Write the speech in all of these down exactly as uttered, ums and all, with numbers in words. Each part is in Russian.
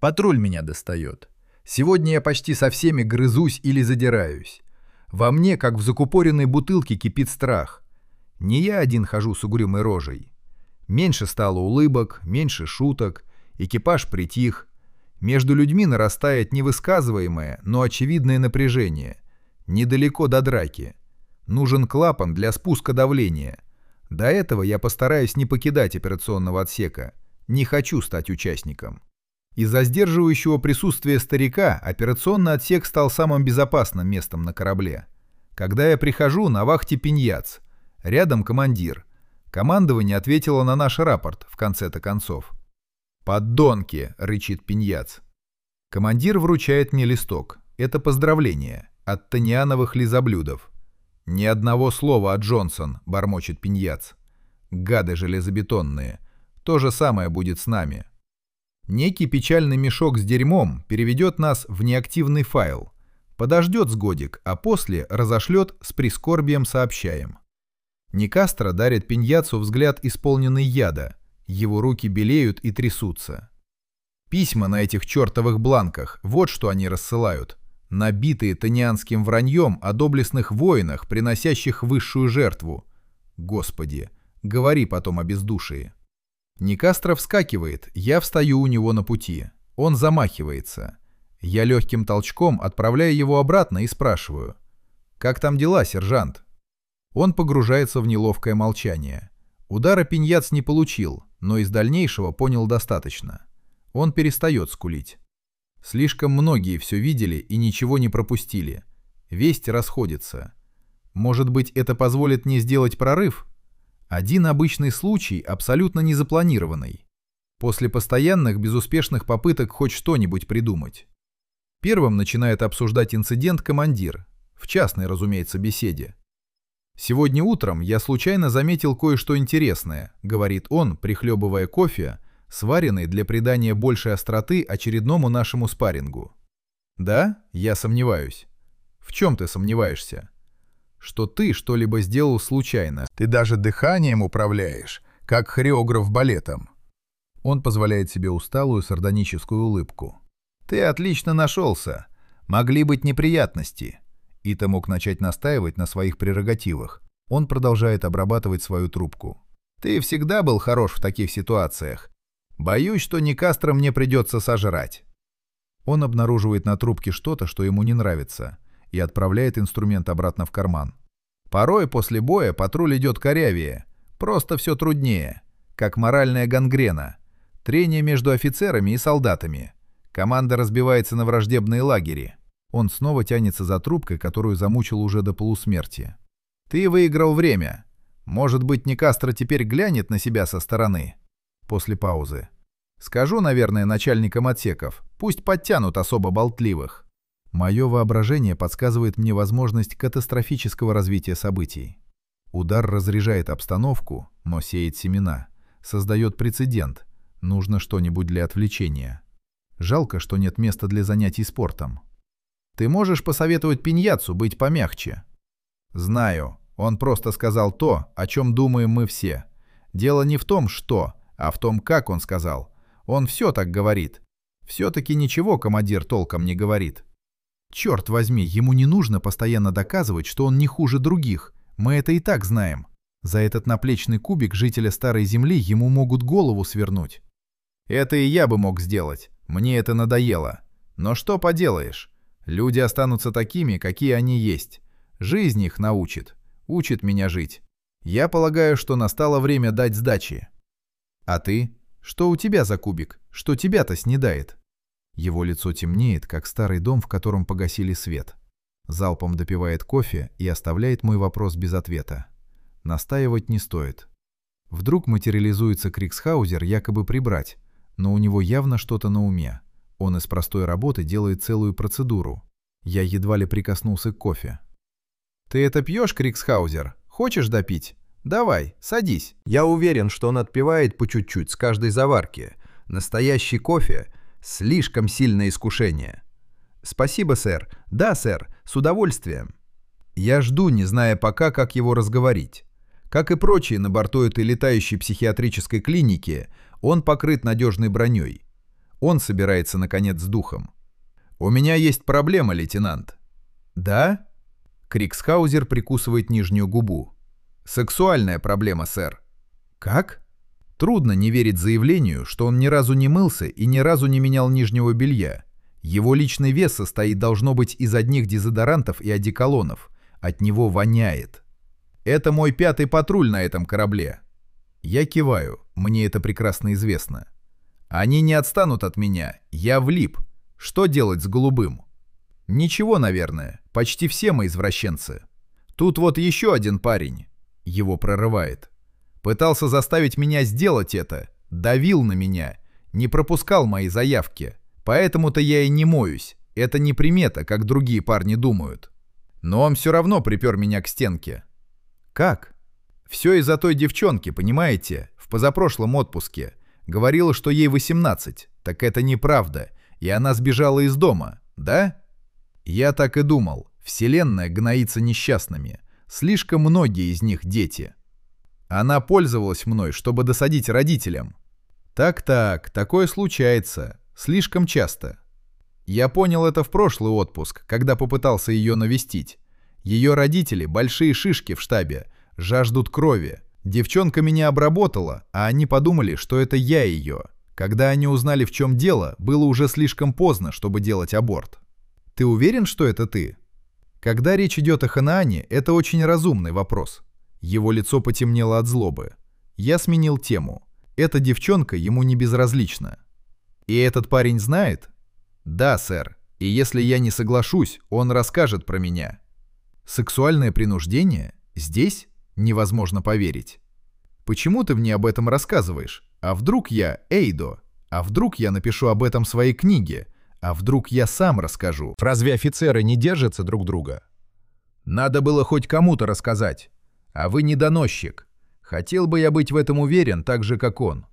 Патруль меня достает. Сегодня я почти со всеми грызусь или задираюсь. Во мне, как в закупоренной бутылке, кипит страх. Не я один хожу с угрюмой рожей. Меньше стало улыбок, меньше шуток, экипаж притих. Между людьми нарастает невысказываемое, но очевидное напряжение. Недалеко до драки. Нужен клапан для спуска давления. До этого я постараюсь не покидать операционного отсека. Не хочу стать участником. Из-за сдерживающего присутствия старика операционный отсек стал самым безопасным местом на корабле. Когда я прихожу, на вахте Пиньяц. Рядом командир. Командование ответило на наш рапорт в конце-то концов. «Поддонки!» — рычит Пиньяц. Командир вручает мне листок. Это поздравление от Тониановых лизоблюдов. «Ни одного слова от Джонсон», — бормочет Пиньяц. «Гады железобетонные. То же самое будет с нами». Некий печальный мешок с дерьмом переведет нас в неактивный файл. Подождет с годик, а после разошлет с прискорбием сообщаем. Никастро дарит Пиньяцу взгляд, исполненный яда. Его руки белеют и трясутся. Письма на этих чертовых бланках, вот что они рассылают. Набитые тонианским враньем о доблестных воинах, приносящих высшую жертву. Господи, говори потом о бездушии. Никастро вскакивает, я встаю у него на пути. Он замахивается. Я легким толчком отправляю его обратно и спрашиваю. «Как там дела, сержант?» Он погружается в неловкое молчание. Удара Пиньяц не получил, но из дальнейшего понял достаточно. Он перестает скулить. Слишком многие все видели и ничего не пропустили. Весть расходится. Может быть, это позволит мне сделать прорыв? Один обычный случай, абсолютно незапланированный. После постоянных безуспешных попыток хоть что-нибудь придумать. Первым начинает обсуждать инцидент командир. В частной, разумеется, беседе. «Сегодня утром я случайно заметил кое-что интересное», — говорит он, прихлебывая кофе, сваренный для придания большей остроты очередному нашему спаррингу. «Да? Я сомневаюсь». «В чем ты сомневаешься?» «Что ты что-либо сделал случайно. Ты даже дыханием управляешь, как хореограф балетом». Он позволяет себе усталую сардоническую улыбку. «Ты отлично нашелся. Могли быть неприятности». Ита мог начать настаивать на своих прерогативах. Он продолжает обрабатывать свою трубку. «Ты всегда был хорош в таких ситуациях. Боюсь, что Никастро мне придется сожрать». Он обнаруживает на трубке что-то, что ему не нравится, и отправляет инструмент обратно в карман. «Порой после боя патруль идет корявее. Просто все труднее. Как моральная гангрена. Трение между офицерами и солдатами. Команда разбивается на враждебные лагеря». Он снова тянется за трубкой, которую замучил уже до полусмерти. «Ты выиграл время. Может быть, Никастро теперь глянет на себя со стороны?» После паузы. «Скажу, наверное, начальникам отсеков. Пусть подтянут особо болтливых». Мое воображение подсказывает мне возможность катастрофического развития событий. Удар разряжает обстановку, но сеет семена. Создает прецедент. Нужно что-нибудь для отвлечения. Жалко, что нет места для занятий спортом. «Ты можешь посоветовать Пиньяцу быть помягче?» «Знаю. Он просто сказал то, о чем думаем мы все. Дело не в том, что, а в том, как он сказал. Он все так говорит. Все-таки ничего командир толком не говорит. Черт возьми, ему не нужно постоянно доказывать, что он не хуже других. Мы это и так знаем. За этот наплечный кубик жителя Старой Земли ему могут голову свернуть. Это и я бы мог сделать. Мне это надоело. Но что поделаешь? Люди останутся такими, какие они есть. Жизнь их научит. Учит меня жить. Я полагаю, что настало время дать сдачи. А ты? Что у тебя за кубик? Что тебя-то снедает?» Его лицо темнеет, как старый дом, в котором погасили свет. Залпом допивает кофе и оставляет мой вопрос без ответа. Настаивать не стоит. Вдруг материализуется Криксхаузер якобы прибрать, но у него явно что-то на уме. Он из простой работы делает целую процедуру. Я едва ли прикоснулся к кофе. «Ты это пьешь, Криксхаузер? Хочешь допить? Давай, садись». Я уверен, что он отпивает по чуть-чуть с каждой заварки. Настоящий кофе — слишком сильное искушение. «Спасибо, сэр. Да, сэр, с удовольствием». Я жду, не зная пока, как его разговорить. Как и прочие на борту этой летающей психиатрической клиники, он покрыт надежной броней. Он собирается, наконец, с духом. «У меня есть проблема, лейтенант». «Да?» Криксхаузер прикусывает нижнюю губу. «Сексуальная проблема, сэр». «Как?» Трудно не верить заявлению, что он ни разу не мылся и ни разу не менял нижнего белья. Его личный вес состоит, должно быть, из одних дезодорантов и одеколонов. От него воняет. «Это мой пятый патруль на этом корабле». Я киваю, мне это прекрасно известно. «Они не отстанут от меня, я влип. Что делать с голубым?» «Ничего, наверное, почти все мы извращенцы. Тут вот еще один парень». Его прорывает. «Пытался заставить меня сделать это, давил на меня, не пропускал мои заявки. Поэтому-то я и не моюсь, это не примета, как другие парни думают. Но он все равно припер меня к стенке». «Как?» «Все из-за той девчонки, понимаете, в позапрошлом отпуске. Говорила, что ей восемнадцать. Так это неправда. И она сбежала из дома, да?» «Я так и думал. Вселенная гноится несчастными. Слишком многие из них дети. Она пользовалась мной, чтобы досадить родителям». «Так-так, такое случается. Слишком часто. Я понял это в прошлый отпуск, когда попытался ее навестить. Ее родители — большие шишки в штабе, жаждут крови. Девчонка меня обработала, а они подумали, что это я ее. Когда они узнали, в чем дело, было уже слишком поздно, чтобы делать аборт». «Ты уверен, что это ты?» Когда речь идет о Ханаане, это очень разумный вопрос. Его лицо потемнело от злобы. Я сменил тему. Эта девчонка ему не безразлична. «И этот парень знает?» «Да, сэр. И если я не соглашусь, он расскажет про меня». «Сексуальное принуждение? Здесь? Невозможно поверить». «Почему ты мне об этом рассказываешь? А вдруг я Эйдо? А вдруг я напишу об этом в своей книге? А вдруг я сам расскажу?» Разве офицеры не держатся друг друга? «Надо было хоть кому-то рассказать. А вы не доносчик. Хотел бы я быть в этом уверен, так же, как он.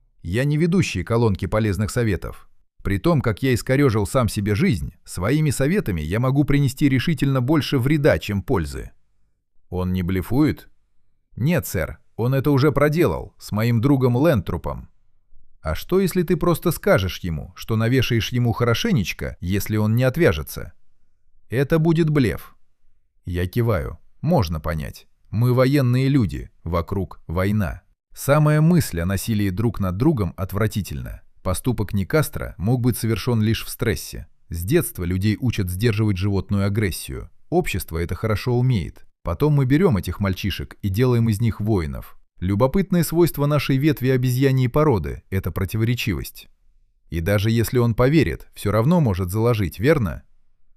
Я не ведущий колонки полезных советов. При том, как я искорежил сам себе жизнь, своими советами я могу принести решительно больше вреда, чем пользы». «Он не блефует?» «Нет, сэр, он это уже проделал, с моим другом Лентрупом». «А что, если ты просто скажешь ему, что навешаешь ему хорошенечко, если он не отвяжется?» «Это будет блеф». Я киваю. Можно понять. Мы военные люди, вокруг война. Самая мысль о насилии друг над другом отвратительна. Поступок Никастро мог быть совершен лишь в стрессе. С детства людей учат сдерживать животную агрессию. Общество это хорошо умеет. Потом мы берем этих мальчишек и делаем из них воинов. Любопытное свойство нашей ветви обезьяньей породы – это противоречивость. И даже если он поверит, все равно может заложить, верно?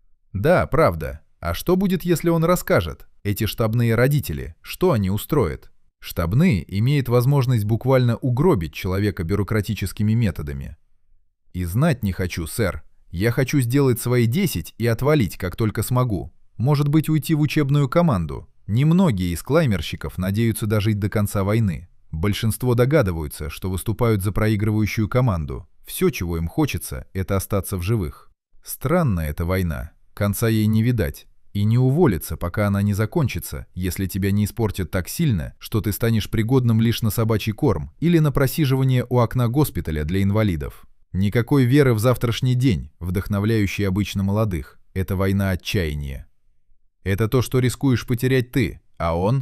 Да, правда. А что будет, если он расскажет? Эти штабные родители, что они устроят? Штабные имеют возможность буквально угробить человека бюрократическими методами. И знать не хочу, сэр. Я хочу сделать свои десять и отвалить, как только смогу. Может быть, уйти в учебную команду. Немногие из клаймерщиков надеются дожить до конца войны. Большинство догадываются, что выступают за проигрывающую команду. Все, чего им хочется, это остаться в живых. Странная эта война. Конца ей не видать. И не уволиться, пока она не закончится, если тебя не испортят так сильно, что ты станешь пригодным лишь на собачий корм или на просиживание у окна госпиталя для инвалидов. Никакой веры в завтрашний день, вдохновляющей обычно молодых. Это война отчаяния. Это то, что рискуешь потерять ты, а он?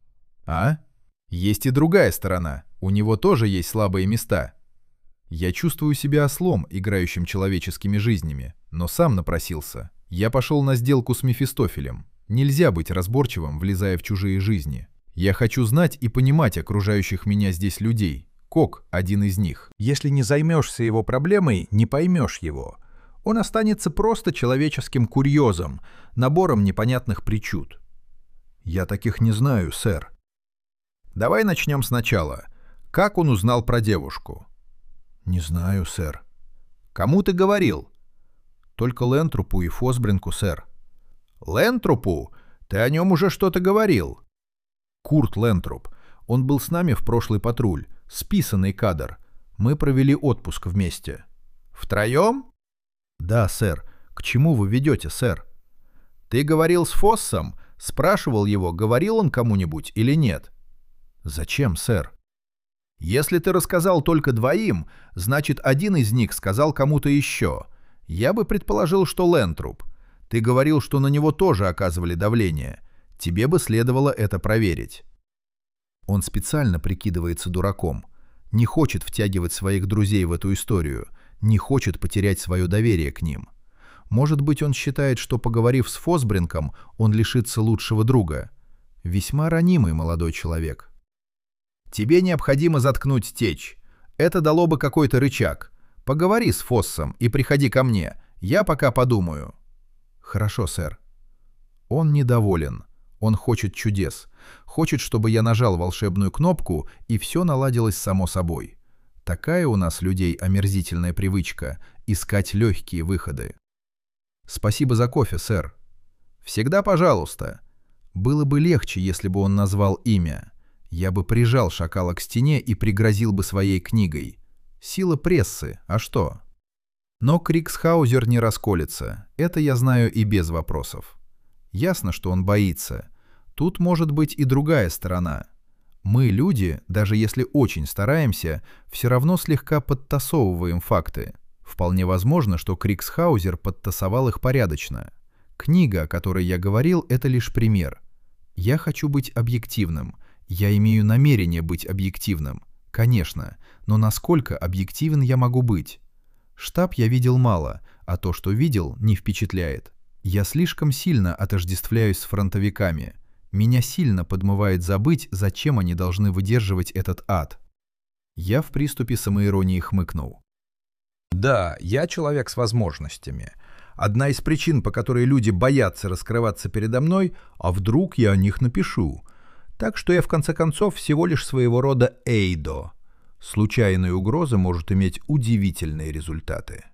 А? Есть и другая сторона. У него тоже есть слабые места. Я чувствую себя ослом, играющим человеческими жизнями, но сам напросился. Я пошел на сделку с Мефистофелем. Нельзя быть разборчивым, влезая в чужие жизни. Я хочу знать и понимать окружающих меня здесь людей. Кок – один из них. Если не займешься его проблемой, не поймешь его. Он останется просто человеческим курьезом, набором непонятных причуд. Я таких не знаю, сэр. Давай начнем сначала. Как он узнал про девушку? Не знаю, сэр. Кому ты говорил? Только Лентрупу и Фосбринку, сэр. Лентрупу? Ты о нем уже что-то говорил. Курт Лентруп. Он был с нами в прошлый патруль. Списанный кадр. Мы провели отпуск вместе. Втроем? Да, сэр. К чему вы ведете, сэр? Ты говорил с Фоссом? Спрашивал его, говорил он кому-нибудь или нет? Зачем, сэр? Если ты рассказал только двоим, значит, один из них сказал кому-то еще. Я бы предположил, что Лэнтруп. Ты говорил, что на него тоже оказывали давление. Тебе бы следовало это проверить. Он специально прикидывается дураком. Не хочет втягивать своих друзей в эту историю. Не хочет потерять свое доверие к ним. Может быть, он считает, что, поговорив с Фосбринком, он лишится лучшего друга. Весьма ранимый молодой человек. Тебе необходимо заткнуть течь. Это дало бы какой-то рычаг. Поговори с Фоссом и приходи ко мне. Я пока подумаю. Хорошо, сэр. Он недоволен. Он хочет чудес. Хочет, чтобы я нажал волшебную кнопку, и все наладилось само собой. Такая у нас людей омерзительная привычка — искать легкие выходы. Спасибо за кофе, сэр. Всегда пожалуйста. Было бы легче, если бы он назвал имя. Я бы прижал шакала к стене и пригрозил бы своей книгой. Сила прессы, а что? Но Криксхаузер не расколется. Это я знаю и без вопросов. Ясно, что он боится. Тут может быть и другая сторона. Мы, люди, даже если очень стараемся, все равно слегка подтасовываем факты. Вполне возможно, что Криксхаузер подтасовал их порядочно. Книга, о которой я говорил, это лишь пример. Я хочу быть объективным. Я имею намерение быть объективным. Конечно, но насколько объективен я могу быть? Штаб я видел мало, а то, что видел, не впечатляет. Я слишком сильно отождествляюсь с фронтовиками. Меня сильно подмывает забыть, зачем они должны выдерживать этот ад. Я в приступе самоиронии хмыкнул. Да, я человек с возможностями. Одна из причин, по которой люди боятся раскрываться передо мной, а вдруг я о них напишу. Так что я в конце концов всего лишь своего рода Эйдо. Случайная угроза может иметь удивительные результаты.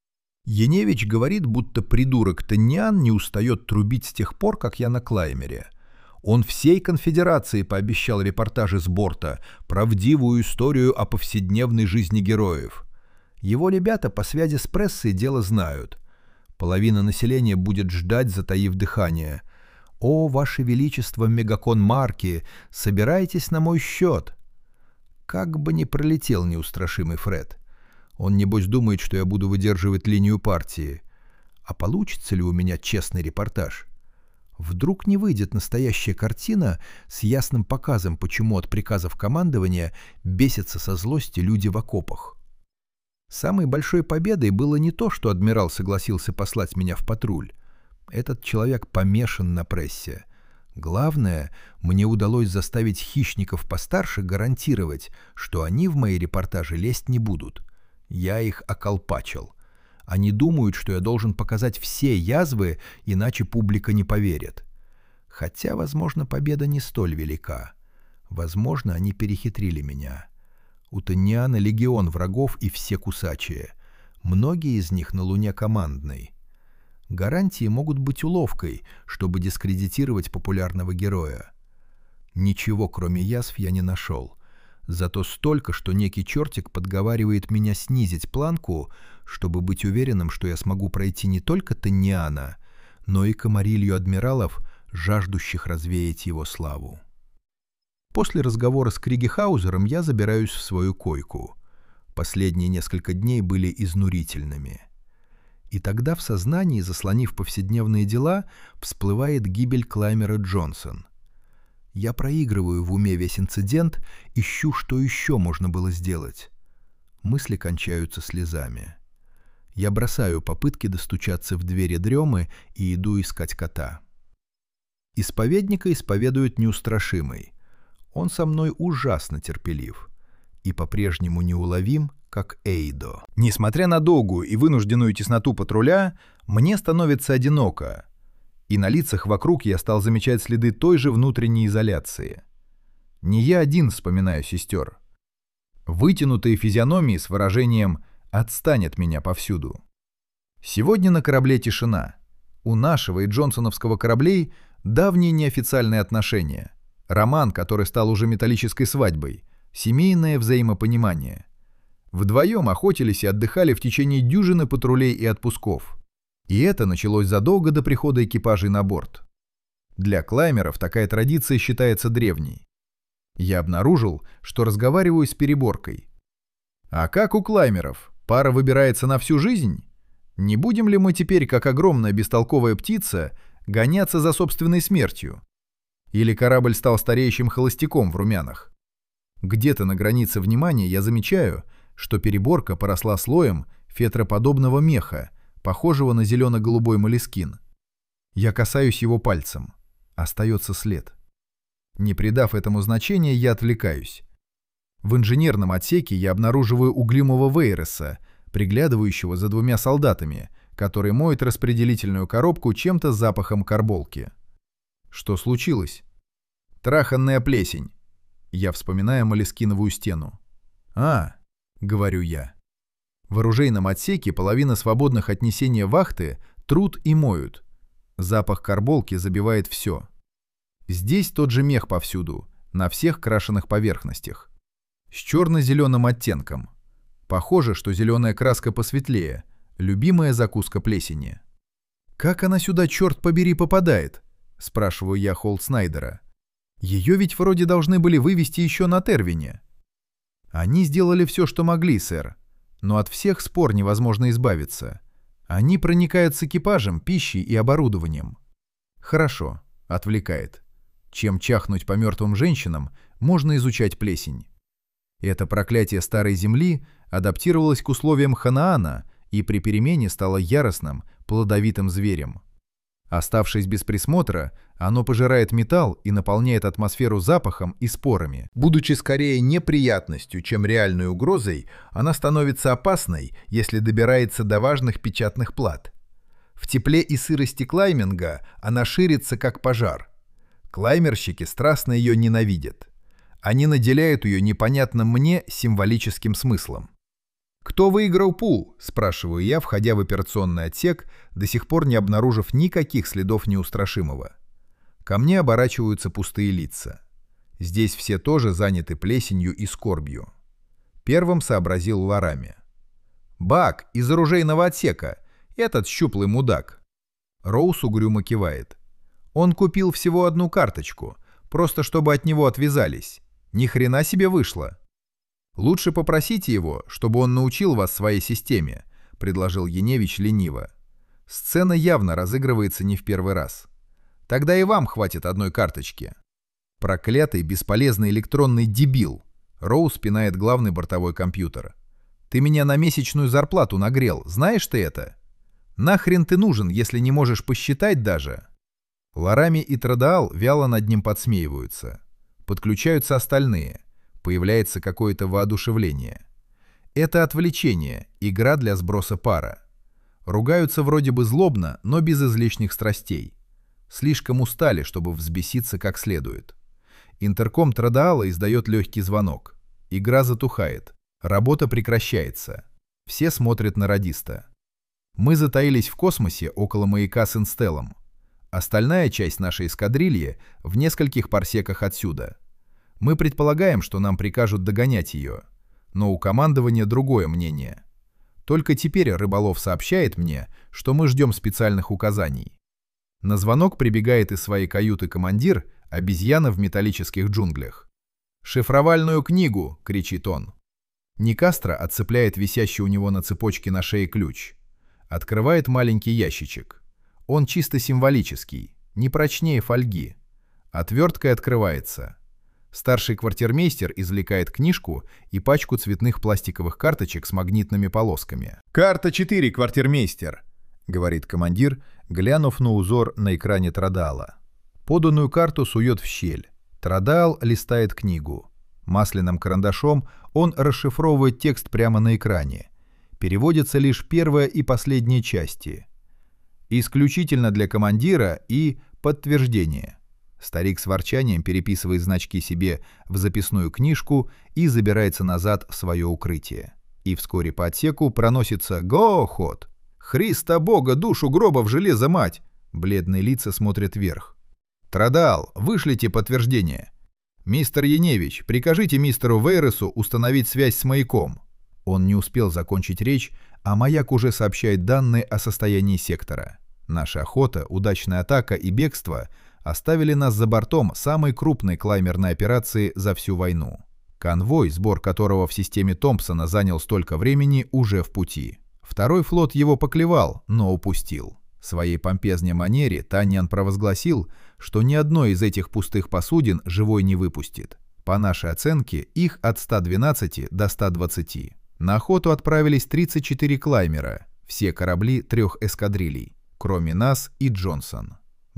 Яневич говорит, будто придурок Тенниан не устает трубить с тех пор, как я на Клаймере. Он всей конфедерации пообещал репортажи с борта, правдивую историю о повседневной жизни героев. Его ребята по связи с прессой дело знают. Половина населения будет ждать, затаив дыхание. «О, Ваше Величество, Мегакон Марки, собирайтесь на мой счет!» Как бы ни пролетел неустрашимый Фред. Он, небось, думает, что я буду выдерживать линию партии. А получится ли у меня честный репортаж? Вдруг не выйдет настоящая картина с ясным показом, почему от приказов командования бесятся со злости люди в окопах. Самой большой победой было не то, что адмирал согласился послать меня в патруль. Этот человек помешан на прессе. Главное, мне удалось заставить хищников постарше гарантировать, что они в мои репортажи лезть не будут. Я их околпачил. Они думают, что я должен показать все язвы, иначе публика не поверит. Хотя, возможно, победа не столь велика. Возможно, они перехитрили меня. У Тенниана легион врагов и все кусачие. Многие из них на Луне командной. Гарантии могут быть уловкой, чтобы дискредитировать популярного героя. Ничего, кроме язв, я не нашел. Зато столько, что некий чертик подговаривает меня снизить планку, чтобы быть уверенным, что я смогу пройти не только Тенниана, но и комарилью адмиралов, жаждущих развеять его славу. После разговора с Кригехаузером я забираюсь в свою койку. Последние несколько дней были изнурительными. И тогда в сознании, заслонив повседневные дела, всплывает гибель Клаймера Джонсон. Я проигрываю в уме весь инцидент, ищу, что еще можно было сделать. Мысли кончаются слезами. Я бросаю попытки достучаться в двери дремы и иду искать кота. Исповедника исповедует неустрашимый. Он со мной ужасно терпелив и по-прежнему неуловим, как Эйдо. Несмотря на долгую и вынужденную тесноту патруля, мне становится одиноко, и на лицах вокруг я стал замечать следы той же внутренней изоляции. Не я один вспоминаю сестер. Вытянутые физиономии с выражением «отстань от меня» повсюду. Сегодня на корабле тишина. У нашего и джонсоновского кораблей давние неофициальные отношения. Роман, который стал уже металлической свадьбой. Семейное взаимопонимание. Вдвоем охотились и отдыхали в течение дюжины патрулей и отпусков. И это началось задолго до прихода экипажей на борт. Для клаймеров такая традиция считается древней. Я обнаружил, что разговариваю с Переборкой. А как у клаймеров? Пара выбирается на всю жизнь? Не будем ли мы теперь, как огромная бестолковая птица, гоняться за собственной смертью? Или корабль стал стареющим холостяком в румянах? Где-то на границе внимания я замечаю, что Переборка поросла слоем фетроподобного меха, похожего на зелено-голубой молескин. Я касаюсь его пальцем. Остается след. Не придав этому значения, я отвлекаюсь. В инженерном отсеке я обнаруживаю угрюмого Вейреса, приглядывающего за двумя солдатами, которые моют распределительную коробку чем-то с запахом карболки. Что случилось? Траханная плесень. Я вспоминаю молескиновую стену. «А», — говорю я. В оружейном отсеке половина свободных от несения вахты трут и моют. Запах карболки забивает все. Здесь тот же мех повсюду, на всех крашеных поверхностях. С черно-зеленым оттенком. Похоже, что зеленая краска посветлее, любимая закуска плесени. «Как она сюда, черт побери, попадает?» — спрашиваю я Холдснайдера. «Ее ведь вроде должны были вывести еще на Тервине». «Они сделали все, что могли, сэр. Но от всех спор невозможно избавиться. Они проникают с экипажем, пищей и оборудованием». «Хорошо», — отвлекает. «Чем чахнуть по мертвым женщинам, можно изучать плесень». Это проклятие старой земли адаптировалось к условиям Ханаана и при перемене стало яростным, плодовитым зверем. Оставшись без присмотра, оно пожирает металл и наполняет атмосферу запахом и спорами. Будучи скорее неприятностью, чем реальной угрозой, она становится опасной, если добирается до важных печатных плат. В тепле и сырости клайминга она ширится, как пожар. Клаймерщики страстно ее ненавидят. Они наделяют ее непонятным мне символическим смыслом. «Кто выиграл пул?» – спрашиваю я, входя в операционный отсек, до сих пор не обнаружив никаких следов неустрашимого. Ко мне оборачиваются пустые лица. Здесь все тоже заняты плесенью и скорбью. Первым сообразил Ларами. «Бак из оружейного отсека! Этот щуплый мудак!» Роуз угрюмо кивает. «Он купил всего одну карточку, просто чтобы от него отвязались. Ни хрена себе вышло!» «Лучше попросите его, чтобы он научил вас своей системе», — предложил Яневич лениво. «Сцена явно разыгрывается не в первый раз. Тогда и вам хватит одной карточки». «Проклятый, бесполезный электронный дебил!» — Роуз пинает главный бортовой компьютер. «Ты меня на месячную зарплату нагрел, знаешь ты это? Нахрен ты нужен, если не можешь посчитать даже?» Ларами и Традаал вяло над ним подсмеиваются. Подключаются остальные. Появляется какое-то воодушевление. Это отвлечение, игра для сброса пара. Ругаются вроде бы злобно, но без излишних страстей. Слишком устали, чтобы взбеситься как следует. Интерком Традаала издает легкий звонок. Игра затухает. Работа прекращается. Все смотрят на радиста. Мы затаились в космосе около маяка с инстеллом. Остальная часть нашей эскадрильи в нескольких парсеках отсюда. Мы предполагаем, что нам прикажут догонять ее. Но у командования другое мнение. Только теперь рыболов сообщает мне, что мы ждем специальных указаний. На звонок прибегает из своей каюты командир, обезьяна в металлических джунглях. «Шифровальную книгу!» — кричит он. Никастро отцепляет висящий у него на цепочке на шее ключ. Открывает маленький ящичек. Он чисто символический, не прочнее фольги. Отверткой открывается. Старший квартирмейстер извлекает книжку и пачку цветных пластиковых карточек с магнитными полосками. «Карта четыре, квартирмейстер», — говорит командир, глянув на узор на экране Традаала. Поданную карту сует в щель. Традаал листает книгу. Масляным карандашом он расшифровывает текст прямо на экране. Переводятся лишь первая и последняя части. «Исключительно для командира» и «Подтверждение». Старик с ворчанием переписывает значки себе в записную книжку и забирается назад в свое укрытие. И вскоре по отсеку проносится «Го-ход!» «Христа Бога, душу гроба в железо мать!» Бледные лица смотрят вверх. «Традаал, вышлите подтверждение!» «Мистер Яневич, прикажите мистеру Вейресу установить связь с маяком!» Он не успел закончить речь, а маяк уже сообщает данные о состоянии сектора. Наша охота, удачная атака и бегство оставили нас за бортом самой крупной клаймерной операции за всю войну. Конвой, сбор которого в системе Томпсона занял столько времени, уже в пути. Второй флот его поклевал, но упустил. В своей помпезной манере Таньян провозгласил, что ни одной из этих пустых посудин живой не выпустит. По нашей оценке, их от ста двенадцати до ста двадцати. На охоту отправились тридцать четыре клаймера, все корабли трех эскадрилей, кроме нас и Джонсон.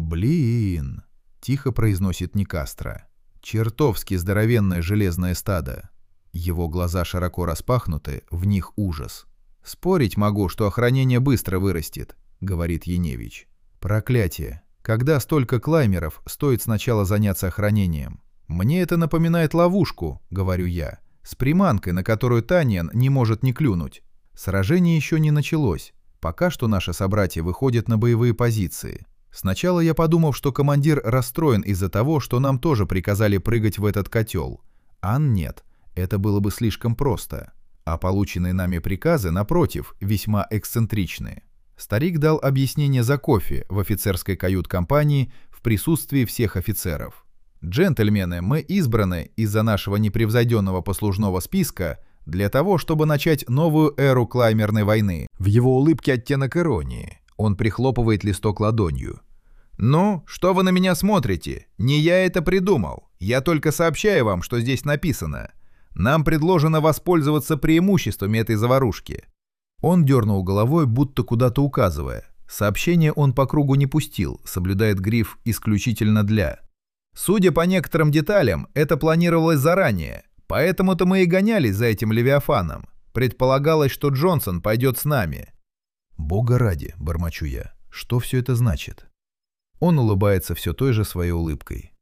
«Блин!» — тихо произносит Никастро. «Чертовски здоровенное железное стадо». Его глаза широко распахнуты, в них ужас. «Спорить могу, что охранение быстро вырастет», — говорит Яневич. «Проклятие! Когда столько клаймеров, стоит сначала заняться охранением. Мне это напоминает ловушку», — говорю я, «с приманкой, на которую Таньян не может не клюнуть. Сражение еще не началось. Пока что наши собратья выходят на боевые позиции. Сначала я подумал, что командир расстроен из-за того, что нам тоже приказали прыгать в этот котел. Ан нет, это было бы слишком просто. А полученные нами приказы, напротив, весьма эксцентричны. Старик дал объяснение за кофе в офицерской кают-компании в присутствии всех офицеров. «Джентльмены, мы избраны из-за нашего непревзойденного послужного списка для того, чтобы начать новую эру клаймерной войны». В его улыбке оттенок иронии. Он прихлопывает листок ладонью. «Ну, что вы на меня смотрите? Не я это придумал. Я только сообщаю вам, что здесь написано. Нам предложено воспользоваться преимуществами этой заварушки». Он дернул головой, будто куда-то указывая. Сообщение он по кругу не пустил, соблюдает гриф «исключительно для». «Судя по некоторым деталям, это планировалось заранее, поэтому-то мы и гонялись за этим Левиафаном. Предполагалось, что Джонсон пойдет с нами». «Бога ради», — бормочу я, — «что все это значит?» Он улыбается все той же своей улыбкой.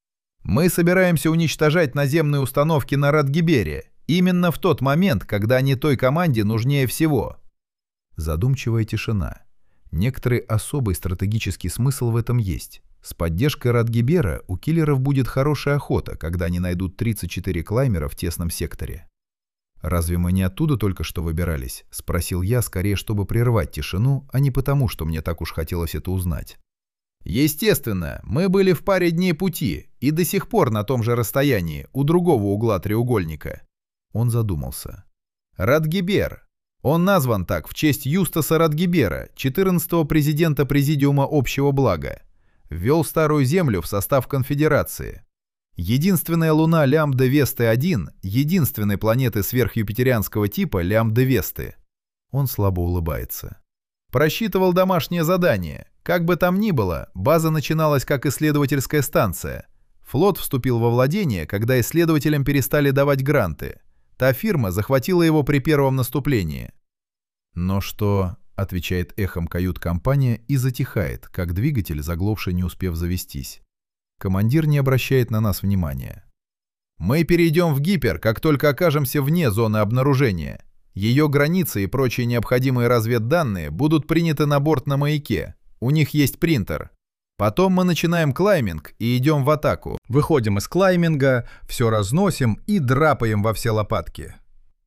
«Мы собираемся уничтожать наземные установки на Радгибере, именно в тот момент, когда они той команде нужнее всего». Задумчивая тишина. Некоторый особый стратегический смысл в этом есть. С поддержкой Радгибера у киллеров будет хорошая охота, когда они найдут тридцать четыре клаймера в тесном секторе. «Разве мы не оттуда только что выбирались?» — спросил я, скорее, чтобы прервать тишину, а не потому, что мне так уж хотелось это узнать. «Естественно, мы были в паре дней пути и до сих пор на том же расстоянии, у другого угла треугольника». Он задумался. «Радгибер. Он назван так в честь Юстаса Радгибера, четырнадцатого президента Президиума общего блага. Ввел Старую Землю в состав Конфедерации. Единственная луна Лямбда-Весты-один, единственной планеты сверхюпитерианского типа Лямбда-Весты». Он слабо улыбается. «Просчитывал домашнее задание. Как бы там ни было, база начиналась как исследовательская станция. Флот вступил во владение, когда исследователям перестали давать гранты. Та фирма захватила его при первом наступлении». «Но что...» — отвечает эхом кают-компания и затихает, как двигатель, заглохший, не успев завестись. Командир не обращает на нас внимания. «Мы перейдем в гипер, как только окажемся вне зоны обнаружения. Ее границы и прочие необходимые разведданные будут приняты на борт на маяке. У них есть принтер. Потом мы начинаем клайминг и идем в атаку. Выходим из клайминга, все разносим и драпаем во все лопатки».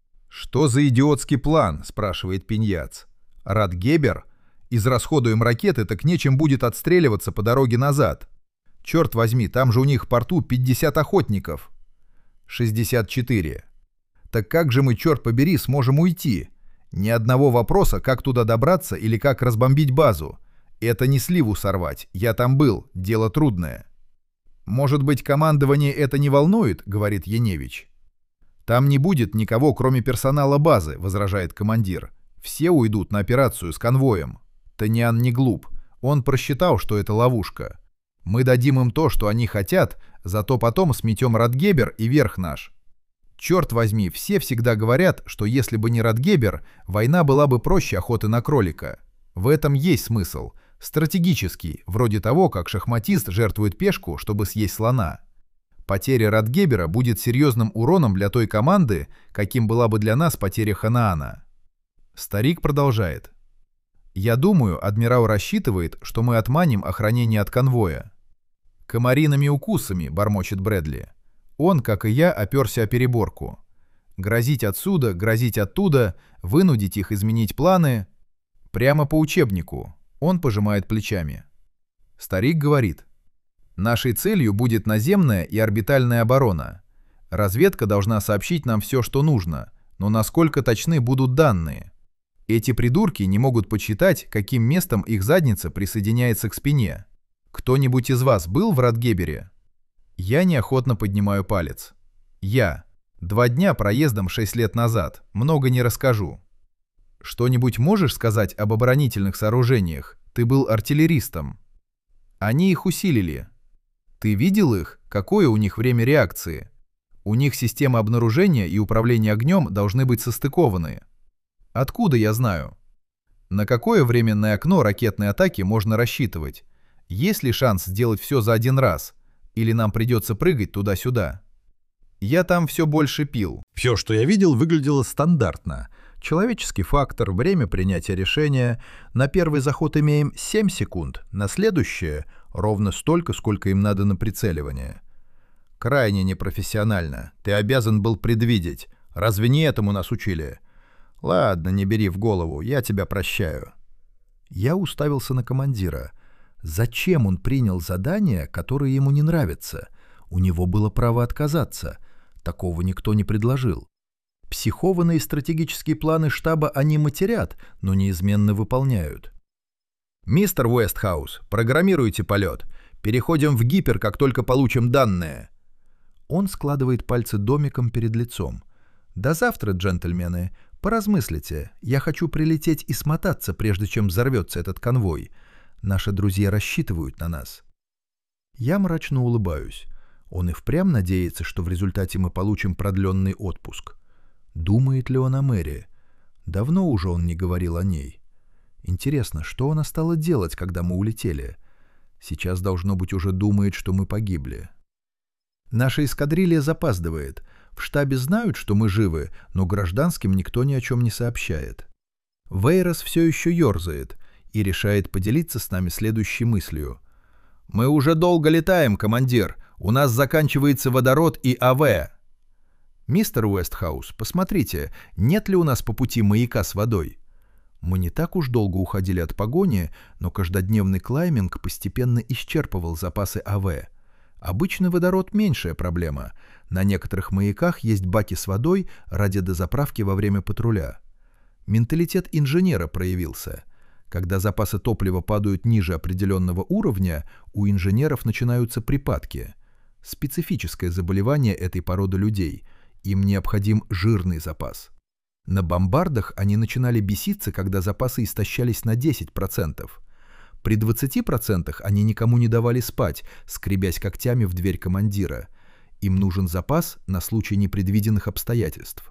«Что за идиотский план?» — спрашивает Пиньяц. «Радгебер? Израсходуем ракеты, так нечем будет отстреливаться по дороге назад. Черт возьми, там же у них в порту пятьдесят охотников». шестьдесят четыре. «Так как же мы, черт побери, сможем уйти? Ни одного вопроса, как туда добраться или как разбомбить базу. Это не сливу сорвать, я там был, дело трудное». «Может быть, командование это не волнует?» — говорит Яневич. «Там не будет никого, кроме персонала базы», — возражает командир. «Все уйдут на операцию с конвоем». Таньян не глуп, он просчитал, что это ловушка. «Мы дадим им то, что они хотят, зато потом сметем Радгебер и верх наш». Черт возьми, все всегда говорят, что если бы не Радгебер, война была бы проще охоты на кролика. В этом есть смысл. Стратегический, вроде того, как шахматист жертвует пешку, чтобы съесть слона. Потеря Радгебера будет серьезным уроном для той команды, каким была бы для нас потеря Ханаана. Старик продолжает. «Я думаю, адмирал рассчитывает, что мы отманим охранение от конвоя». «Комариными укусами», — бормочет Брэдли. Он, как и я, оперся о переборку. Грозить отсюда, грозить оттуда, вынудить их изменить планы. Прямо по учебнику. Он пожимает плечами. Старик говорит. Нашей целью будет наземная и орбитальная оборона. Разведка должна сообщить нам все, что нужно, но насколько точны будут данные? Эти придурки не могут подсчитать, каким местом их задница присоединяется к спине. Кто-нибудь из вас был в Радгебере? Я неохотно поднимаю палец. Я. Два дня проездом шесть лет назад. Много не расскажу. Что-нибудь можешь сказать об оборонительных сооружениях? Ты был артиллеристом. Они их усилили. Ты видел их? Какое у них время реакции? У них система обнаружения и управления огнем должны быть состыкованы. Откуда я знаю? На какое временное окно ракетной атаки можно рассчитывать? Есть ли шанс сделать все за один раз? Или нам придется прыгать туда-сюда? Я там все больше пил. Все, что я видел, выглядело стандартно. Человеческий фактор, время принятия решения. На первый заход имеем семь секунд, на следующее ровно столько, сколько им надо на прицеливание. Крайне непрофессионально. Ты обязан был предвидеть. Разве не этому нас учили? Ладно, не бери в голову, я тебя прощаю. Я уставился на командира. Зачем он принял задание, которое ему не нравится? У него было право отказаться. Такого никто не предложил. Психованные стратегические планы штаба они матерят, но неизменно выполняют. «Мистер Уэстхаус, программируйте полет. Переходим в гипер, как только получим данные». Он складывает пальцы домиком перед лицом. «До завтра, джентльмены. Поразмыслите. Я хочу прилететь и смотаться, прежде чем взорвется этот конвой. Наши друзья рассчитывают на нас». Я мрачно улыбаюсь. Он и впрямь надеется, что в результате мы получим продленный отпуск. Думает ли он о Мэри? Давно уже он не говорил о ней. Интересно, что она стала делать, когда мы улетели? Сейчас, должно быть, уже думает, что мы погибли. Наша эскадрилья запаздывает. В штабе знают, что мы живы, но гражданским никто ни о чем не сообщает. Вейрос все еще ерзает и решает поделиться с нами следующей мыслью. «Мы уже долго летаем, командир. У нас заканчивается водород и АВ». «Мистер Уэстхаус, посмотрите, нет ли у нас по пути маяка с водой?» Мы не так уж долго уходили от погони, но каждодневный клайминг постепенно исчерпывал запасы АВ. Обычно водород — меньшая проблема. На некоторых маяках есть баки с водой ради дозаправки во время патруля. Менталитет инженера проявился. Когда запасы топлива падают ниже определенного уровня, у инженеров начинаются припадки. Специфическое заболевание этой породы людей. Им необходим жирный запас. На бомбардах они начинали беситься, когда запасы истощались на десять процентов. При двадцати процентах они никому не давали спать, скребясь когтями в дверь командира. Им нужен запас на случай непредвиденных обстоятельств.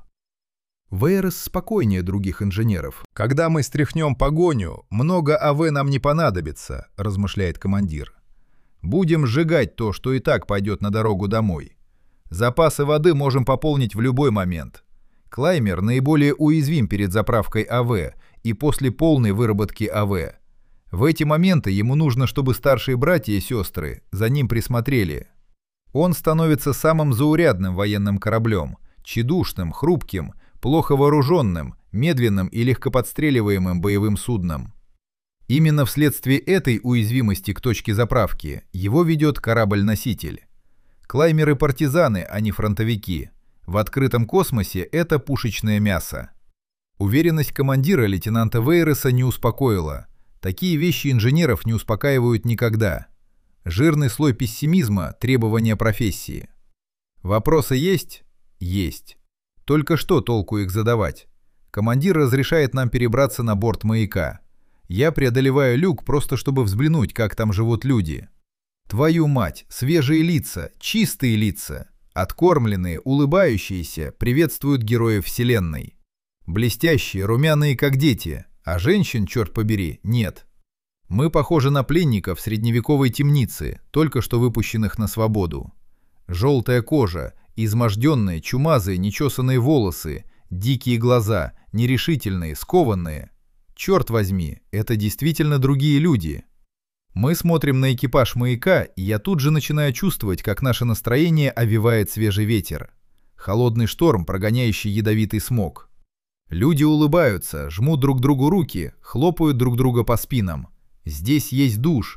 Вейрос спокойнее других инженеров. «Когда мы стряхнем погоню, много АВ нам не понадобится», — размышляет командир. «Будем сжигать то, что и так пойдет на дорогу домой. Запасы воды можем пополнить в любой момент. Клаймер наиболее уязвим перед заправкой АВ и после полной выработки АВ. В эти моменты ему нужно, чтобы старшие братья и сестры за ним присмотрели. Он становится самым заурядным военным кораблем, тщедушным, хрупким, плохо вооруженным, медленным и легкоподстреливаемым боевым судном. Именно вследствие этой уязвимости к точке заправки его ведет корабль-носитель. Клаймеры-партизаны, а не фронтовики. В открытом космосе это пушечное мясо. Уверенность командира лейтенанта Вейроса не успокоила. Такие вещи инженеров не успокаивают никогда. Жирный слой пессимизма – требования профессии. Вопросы есть? Есть. Только что толку их задавать? Командир разрешает нам перебраться на борт маяка. Я преодолеваю люк просто чтобы взглянуть, как там живут люди. Твою мать, свежие лица, чистые лица, откормленные, улыбающиеся, приветствуют героев Вселенной. Блестящие, румяные, как дети, а женщин, черт побери, нет. Мы похожи на пленников средневековой темницы, только что выпущенных на свободу. Желтая кожа, изможденные, чумазые, нечесанные волосы, дикие глаза, нерешительные, скованные. Черт возьми, это действительно другие люди. Мы смотрим на экипаж маяка, и я тут же начинаю чувствовать, как наше настроение овевает свежий ветер. Холодный шторм, прогоняющий ядовитый смог. Люди улыбаются, жмут друг другу руки, хлопают друг друга по спинам. Здесь есть душ.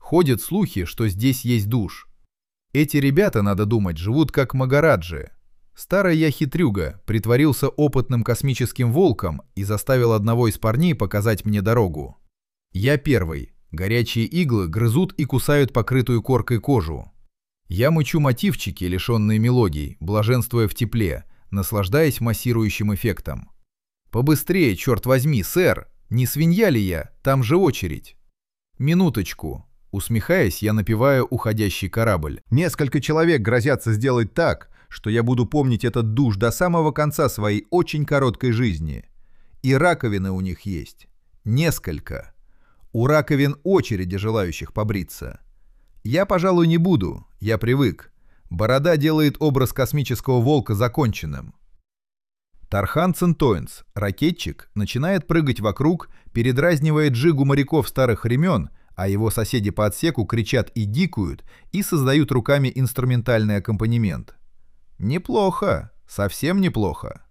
Ходят слухи, что здесь есть душ. Эти ребята, надо думать, живут как магараджи. Старый я хитрюга, притворился опытным космическим волком и заставил одного из парней показать мне дорогу. Я первый. Горячие иглы грызут и кусают покрытую коркой кожу. Я мычу мотивчики, лишенные мелодий, блаженствуя в тепле, наслаждаясь массирующим эффектом. «Побыстрее, черт возьми, сэр! Не свинья ли я? Там же очередь!» «Минуточку!» Усмехаясь, я напеваю уходящий корабль. Несколько человек грозятся сделать так, что я буду помнить этот душ до самого конца своей очень короткой жизни. И раковины у них есть. Несколько. У раковин очереди желающих побриться. Я, пожалуй, не буду. Я привык. Борода делает образ космического волка законченным. Тархан Центоинс, ракетчик, начинает прыгать вокруг, передразнивая джигу моряков старых времен, а его соседи по отсеку кричат и дикуют, и создают руками инструментальный аккомпанемент. Неплохо, совсем неплохо.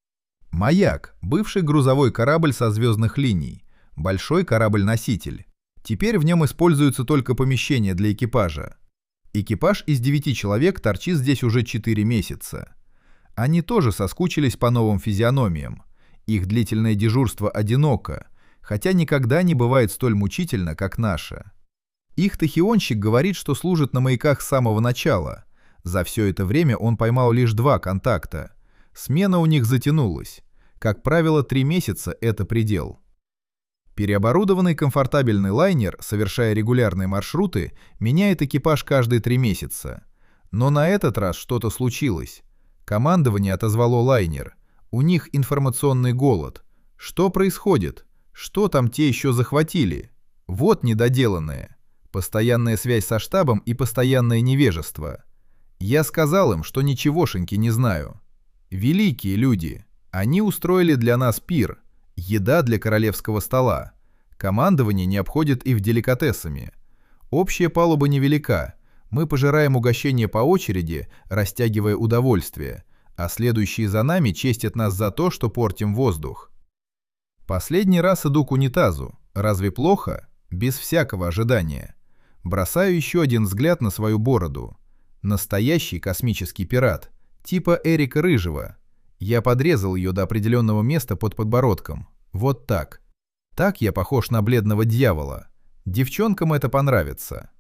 «Маяк» — бывший грузовой корабль со звездных линий, большой корабль-носитель. Теперь в нем используются только помещения для экипажа. Экипаж из девяти человек торчит здесь уже четыре месяца. Они тоже соскучились по новым физиономиям. Их длительное дежурство одиноко, хотя никогда не бывает столь мучительно, как наше. Их тахионщик говорит, что служит на маяках с самого начала. За все это время он поймал лишь два контакта. Смена у них затянулась. Как правило, три месяца – это предел. Переоборудованный комфортабельный лайнер, совершая регулярные маршруты, меняет экипаж каждые три месяца. Но на этот раз что-то случилось. Командование отозвало лайнер. У них информационный голод. Что происходит? Что там те еще захватили? Вот недоделанное. Постоянная связь со штабом и постоянное невежество. Я сказал им, что ничегошеньки не знаю. Великие люди. Они устроили для нас пир. Еда для королевского стола. Командование не обходит и в деликатесами. Общая палуба невелика. Мы пожираем угощение по очереди, растягивая удовольствие, а следующие за нами честят нас за то, что портим воздух. Последний раз иду к унитазу. Разве плохо? Без всякого ожидания. Бросаю еще один взгляд на свою бороду. Настоящий космический пират. Типа Эрика Рыжего. Я подрезал ее до определенного места под подбородком. Вот так. Так я похож на бледного дьявола. Девчонкам это понравится.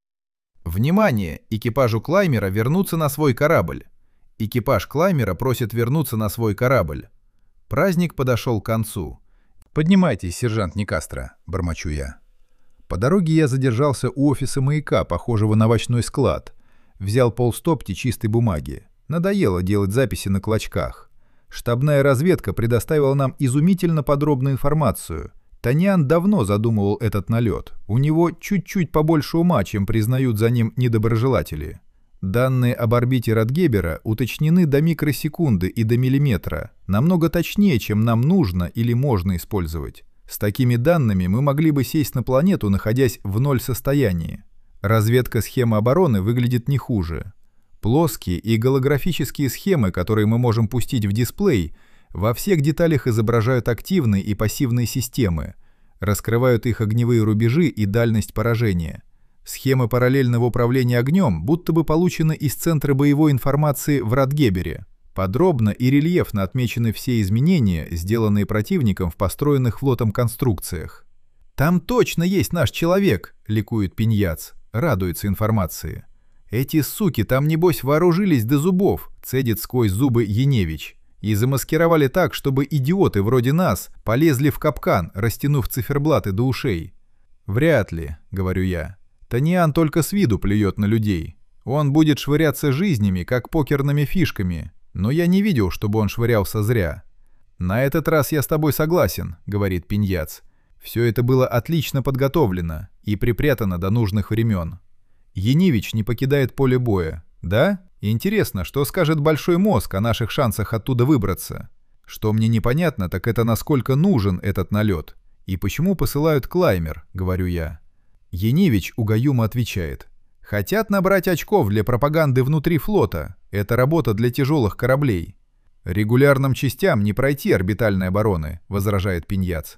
Внимание! Экипажу Клаймера вернуться на свой корабль. Экипаж Клаймера просит вернуться на свой корабль. Праздник подошел к концу. «Поднимайтесь, сержант Никастро», — бормочу я. По дороге я задержался у офиса маяка, похожего на овощной склад. Взял полстопки чистой бумаги. Надоело делать записи на клочках. Штабная разведка предоставила нам изумительно подробную информацию. Тониан давно задумывал этот налет. У него чуть-чуть побольше ума, чем признают за ним недоброжелатели. Данные об орбите Радгебера уточнены до микросекунды и до миллиметра, намного точнее, чем нам нужно или можно использовать. С такими данными мы могли бы сесть на планету, находясь в ноль состоянии. Разведка схемы обороны выглядит не хуже. Плоские и голографические схемы, которые мы можем пустить в дисплей, во всех деталях изображают активные и пассивные системы, раскрывают их огневые рубежи и дальность поражения. Схемы параллельного управления огнем будто бы получены из Центра боевой информации в Радгебере. Подробно и рельефно отмечены все изменения, сделанные противником в построенных флотом конструкциях. «Там точно есть наш человек!» — ликует Пиньяц, радуется информации. «Эти суки там, небось, вооружились до зубов», — цедит сквозь зубы Яневич. «И замаскировали так, чтобы идиоты вроде нас полезли в капкан, растянув циферблаты до ушей». «Вряд ли», — говорю я. «Тониан только с виду плюет на людей. Он будет швыряться жизнями, как покерными фишками, но я не видел, чтобы он швырялся зря». «На этот раз я с тобой согласен», — говорит Пиньяц. «Все это было отлично подготовлено и припрятано до нужных времен». Яневич не покидает поле боя. Да? Интересно, что скажет большой мозг о наших шансах оттуда выбраться? Что мне непонятно, так это насколько нужен этот налет. И почему посылают Клаймер, говорю я. Яневич угаюмо отвечает. Хотят набрать очков для пропаганды внутри флота. Это работа для тяжелых кораблей. Регулярным частям не пройти орбитальной обороны, возражает Пиньяц.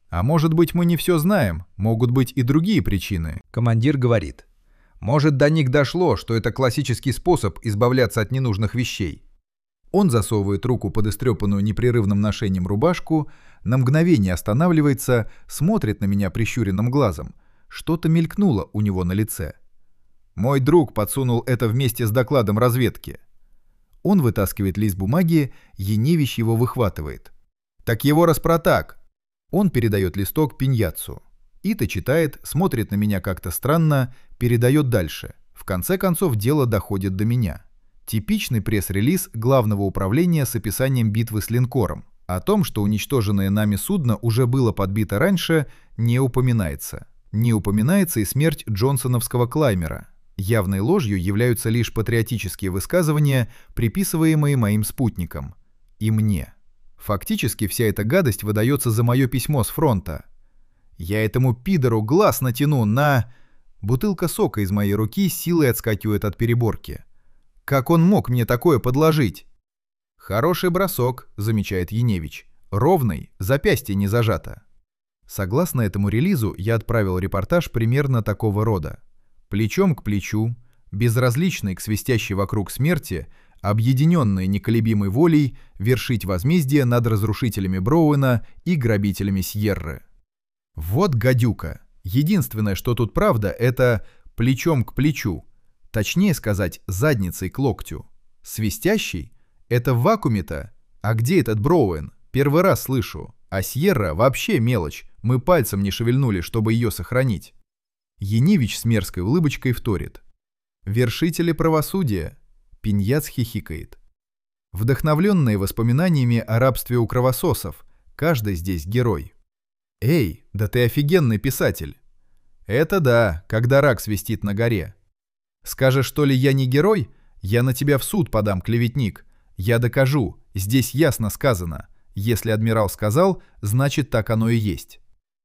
А может быть, мы не все знаем, могут быть и другие причины. Командир говорит. Может, до них дошло, что это классический способ избавляться от ненужных вещей. Он засовывает руку под истрепанную непрерывным ношением рубашку, на мгновение останавливается, смотрит на меня прищуренным глазом. Что-то мелькнуло у него на лице. Мой друг подсунул это вместе с докладом разведки. Он вытаскивает лист бумаги, Яневич его выхватывает. «Так его распротак!» Он передает листок Пиньяцу. Ита читает, смотрит на меня как-то странно, передает дальше. В конце концов дело доходит до меня. Типичный пресс-релиз Главного управления с описанием битвы с линкором. О том, что уничтоженное нами судно уже было подбито раньше, не упоминается. Не упоминается и смерть джонсоновского клаймера. Явной ложью являются лишь патриотические высказывания, приписываемые моим спутникам. И мне. Фактически вся эта гадость выдается за мое письмо с фронта. Я этому пидору глаз натяну на... Бутылка сока из моей руки силой отскакивает от переборки. Как он мог мне такое подложить? Хороший бросок, замечает Яневич. Ровный, запястье не зажато. Согласно этому релизу, я отправил репортаж примерно такого рода. Плечом к плечу, безразличный к свистящей вокруг смерти, объединенные неколебимой волей вершить возмездие над разрушителями Броуэна и грабителями Сьерры. Вот гадюка. Единственное, что тут правда, это плечом к плечу. Точнее сказать, задницей к локтю. Свистящий? Это в вакууме-то? А где этот Броуэн? Первый раз слышу. А Сьерра вообще мелочь. Мы пальцем не шевельнули, чтобы ее сохранить. Яневич с мерзкой улыбочкой вторит. Вершители правосудия. Пиньяц хихикает. Вдохновленные воспоминаниями о рабстве у кровососов. Каждый здесь герой. Эй, да ты офигенный писатель. Это да, когда рак свистит на горе. Скажешь, что ли, я не герой? Я на тебя в суд подам, клеветник. Я докажу, здесь ясно сказано. Если адмирал сказал, значит так оно и есть.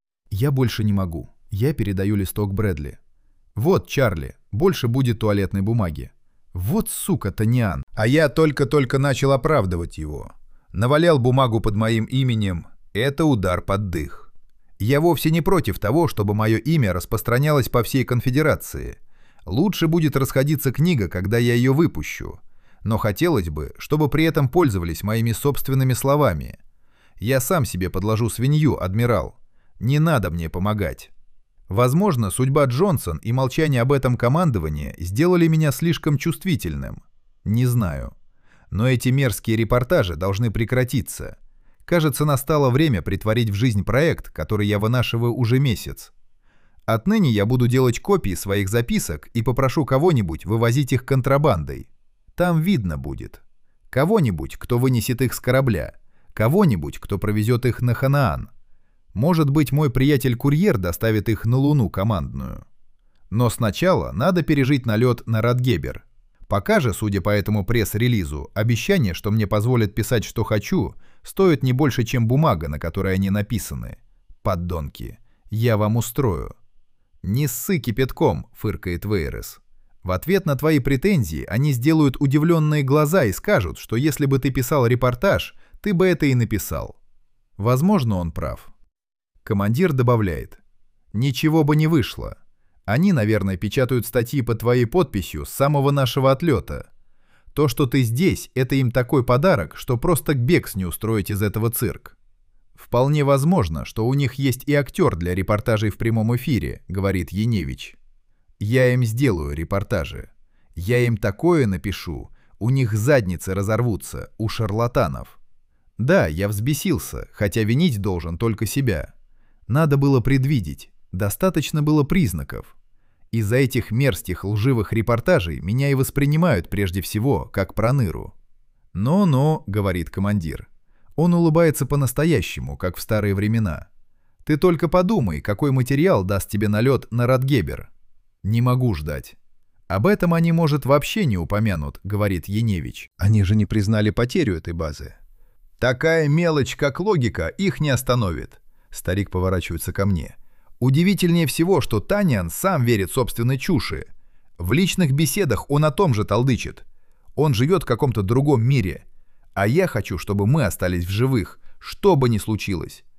Я больше не могу. Я передаю листок Брэдли. Вот, Чарли, больше будет туалетной бумаги. Вот сука, Таниан. А я только-только начал оправдывать его. Навалял бумагу под моим именем. Это удар под дых. Я вовсе не против того, чтобы мое имя распространялось по всей конфедерации. Лучше будет расходиться книга, когда я ее выпущу. Но хотелось бы, чтобы при этом пользовались моими собственными словами. Я сам себе подложу свинью, адмирал. Не надо мне помогать. Возможно, судьба Джонсон и молчание об этом командовании сделали меня слишком чувствительным. Не знаю. Но эти мерзкие репортажи должны прекратиться. Кажется, настало время притворить в жизнь проект, который я вынашиваю уже месяц. Отныне я буду делать копии своих записок и попрошу кого-нибудь вывозить их контрабандой. Там видно будет. Кого-нибудь, кто вынесет их с корабля. Кого-нибудь, кто провезет их на Ханаан. Может быть, мой приятель-курьер доставит их на Луну командную. Но сначала надо пережить налет на Радгебер. Пока же, судя по этому пресс-релизу, обещание, что мне позволят писать, что хочу, стоит не больше, чем бумага, на которой они написаны. Поддонки. Я вам устрою. «Не ссы кипятком», — фыркает Вейрес. «В ответ на твои претензии они сделают удивленные глаза и скажут, что если бы ты писал репортаж, ты бы это и написал». Возможно, он прав. Командир добавляет. «Ничего бы не вышло. Они, наверное, печатают статьи под твоей подписью с самого нашего отлета. То, что ты здесь, это им такой подарок, что просто Бекс не устроить из этого цирк». «Вполне возможно, что у них есть и актер для репортажей в прямом эфире», — говорит Яневич. «Я им сделаю репортажи. Я им такое напишу, у них задницы разорвутся, у шарлатанов». Да, я взбесился, хотя винить должен только себя. Надо было предвидеть, достаточно было признаков. Из-за этих мерзких лживых репортажей меня и воспринимают прежде всего как проныру. «Но-но», — говорит командир. Он улыбается по-настоящему, как в старые времена. «Ты только подумай, какой материал даст тебе налет на Радгебер». «Не могу ждать». «Об этом они, может, вообще не упомянут», — говорит Яневич. «Они же не признали потерю этой базы». «Такая мелочь, как логика, их не остановит». Старик поворачивается ко мне. «Удивительнее всего, что Таниан сам верит собственной чуши. В личных беседах он о том же толдычит. Он живет в каком-то другом мире. А я хочу, чтобы мы остались в живых, что бы ни случилось.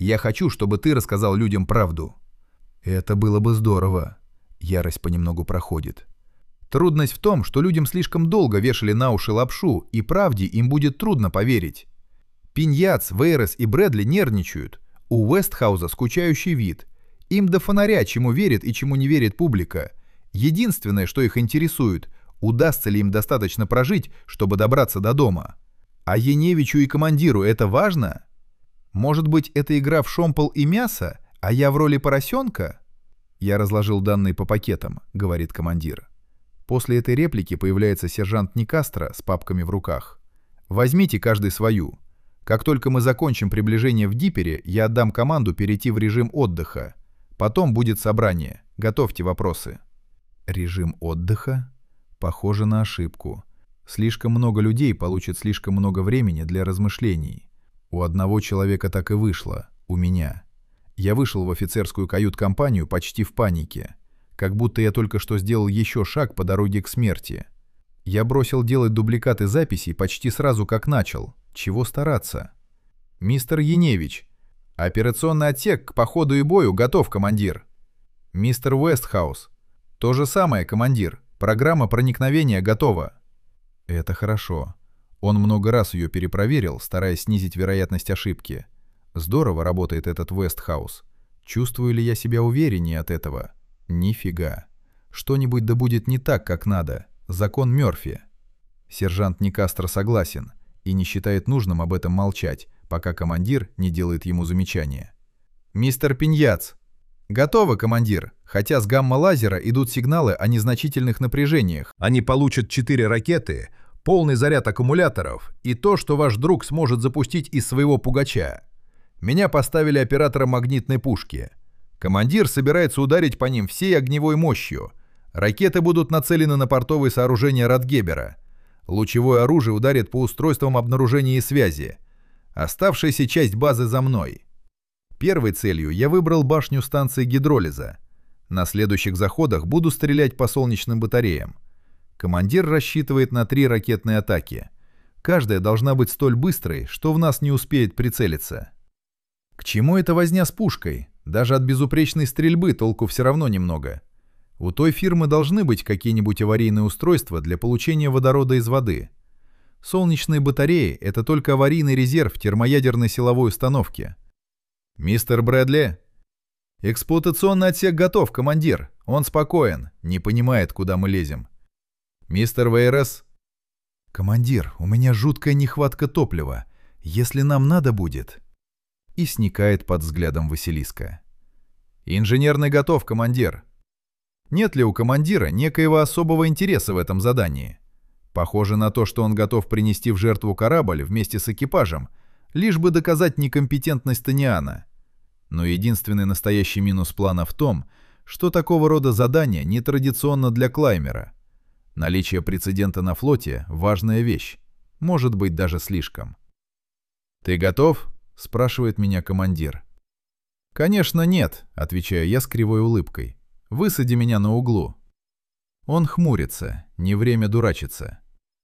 Я хочу, чтобы ты рассказал людям правду». «Это было бы здорово». Ярость понемногу проходит. Трудность в том, что людям слишком долго вешали на уши лапшу, и правде им будет трудно поверить. Пиньяц, Вейрес и Брэдли нервничают. У Уэстхауза скучающий вид. Им до фонаря, чему верит и чему не верит публика. Единственное, что их интересует, удастся ли им достаточно прожить, чтобы добраться до дома. А Яневичу и командиру это важно? Может быть, это игра в шомпол и мясо, а я в роли поросенка? Я разложил данные по пакетам, говорит командир. После этой реплики появляется сержант Никастро с папками в руках. Возьмите каждый свою. Как только мы закончим приближение в Дипере, я отдам команду перейти в режим отдыха. Потом будет собрание. Готовьте вопросы. Режим отдыха? Похоже на ошибку. Слишком много людей получит слишком много времени для размышлений. У одного человека так и вышло. У меня. Я вышел в офицерскую кают-компанию почти в панике. Как будто я только что сделал еще шаг по дороге к смерти. Я бросил делать дубликаты записей почти сразу, как начал. Чего стараться? «Мистер Яневич, операционный отсек к походу и бою готов, командир». «Мистер Уэстхаус, то же самое, командир. Программа проникновения готова». Это хорошо. Он много раз ее перепроверил, стараясь снизить вероятность ошибки. Здорово работает этот Уэстхаус. Чувствую ли я себя увереннее от этого? Нифига. Что-нибудь да будет не так, как надо. Закон Мёрфи. Сержант Никастро согласен и не считает нужным об этом молчать, пока командир не делает ему замечания. «Мистер Пиньяц». «Готово, командир, хотя с гамма-лазера идут сигналы о незначительных напряжениях. Они получат четыре ракеты, полный заряд аккумуляторов и то, что ваш друг сможет запустить из своего пугача. Меня поставили оператором магнитной пушки. Командир собирается ударить по ним всей огневой мощью. Ракеты будут нацелены на портовые сооружения Радгебера. Лучевое оружие ударит по устройствам обнаружения и связи. Оставшаяся часть базы за мной. Первой целью я выбрал башню станции гидролиза. На следующих заходах буду стрелять по солнечным батареям. Командир рассчитывает на три ракетные атаки. Каждая должна быть столь быстрой, что в нас не успеет прицелиться. К чему эта возня с пушкой? Даже от безупречной стрельбы толку все равно немного. У той фирмы должны быть какие-нибудь аварийные устройства для получения водорода из воды. Солнечные батареи — это только аварийный резерв термоядерной силовой установки. «Мистер Брэдли?» «Эксплуатационный отсек готов, командир. Он спокоен, не понимает, куда мы лезем». «Мистер Вейрес?» «Командир, у меня жуткая нехватка топлива. Если нам надо будет...» И сникает под взглядом Василиска. «Инженерный готов, командир». Нет ли у командира некоего особого интереса в этом задании? Похоже на то, что он готов принести в жертву корабль вместе с экипажем, лишь бы доказать некомпетентность Тониана. Но единственный настоящий минус плана в том, что такого рода задание нетрадиционно для клаймера. Наличие прецедента на флоте – важная вещь, может быть даже слишком. «Ты готов?» – спрашивает меня командир. «Конечно нет», – отвечаю я с кривой улыбкой. «Высади меня на углу». Он хмурится, не время дурачиться.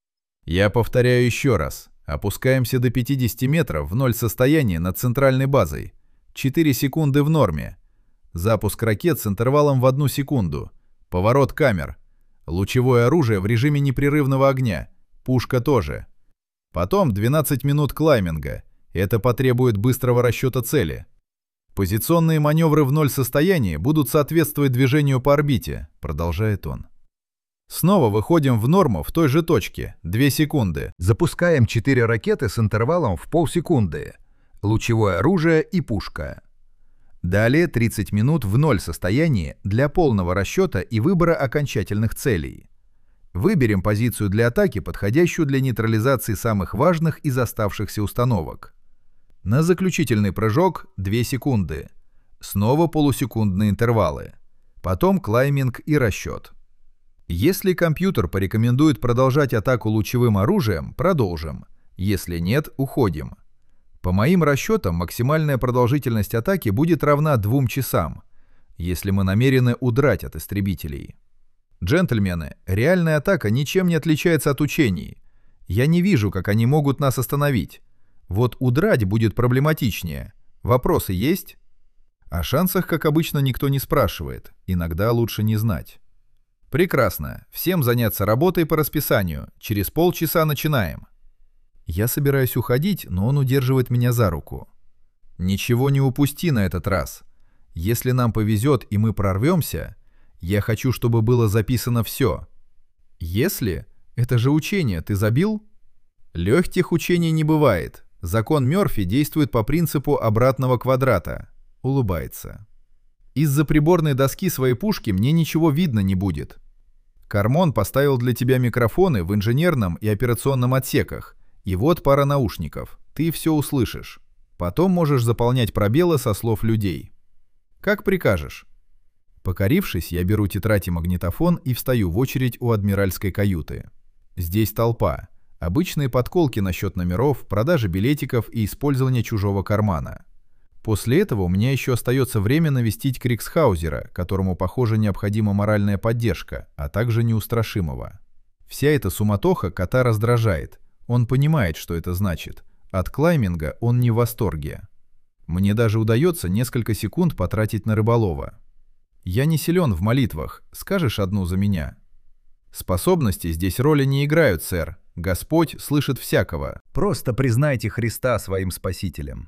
Я повторяю еще раз. Опускаемся до пятидесяти метров в ноль состоянии над центральной базой. четыре секунды в норме. Запуск ракет с интервалом в одну секунду. Поворот камер. Лучевое оружие в режиме непрерывного огня. Пушка тоже. Потом двенадцать минут клайминга. Это потребует быстрого расчета цели. Позиционные маневры в ноль состоянии будут соответствовать движению по орбите, продолжает он. Снова выходим в норму в той же точке, две секунды. Запускаем четыре ракеты с интервалом в полсекунды. Лучевое оружие и пушка. Далее тридцать минут в ноль состоянии для полного расчета и выбора окончательных целей. Выберем позицию для атаки, подходящую для нейтрализации самых важных из оставшихся установок. На заключительный прыжок две секунды. Снова полусекундные интервалы. Потом клайминг и расчет. Если компьютер порекомендует продолжать атаку лучевым оружием, продолжим. Если нет, уходим. По моим расчетам, максимальная продолжительность атаки будет равна двум часам, если мы намерены удрать от истребителей. Джентльмены, реальная атака ничем не отличается от учений. Я не вижу, как они могут нас остановить. Вот удрать будет проблематичнее. Вопросы есть? О шансах, как обычно, никто не спрашивает. Иногда лучше не знать. Прекрасно. Всем заняться работой по расписанию. Через полчаса начинаем. Я собираюсь уходить, но он удерживает меня за руку. Ничего не упусти на этот раз. Если нам повезет и мы прорвемся, я хочу, чтобы было записано все. Если? Это же учение, ты забил? Легких учений не бывает. Закон Мёрфи действует по принципу обратного квадрата. Улыбается. Из-за приборной доски своей пушки мне ничего видно не будет. Кармон поставил для тебя микрофоны в инженерном и операционном отсеках. И вот пара наушников. Ты все услышишь. Потом можешь заполнять пробелы со слов людей. Как прикажешь. Покорившись, я беру тетрадь и магнитофон и встаю в очередь у адмиральской каюты. Здесь толпа. Обычные подколки насчет номеров, продажи билетиков и использования чужого кармана. После этого у меня еще остается время навестить Криксхаузера, которому, похоже, необходима моральная поддержка, а также неустрашимого. Вся эта суматоха кота раздражает. Он понимает, что это значит. От клайминга он не в восторге. Мне даже удается несколько секунд потратить на рыболова. Я не силен в молитвах. Скажешь одну за меня? Способности здесь роли не играют, сэр. Господь слышит всякого. Просто признайте Христа своим спасителем.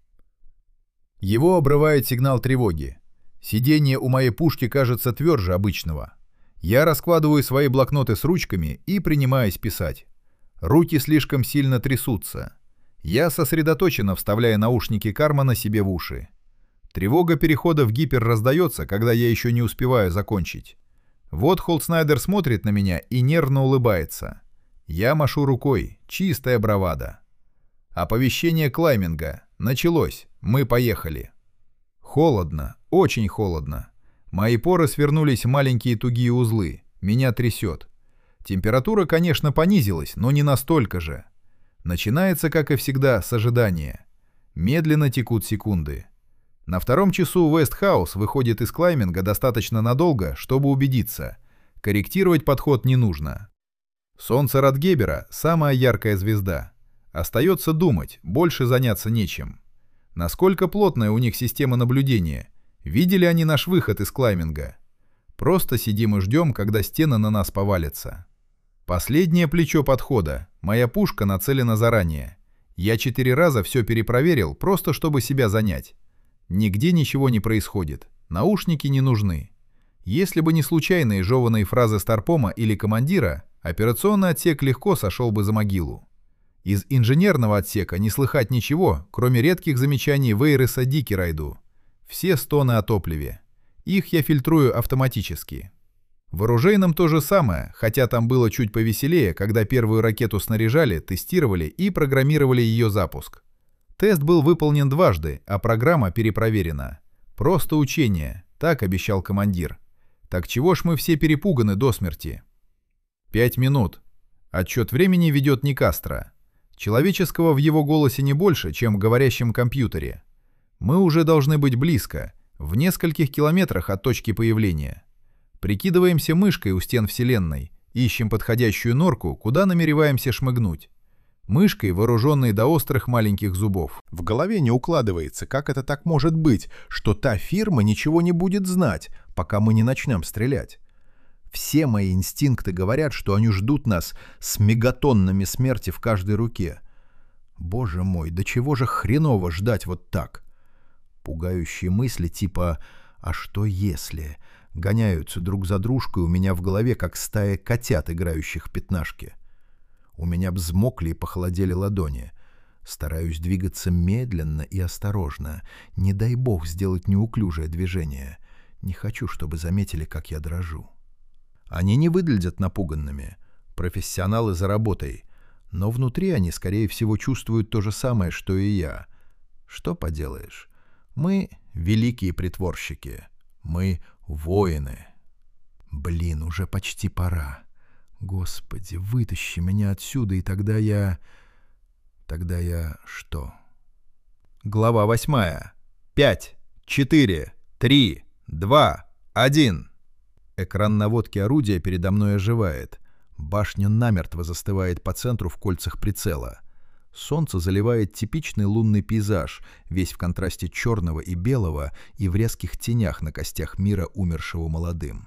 Его обрывает сигнал тревоги. Сиденье у моей пушки кажется тверже обычного. Я раскладываю свои блокноты с ручками и принимаюсь писать. Руки слишком сильно трясутся. Я сосредоточенно вставляю наушники Кармана себе в уши. Тревога перехода в гипер раздается, когда я еще не успеваю закончить. Вот Холтснайдер смотрит на меня и нервно улыбается. Я машу рукой. Чистая бравада. Оповещение клайминга. Началось. Мы поехали. Холодно. Очень холодно. Мои поры свернулись в маленькие тугие узлы. Меня трясет. Температура, конечно, понизилась, но не настолько же. Начинается, как и всегда, с ожидания. Медленно текут секунды. На втором часу Вестхаус выходит из клайминга достаточно надолго, чтобы убедиться. Корректировать подход не нужно. Солнце Радгебера — самая яркая звезда. Остается думать, больше заняться нечем. Насколько плотная у них система наблюдения? Видели они наш выход из клайминга? Просто сидим и ждем, когда стены на нас повалятся. Последнее плечо подхода. Моя пушка нацелена заранее. Я четыре раза все перепроверил, просто чтобы себя занять. Нигде ничего не происходит. Наушники не нужны. Если бы не случайные жеванные фразы Старпома или командира, операционный отсек легко сошел бы за могилу. Из инженерного отсека не слыхать ничего, кроме редких замечаний Вейреса Дикерайду. Все стоны о топливе. Их я фильтрую автоматически. В оружейном то же самое, хотя там было чуть повеселее, когда первую ракету снаряжали, тестировали и программировали ее запуск. Тест был выполнен дважды, а программа перепроверена. Просто учение, так обещал командир. Так чего ж мы все перепуганы до смерти? Пять минут. Отсчет времени ведет Никастро. Человеческого в его голосе не больше, чем в говорящем компьютере. Мы уже должны быть близко, в нескольких километрах от точки появления. Прикидываемся мышкой у стен Вселенной, ищем подходящую норку, куда намереваемся шмыгнуть. Мышкой, вооруженной до острых маленьких зубов. В голове не укладывается, как это так может быть, что та фирма ничего не будет знать, пока мы не начнем стрелять. Все мои инстинкты говорят, что они ждут нас с мегатоннами смерти в каждой руке. Боже мой, до чего же хреново ждать вот так? Пугающие мысли типа «а что если?» гоняются друг за дружкой у меня в голове, как стая котят, играющих в пятнашки. У меня взмокли и похолодели ладони. Стараюсь двигаться медленно и осторожно. Не дай бог сделать неуклюжее движение. Не хочу, чтобы заметили, как я дрожу. Они не выглядят напуганными. Профессионалы за работой. Но внутри они, скорее всего, чувствуют то же самое, что и я. Что поделаешь? Мы великие притворщики. Мы воины. Блин, уже почти пора. Господи, вытащи меня отсюда, и тогда я... Тогда я что? Глава восьмая. Пять, четыре, три, два, один. Экран наводки орудия передо мной оживает. Башня намертво застывает по центру в кольцах прицела. Солнце заливает типичный лунный пейзаж, весь в контрасте черного и белого и в резких тенях на костях мира, умершего молодым.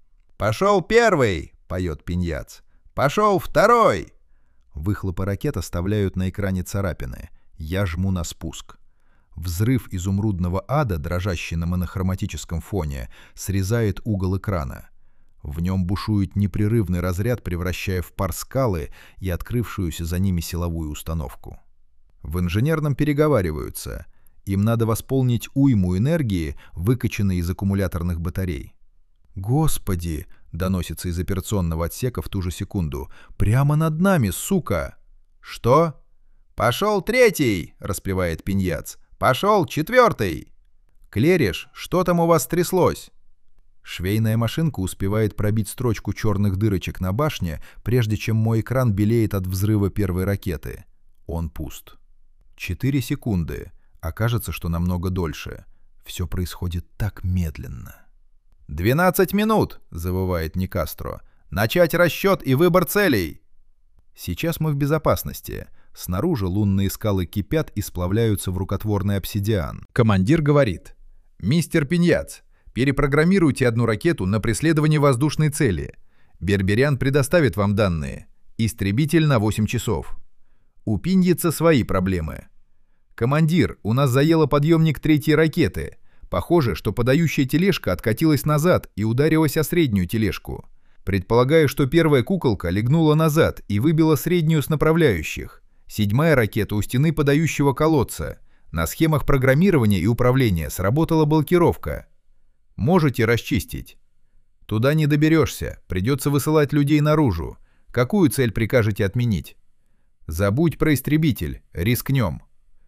«Пошел первый!» — поет Пиньяц. «Пошел второй!» Выхлопы ракет оставляют на экране царапины. Я жму на спуск. Взрыв изумрудного ада, дрожащий на монохроматическом фоне, срезает угол экрана. В нем бушует непрерывный разряд, превращая в пар скалы и открывшуюся за ними силовую установку. В инженерном переговариваются. Им надо восполнить уйму энергии, выкачанной из аккумуляторных батарей. «Господи!» — доносится из операционного отсека в ту же секунду. «Прямо над нами, сука!» «Что?» «Пошел третий!» — распевает Пиньяц. «Пошел четвертый!» «Клериш, что там у вас стряслось?» Швейная машинка успевает пробить строчку черных дырочек на башне, прежде чем мой экран белеет от взрыва первой ракеты. Он пуст. Четыре секунды. Окажется, что намного дольше. Все происходит так медленно. «Двенадцать минут!» — завывает Никастро. «Начать расчет и выбор целей!» Сейчас мы в безопасности. Снаружи лунные скалы кипят и сплавляются в рукотворный обсидиан. Командир говорит: «Мистер Пиньяц, перепрограммируйте одну ракету на преследование воздушной цели. Берберян предоставит вам данные. Истребитель на восемь часов. У Пиньяца свои проблемы. Командир, у нас заело подъемник третьей ракеты. Похоже, что подающая тележка откатилась назад и ударилась о среднюю тележку. Предполагаю, что первая куколка легнула назад и выбила среднюю с направляющих. Седьмая ракета у стены подающего колодца. На схемах программирования и управления сработала блокировка. Можете расчистить. Туда не доберешься, придется высылать людей наружу. Какую цель прикажете отменить? Забудь про истребитель, рискнем.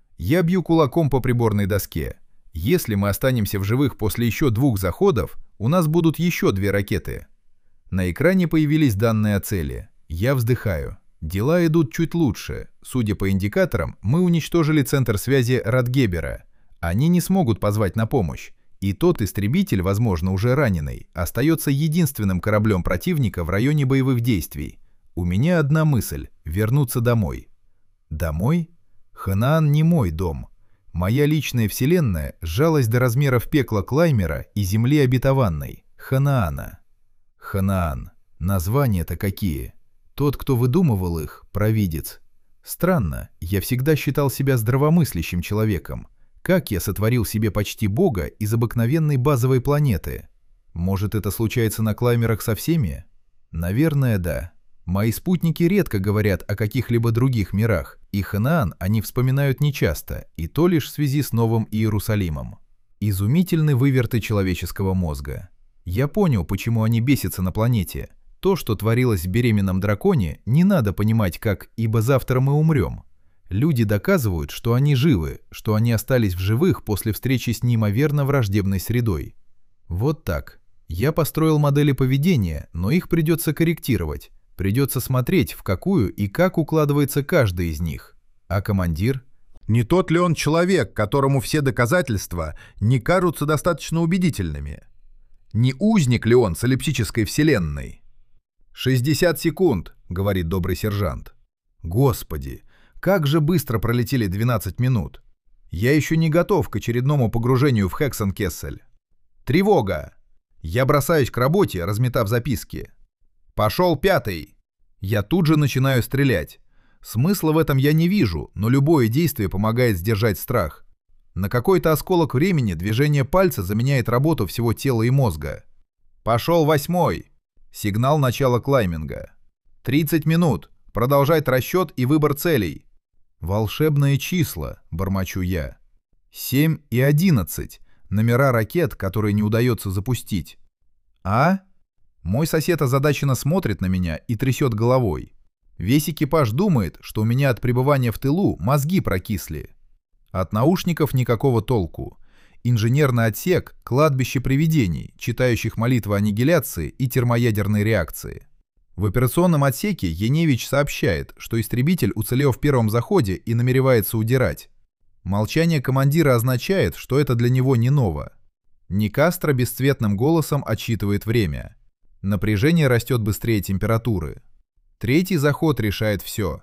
Я бью кулаком по приборной доске. Если мы останемся в живых после еще двух заходов, у нас будут еще две ракеты. На экране появились данные о цели. Я вздыхаю. Дела идут чуть лучше. Судя по индикаторам, мы уничтожили центр связи Радгебера. Они не смогут позвать на помощь. И тот истребитель, возможно, уже раненый, остается единственным кораблем противника в районе боевых действий. У меня одна мысль — вернуться домой. Домой? Ханаан не мой дом. Моя личная вселенная сжалась до размеров пекла Клаймера и земли обетованной — Ханаана. Ханаан. Названия-то какие? Тот, кто выдумывал их, провидец. Странно, я всегда считал себя здравомыслящим человеком. Как я сотворил себе почти бога из обыкновенной базовой планеты? Может, это случается на Клаймерах со всеми? Наверное, да. Мои спутники редко говорят о каких-либо других мирах, и Ханаан они вспоминают нечасто, и то лишь в связи с Новым Иерусалимом. Изумительны выверты человеческого мозга. Я понял, почему они бесятся на планете. То, что творилось в беременном драконе, не надо понимать как «ибо завтра мы умрем». Люди доказывают, что они живы, что они остались в живых после встречи с неимоверно враждебной средой. Вот так. Я построил модели поведения, но их придется корректировать. Придется смотреть, в какую и как укладывается каждый из них. А командир? Не тот ли он человек, которому все доказательства не кажутся достаточно убедительными? Не узник ли он солипсической вселенной? «шестьдесят секунд», — говорит добрый сержант. Господи, как же быстро пролетели двенадцать минут. Я еще не готов к очередному погружению в Хексенкессель. Тревога! Я бросаюсь к работе, разметав записки. Пошел пятый. Я тут же начинаю стрелять. Смысла в этом я не вижу, но любое действие помогает сдержать страх. На какой-то осколок времени движение пальца заменяет работу всего тела и мозга. Пошел восьмой. Сигнал начала клайминга. тридцать минут. Продолжать расчет и выбор целей. Волшебные числа, бормочу я. семь и одиннадцать. Номера ракет, которые не удается запустить. А? Мой сосед озадаченно смотрит на меня и трясет головой. Весь экипаж думает, что у меня от пребывания в тылу мозги прокисли. От наушников никакого толку. Инженерный отсек – кладбище привидений, читающих молитвы аннигиляции и термоядерной реакции. В операционном отсеке Яневич сообщает, что истребитель уцелел в первом заходе и намеревается удирать. Молчание командира означает, что это для него не ново. Никастро бесцветным голосом отсчитывает время. Напряжение растет быстрее температуры. Третий заход решает все.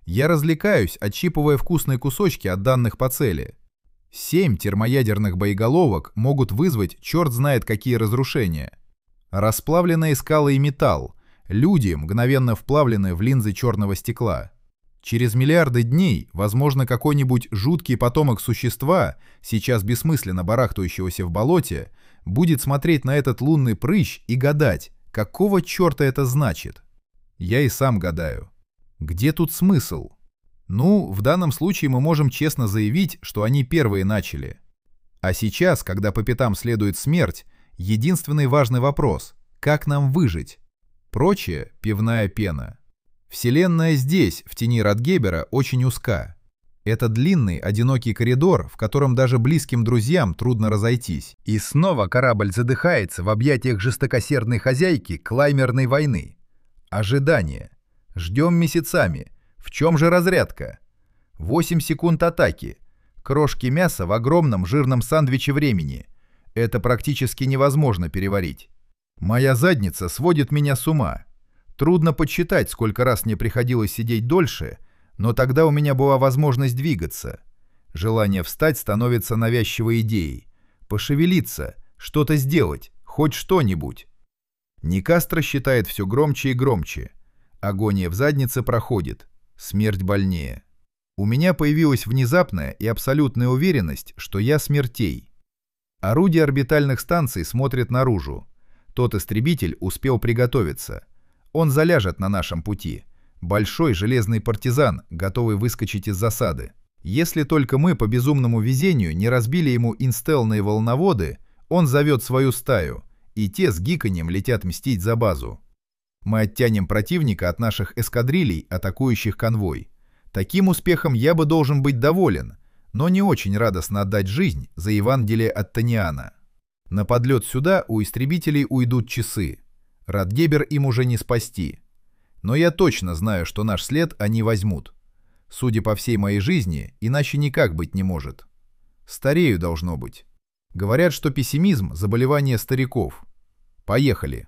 Я развлекаюсь, отщипывая вкусные кусочки от данных по цели. Семь термоядерных боеголовок могут вызвать черт знает какие разрушения. Расплавленные скалы и металл, люди, мгновенно вплавленные в линзы черного стекла. Через миллиарды дней, возможно, какой-нибудь жуткий потомок существа, сейчас бессмысленно барахтающегося в болоте, будет смотреть на этот лунный прыщ и гадать, какого черта это значит. Я и сам гадаю. Где тут смысл? Ну, в данном случае мы можем честно заявить, что они первые начали. А сейчас, когда по пятам следует смерть, единственный важный вопрос – как нам выжить? Прочее – пивная пена. Вселенная здесь, в тени Радгебера, очень узка. Это длинный, одинокий коридор, в котором даже близким друзьям трудно разойтись. И снова корабль задыхается в объятиях жестокосердной хозяйки клаймерной войны. Ожидание. Ждем месяцами. В чем же разрядка? восемь секунд атаки. Крошки мяса в огромном жирном сандвиче времени. Это практически невозможно переварить. Моя задница сводит меня с ума. Трудно подсчитать, сколько раз мне приходилось сидеть дольше, но тогда у меня была возможность двигаться. Желание встать становится навязчивой идеей. Пошевелиться, что-то сделать, хоть что-нибудь. Никастро считает все громче и громче. Агония в заднице проходит. Смерть больнее. У меня появилась внезапная и абсолютная уверенность, что я смертей. Орудия орбитальных станций смотрят наружу. Тот истребитель успел приготовиться. Он заляжет на нашем пути. Большой железный партизан, готовый выскочить из засады. Если только мы по безумному везению не разбили ему инстеллные волноводы, он зовет свою стаю, и те с гиканьем летят мстить за базу. Мы оттянем противника от наших эскадрилей, атакующих конвой. Таким успехом я бы должен быть доволен, но не очень радостно отдать жизнь за Евангелие от Таниана. На подлет сюда у истребителей уйдут часы. Радгебер им уже не спасти. Но я точно знаю, что наш след они возьмут. Судя по всей моей жизни, иначе никак быть не может. Старею должно быть. Говорят, что пессимизм – заболевание стариков. Поехали.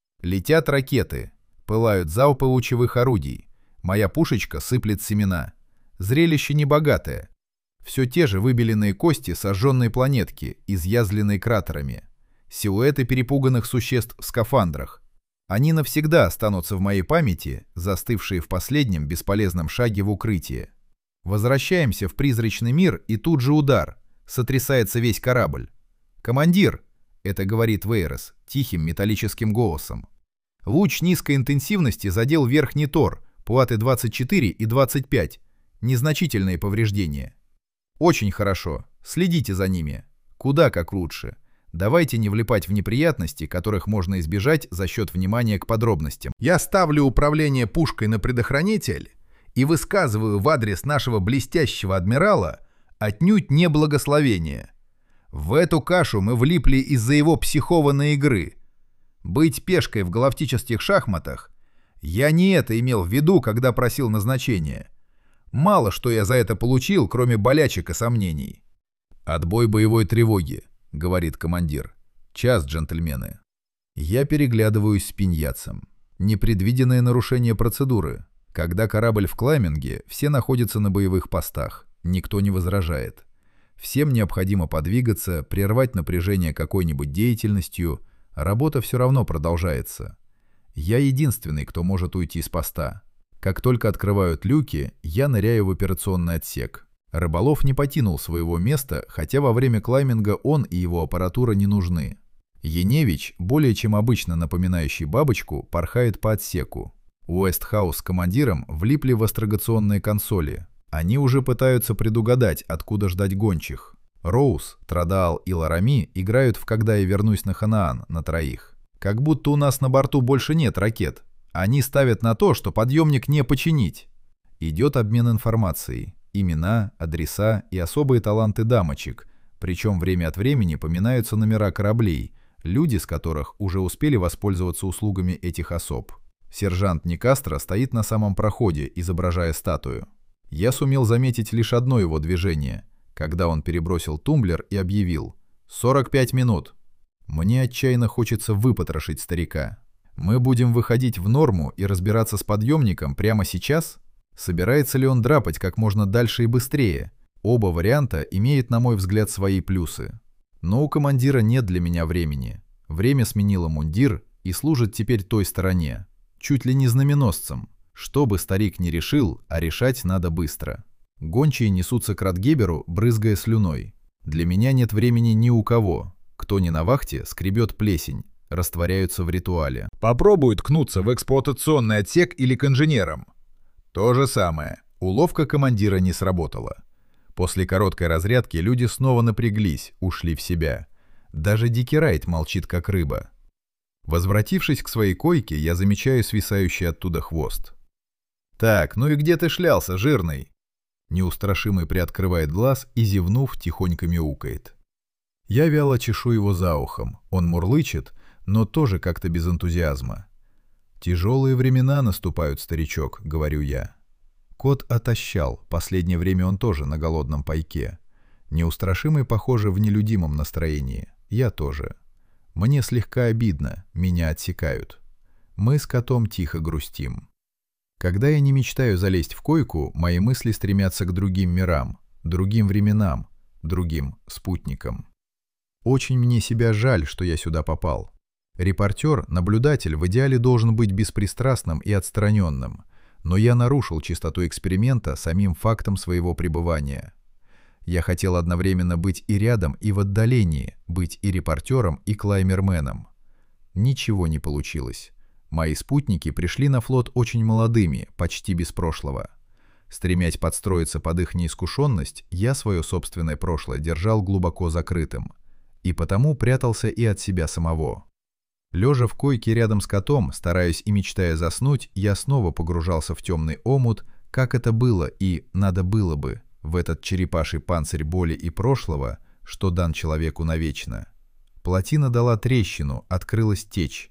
Летят ракеты. Пылают залпы лучевых орудий. Моя пушечка сыплет семена. Зрелище небогатое. Все те же выбеленные кости сожженной планетки, изъязленной кратерами. Силуэты перепуганных существ в скафандрах. Они навсегда останутся в моей памяти, застывшие в последнем бесполезном шаге в укрытие. Возвращаемся в призрачный мир, и тут же удар. Сотрясается весь корабль. «Командир!» — это говорит Вейрос тихим металлическим голосом. Луч низкой интенсивности задел верхний тор, платы двадцать четыре и двадцать пять. Незначительные повреждения. Очень хорошо. Следите за ними. Куда как лучше. Давайте не влипать в неприятности, которых можно избежать за счет внимания к подробностям. Я ставлю управление пушкой на предохранитель и высказываю в адрес нашего блестящего адмирала отнюдь не благословение. В эту кашу мы влипли из-за его психованной игры. Быть пешкой в галактических шахматах — я не это имел в виду, когда просил назначения. Мало что я за это получил, кроме болячек и сомнений. «Отбой боевой тревоги», — говорит командир. «Час, джентльмены». Я переглядываюсь с пиньяцем. Непредвиденное нарушение процедуры. Когда корабль в клайминге, все находятся на боевых постах. Никто не возражает. Всем необходимо подвигаться, прервать напряжение какой-нибудь деятельностью. Работа все равно продолжается. Я единственный, кто может уйти с поста. Как только открывают люки, я ныряю в операционный отсек. Рыболов не покинул своего места, хотя во время клайминга он и его аппаратура не нужны. Яневич, более чем обычно напоминающий бабочку, порхает по отсеку. Уэстхаус с командиром влипли в астрогационные консоли. Они уже пытаются предугадать, откуда ждать гончих. Роуз, Традаал и Ларами играют в «Когда я вернусь на Ханаан» на троих. Как будто у нас на борту больше нет ракет. Они ставят на то, что подъемник не починить. Идет обмен информацией. Имена, адреса и особые таланты дамочек. Причем время от времени поминаются номера кораблей, люди с которых уже успели воспользоваться услугами этих особ. Сержант Никастро стоит на самом проходе, изображая статую. Я сумел заметить лишь одно его движение, когда он перебросил тумблер и объявил «сорок пять минут». Мне отчаянно хочется выпотрошить старика. Мы будем выходить в норму и разбираться с подъемником прямо сейчас? Собирается ли он драпать как можно дальше и быстрее? Оба варианта имеют, на мой взгляд, свои плюсы. Но у командира нет для меня времени. Время сменило мундир и служит теперь той стороне. Чуть ли не знаменосцем. Что бы старик ни решил, а решать надо быстро. Гончие несутся к Ратгеберу, брызгая слюной. Для меня нет времени ни у кого. Кто не на вахте, скребет плесень. Растворяются в ритуале. Попробуют ткнуться в эксплуатационный отсек или к инженерам. То же самое. Уловка командира не сработала. После короткой разрядки люди снова напряглись, ушли в себя. Даже Дикий Райт молчит как рыба. Возвратившись к своей койке, я замечаю свисающий оттуда хвост. «Так, ну и где ты шлялся, жирный?» Неустрашимый приоткрывает глаз и, зевнув, тихонько мяукает. Я вяло чешу его за ухом. Он мурлычет, но тоже как-то без энтузиазма. «Тяжелые времена наступают, старичок», — говорю я. Кот отощал, последнее время он тоже на голодном пайке. Неустрашимый, похоже, в нелюдимом настроении. Я тоже. Мне слегка обидно, меня отсекают. Мы с котом тихо грустим. Когда я не мечтаю залезть в койку, мои мысли стремятся к другим мирам, другим временам, другим спутникам. Очень мне себя жаль, что я сюда попал. Репортер, наблюдатель в идеале должен быть беспристрастным и отстраненным, но я нарушил чистоту эксперимента самим фактом своего пребывания. Я хотел одновременно быть и рядом, и в отдалении, быть и репортером, и клаймерменом. Ничего не получилось. Мои спутники пришли на флот очень молодыми, почти без прошлого. Стремясь подстроиться под их неискушенность, я свое собственное прошлое держал глубоко закрытым. И потому прятался и от себя самого. Лежа в койке рядом с котом, стараясь и мечтая заснуть, я снова погружался в темный омут, как это было и надо было бы, в этот черепаший панцирь боли и прошлого, что дан человеку навечно. Плотина дала трещину, открылась течь.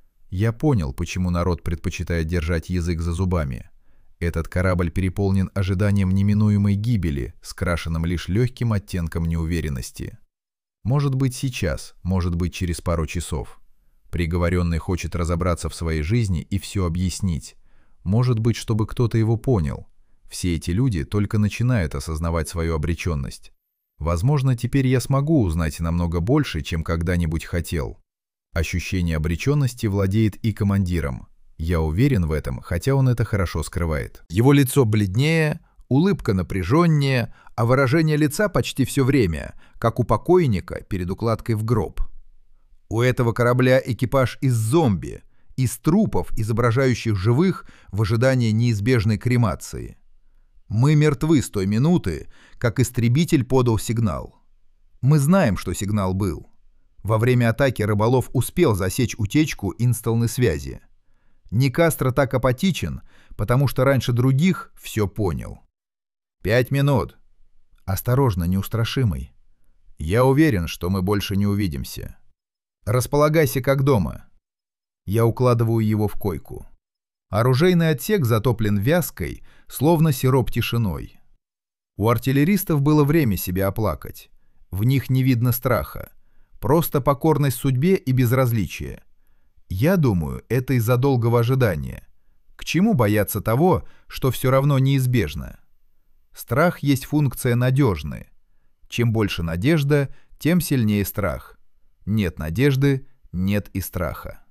Я понял, почему народ предпочитает держать язык за зубами. Этот корабль переполнен ожиданием неминуемой гибели, скрашенным лишь легким оттенком неуверенности. Может быть сейчас, может быть через пару часов. Приговоренный хочет разобраться в своей жизни и все объяснить. Может быть, чтобы кто-то его понял. Все эти люди только начинают осознавать свою обреченность. Возможно, теперь я смогу узнать намного больше, чем когда-нибудь хотел. Ощущение обреченности владеет и командиром. Я уверен в этом, хотя он это хорошо скрывает. Его лицо бледнее, улыбка напряженнее, а выражение лица почти все время, как у покойника перед укладкой в гроб. У этого корабля экипаж из зомби, из трупов, изображающих живых в ожидании неизбежной кремации. Мы мертвы с той минуты, как истребитель подал сигнал. Мы знаем, что сигнал был. Во время атаки рыболов успел засечь утечку инсталной связи. Никастро так апатичен, потому что раньше других все понял. Пять минут. Осторожно, неустрашимый. Я уверен, что мы больше не увидимся. Располагайся как дома. Я укладываю его в койку. Оружейный отсек затоплен вязкой, словно сироп тишиной. У артиллеристов было время себя оплакать. В них не видно страха. Просто покорность судьбе и безразличие. Я думаю, это из-за долгого ожидания. К чему бояться того, что все равно неизбежно? Страх есть функция надежная. Чем больше надежда, тем сильнее страх. Нет надежды, нет и страха.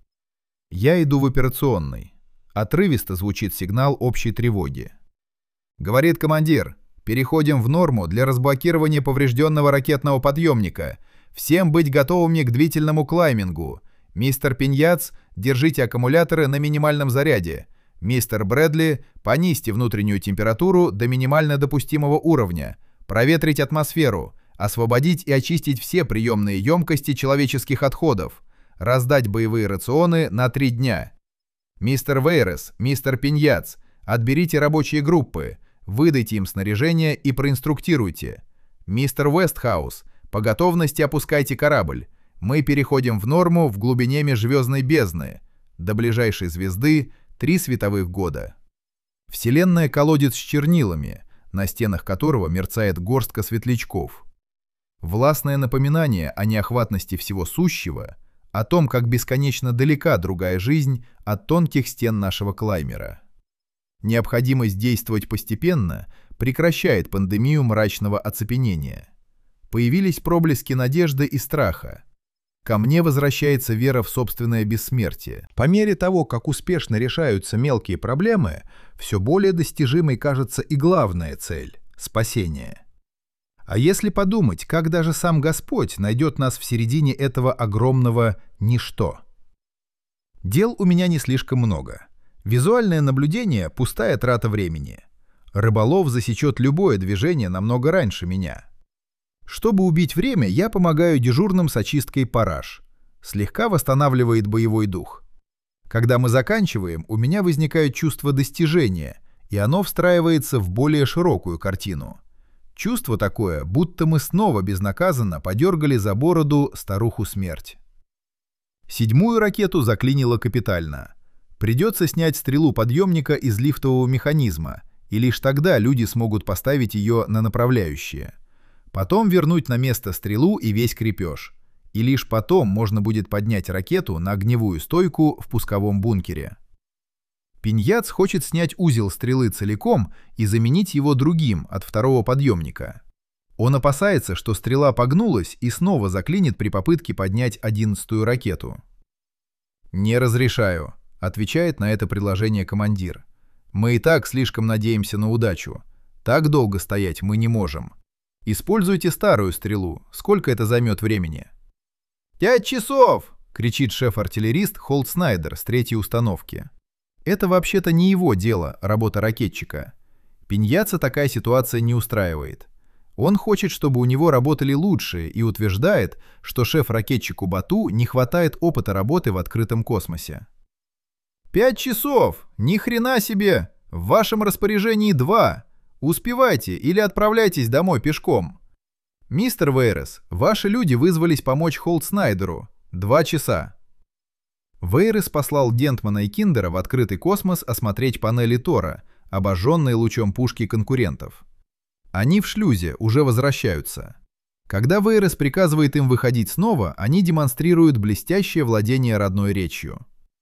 Я иду в операционный. Отрывисто звучит сигнал общей тревоги. Говорит командир, переходим в норму для разблокирования поврежденного ракетного подъемника. Всем быть готовыми к длительному клаймингу. Мистер Пиньяц, держите аккумуляторы на минимальном заряде. Мистер Брэдли, понизьте внутреннюю температуру до минимально допустимого уровня. Проветрить атмосферу. Освободить и очистить все приемные емкости человеческих отходов. Раздать боевые рационы на три дня. Мистер Вейрес, мистер Пиньяц, отберите рабочие группы. Выдайте им снаряжение и проинструктируйте. Мистер Вестхаус, по готовности опускайте корабль. Мы переходим в норму в глубине межзвездной бездны. До ближайшей звезды три световых года. Вселенная колодец с чернилами, на стенах которого мерцает горстка светлячков. Властное напоминание о неохватности всего сущего, о том, как бесконечно далека другая жизнь от тонких стен нашего клаймера. Необходимость действовать постепенно прекращает пандемию мрачного оцепенения. Появились проблески надежды и страха. Ко мне возвращается вера в собственное бессмертие. По мере того, как успешно решаются мелкие проблемы, все более достижимой кажется и главная цель – спасение. А если подумать, как даже сам Господь найдет нас в середине этого огромного ничто? Дел у меня не слишком много. Визуальное наблюдение – пустая трата времени. Рыболов засечет любое движение намного раньше меня. Чтобы убить время, я помогаю дежурным с очисткой параж. Слегка восстанавливает боевой дух. Когда мы заканчиваем, у меня возникает чувство достижения, и оно встраивается в более широкую картину. Чувство такое, будто мы снова безнаказанно подергали за бороду старуху смерть. Седьмую ракету заклинило капитально. Придется снять стрелу подъемника из лифтового механизма, и лишь тогда люди смогут поставить ее на направляющее. Потом вернуть на место стрелу и весь крепеж. И лишь потом можно будет поднять ракету на огневую стойку в пусковом бункере. Пиньяц хочет снять узел стрелы целиком и заменить его другим от второго подъемника. Он опасается, что стрела погнулась и снова заклинит при попытке поднять одиннадцатую ракету. «Не разрешаю», — отвечает на это предложение командир. «Мы и так слишком надеемся на удачу. Так долго стоять мы не можем. Используйте старую стрелу. Сколько это займет времени?» «Пять часов!» — кричит шеф-артиллерист Холт Снайдер с третьей установки. Это вообще-то не его дело, работа ракетчика. Пиньяца такая ситуация не устраивает. Он хочет, чтобы у него работали лучшие, и утверждает, что шеф-ракетчику Бату не хватает опыта работы в открытом космосе. «Пять часов! Ни хрена себе! В вашем распоряжении два! Успевайте или отправляйтесь домой пешком. Мистер Вейрес, ваши люди вызвались помочь Холт Снайдеру. Два часа». Вейрес послал Дентмана и Киндера в открытый космос осмотреть панели Тора, обожженные лучом пушки конкурентов. Они в шлюзе, уже возвращаются. Когда Вейрес приказывает им выходить снова, они демонстрируют блестящее владение родной речью.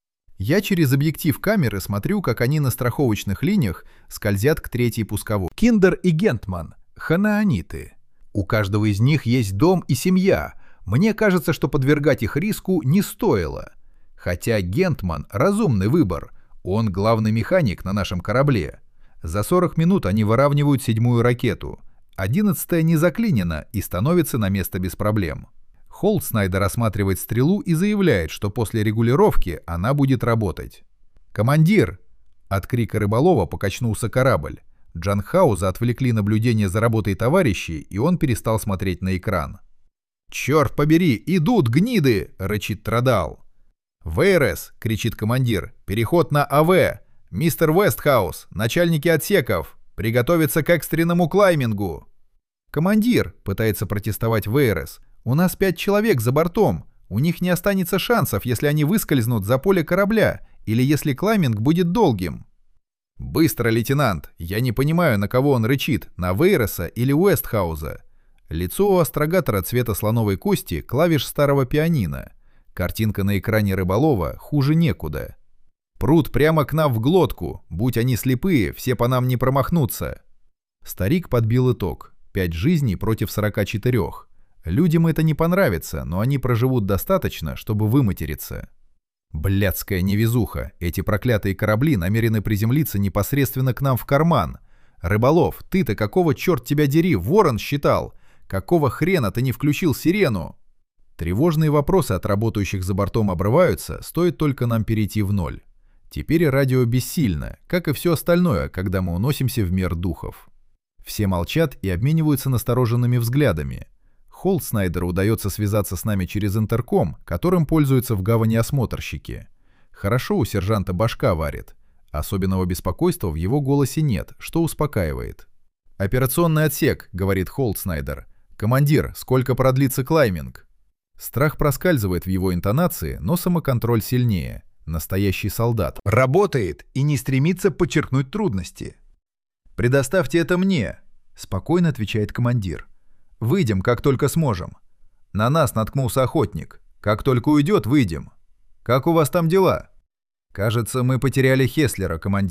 Я через объектив камеры смотрю, как они на страховочных линиях скользят к третьей пусковой. Киндер и Гентман – ханааниты. У каждого из них есть дом и семья. Мне кажется, что подвергать их риску не стоило. Хотя Гентман – разумный выбор. Он главный механик на нашем корабле. За сорок минут они выравнивают седьмую ракету. Одиннадцатая не заклинена и становится на место без проблем. Холт Снайдер осматривает стрелу и заявляет, что после регулировки она будет работать. «Командир!» От крика рыболова покачнулся корабль. Джанхауза отвлекли наблюдение за работой товарищей, и он перестал смотреть на экран. «Черт побери, идут гниды!» — рычит Традал. «Вейрес!» — кричит командир. «Переход на АВ! Мистер Вестхаус, начальники отсеков! Приготовиться к экстренному клаймингу!» «Командир!» — пытается протестовать Вейрес. «У нас пять человек за бортом. У них не останется шансов, если они выскользнут за поле корабля, или если клайминг будет долгим». «Быстро, лейтенант! Я не понимаю, на кого он рычит, на Вейреса или Уэстхауза». Лицо у астрогатора цвета слоновой кости — клавиш старого пианино. Картинка на экране рыболова хуже некуда. «Прут прямо к нам в глотку. Будь они слепые, все по нам не промахнутся». Старик подбил итог. Пять жизней против сорока четырех. Людям это не понравится, но они проживут достаточно, чтобы выматериться. Блядская невезуха. Эти проклятые корабли намерены приземлиться непосредственно к нам в карман. Рыболов, ты-то какого черт тебя дери, ворон считал? Какого хрена ты не включил сирену? Тревожные вопросы от работающих за бортом обрываются, стоит только нам перейти в ноль. Теперь радио бессильно, как и все остальное, когда мы уносимся в мир духов. Все молчат и обмениваются настороженными взглядами. Холт Снайдеру удается связаться с нами через интерком, которым пользуются в гавани осмотрщики. Хорошо у сержанта башка варит. Особенного беспокойства в его голосе нет, что успокаивает. «Операционный отсек», — говорит Холт Снайдер. «Командир, сколько продлится клайминг?» Страх проскальзывает в его интонации, но самоконтроль сильнее. Настоящий солдат. Работает и не стремится подчеркнуть трудности. «Предоставьте это мне», — спокойно отвечает командир. «Выйдем, как только сможем. На нас наткнулся охотник. Как только уйдет, выйдем. Как у вас там дела?» «Кажется, мы потеряли Хеслера, командир.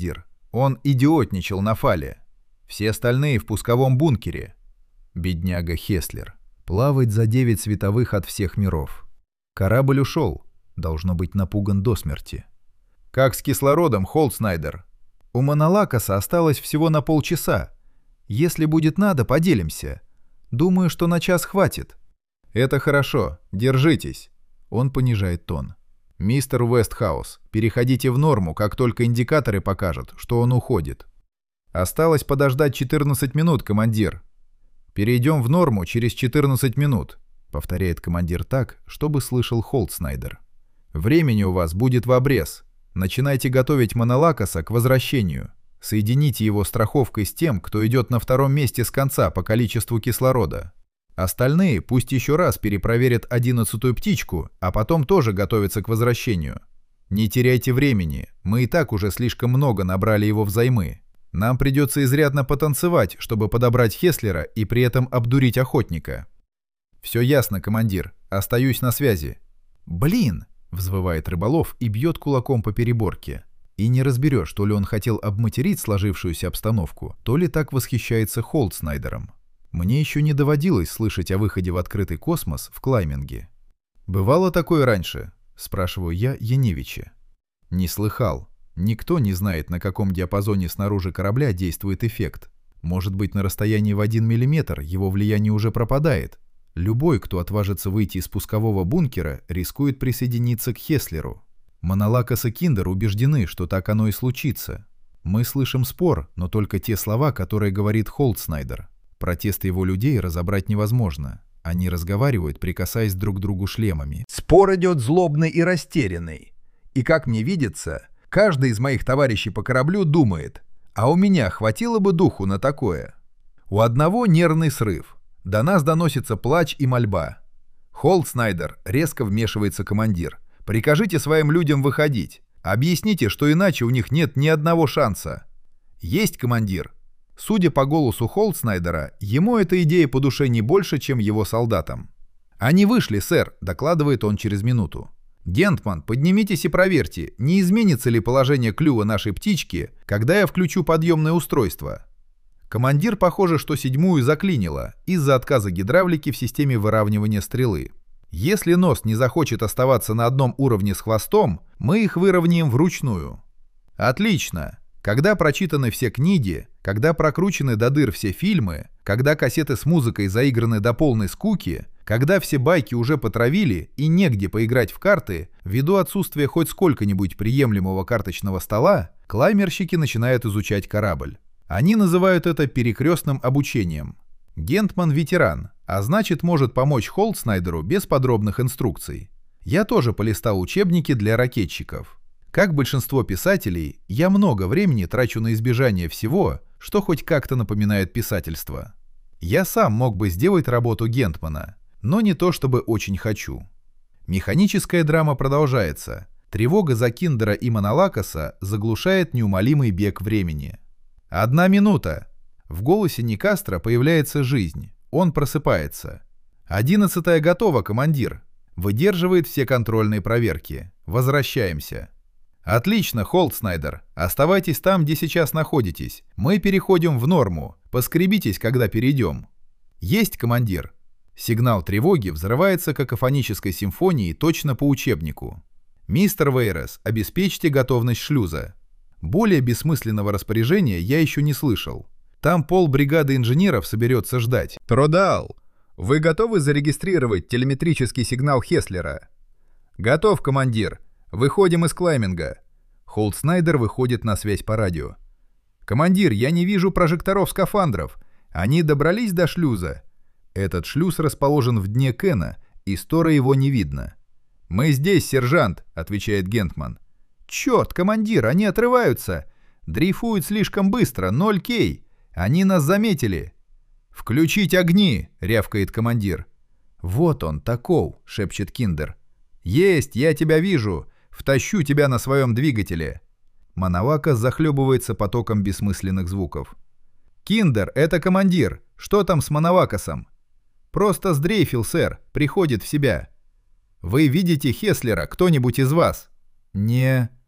Он идиотничал на фале. Все остальные в пусковом бункере. Бедняга Хеслер. Плавать за девять световых от всех миров. Корабль ушел. Должно быть напуган до смерти. Как с кислородом, Холдснайдер? У Монолакоса осталось всего на полчаса. Если будет надо, поделимся. Думаю, что на час хватит. Это хорошо. Держитесь. Он понижает тон. Мистер Уэстхаус, переходите в норму, как только индикаторы покажут, что он уходит. Осталось подождать четырнадцать минут, командир. Перейдем в норму через четырнадцать минут, повторяет командир так, чтобы слышал Холдснайдер. Времени у вас будет в обрез. Начинайте готовить Монолакоса к возвращению. Соедините его страховкой с тем, кто идет на втором месте с конца по количеству кислорода. Остальные пусть еще раз перепроверят одиннадцатую птичку, а потом тоже готовятся к возвращению. Не теряйте времени, мы и так уже слишком много набрали его взаймы. Нам придется изрядно потанцевать, чтобы подобрать Хеслера и при этом обдурить охотника. Все ясно, командир, остаюсь на связи. Блин! Взвывает рыболов и бьет кулаком по переборке. И не разберешь, то ли он хотел обматерить сложившуюся обстановку, то ли так восхищается Холдснайдером. Мне еще не доводилось слышать о выходе в открытый космос в клайминге. «Бывало такое раньше?» – спрашиваю я Яневича. Не слыхал. Никто не знает, на каком диапазоне снаружи корабля действует эффект. Может быть, на расстоянии в один миллиметр его влияние уже пропадает. Любой, кто отважится выйти из пускового бункера, рискует присоединиться к Хеслеру. Монолакос и Киндер убеждены, что так оно и случится. Мы слышим спор, но только те слова, которые говорит Холдснайдер. Протесты его людей разобрать невозможно. Они разговаривают, прикасаясь друг к другу шлемами. Спор идет злобный и растерянный. И, как мне видится, каждый из моих товарищей по кораблю думает, а у меня хватило бы духу на такое. У одного нервный срыв. До нас доносится плач и мольба. Холдснайдер, резко вмешивается командир. Прикажите своим людям выходить. Объясните, что иначе у них нет ни одного шанса. Есть, командир. Судя по голосу Холдснайдера, ему эта идея по душе не больше, чем его солдатам. «Они вышли, сэр», — докладывает он через минуту. «Гентман, поднимитесь и проверьте, не изменится ли положение клюва нашей птички, когда я включу подъемное устройство». Командир, похоже, что седьмую заклинило из-за отказа гидравлики в системе выравнивания стрелы. Если нос не захочет оставаться на одном уровне с хвостом, мы их выровняем вручную. Отлично. Когда прочитаны все книги, когда прокручены до дыр все фильмы, когда кассеты с музыкой заиграны до полной скуки, когда все байки уже потравили и негде поиграть в карты, ввиду отсутствия хоть сколько-нибудь приемлемого карточного стола, клаймерщики начинают изучать корабль. Они называют это перекрестным обучением. Гентман ветеран, а значит может помочь Холдснайдеру без подробных инструкций. Я тоже полистал учебники для ракетчиков. Как большинство писателей, я много времени трачу на избежание всего, что хоть как-то напоминает писательство. Я сам мог бы сделать работу Гентмана, но не то чтобы очень хочу. Механическая драма продолжается. Тревога за Киндера и Монолакоса заглушает неумолимый бег времени. «Одна минута!» В голосе Никастро появляется жизнь. Он просыпается. «Одиннадцатая готова, командир!» Выдерживает все контрольные проверки. Возвращаемся. «Отлично, Холдснайдер. Оставайтесь там, где сейчас находитесь. Мы переходим в норму. Поскребитесь, когда перейдем». «Есть, командир!» Сигнал тревоги взрывается какофонической симфонией точно по учебнику. «Мистер Вейрес, обеспечьте готовность шлюза». Более бессмысленного распоряжения я еще не слышал. Там полбригады инженеров соберется ждать. «Тродал, вы готовы зарегистрировать телеметрический сигнал Хеслера?» «Готов, командир. Выходим из клайминга». Холдснайдер выходит на связь по радио. «Командир, я не вижу прожекторов скафандров. Они добрались до шлюза?» Этот шлюз расположен в дне Кена, и с Тора его не видно. «Мы здесь, сержант», — отвечает Гентман. «Черт, командир, они отрываются! Дрейфуют слишком быстро, ноль кей! Они нас заметили!» «Включить огни!» — рявкает командир. «Вот он, таков!» — шепчет Киндер. «Есть, я тебя вижу! Втащу тебя на своем двигателе!» Монолакос захлебывается потоком бессмысленных звуков. «Киндер, это командир! Что там с Монолакосом?» «Просто сдрейфил, сэр, приходит в себя». «Вы видите Хеслера, кто-нибудь из вас?» «Не...»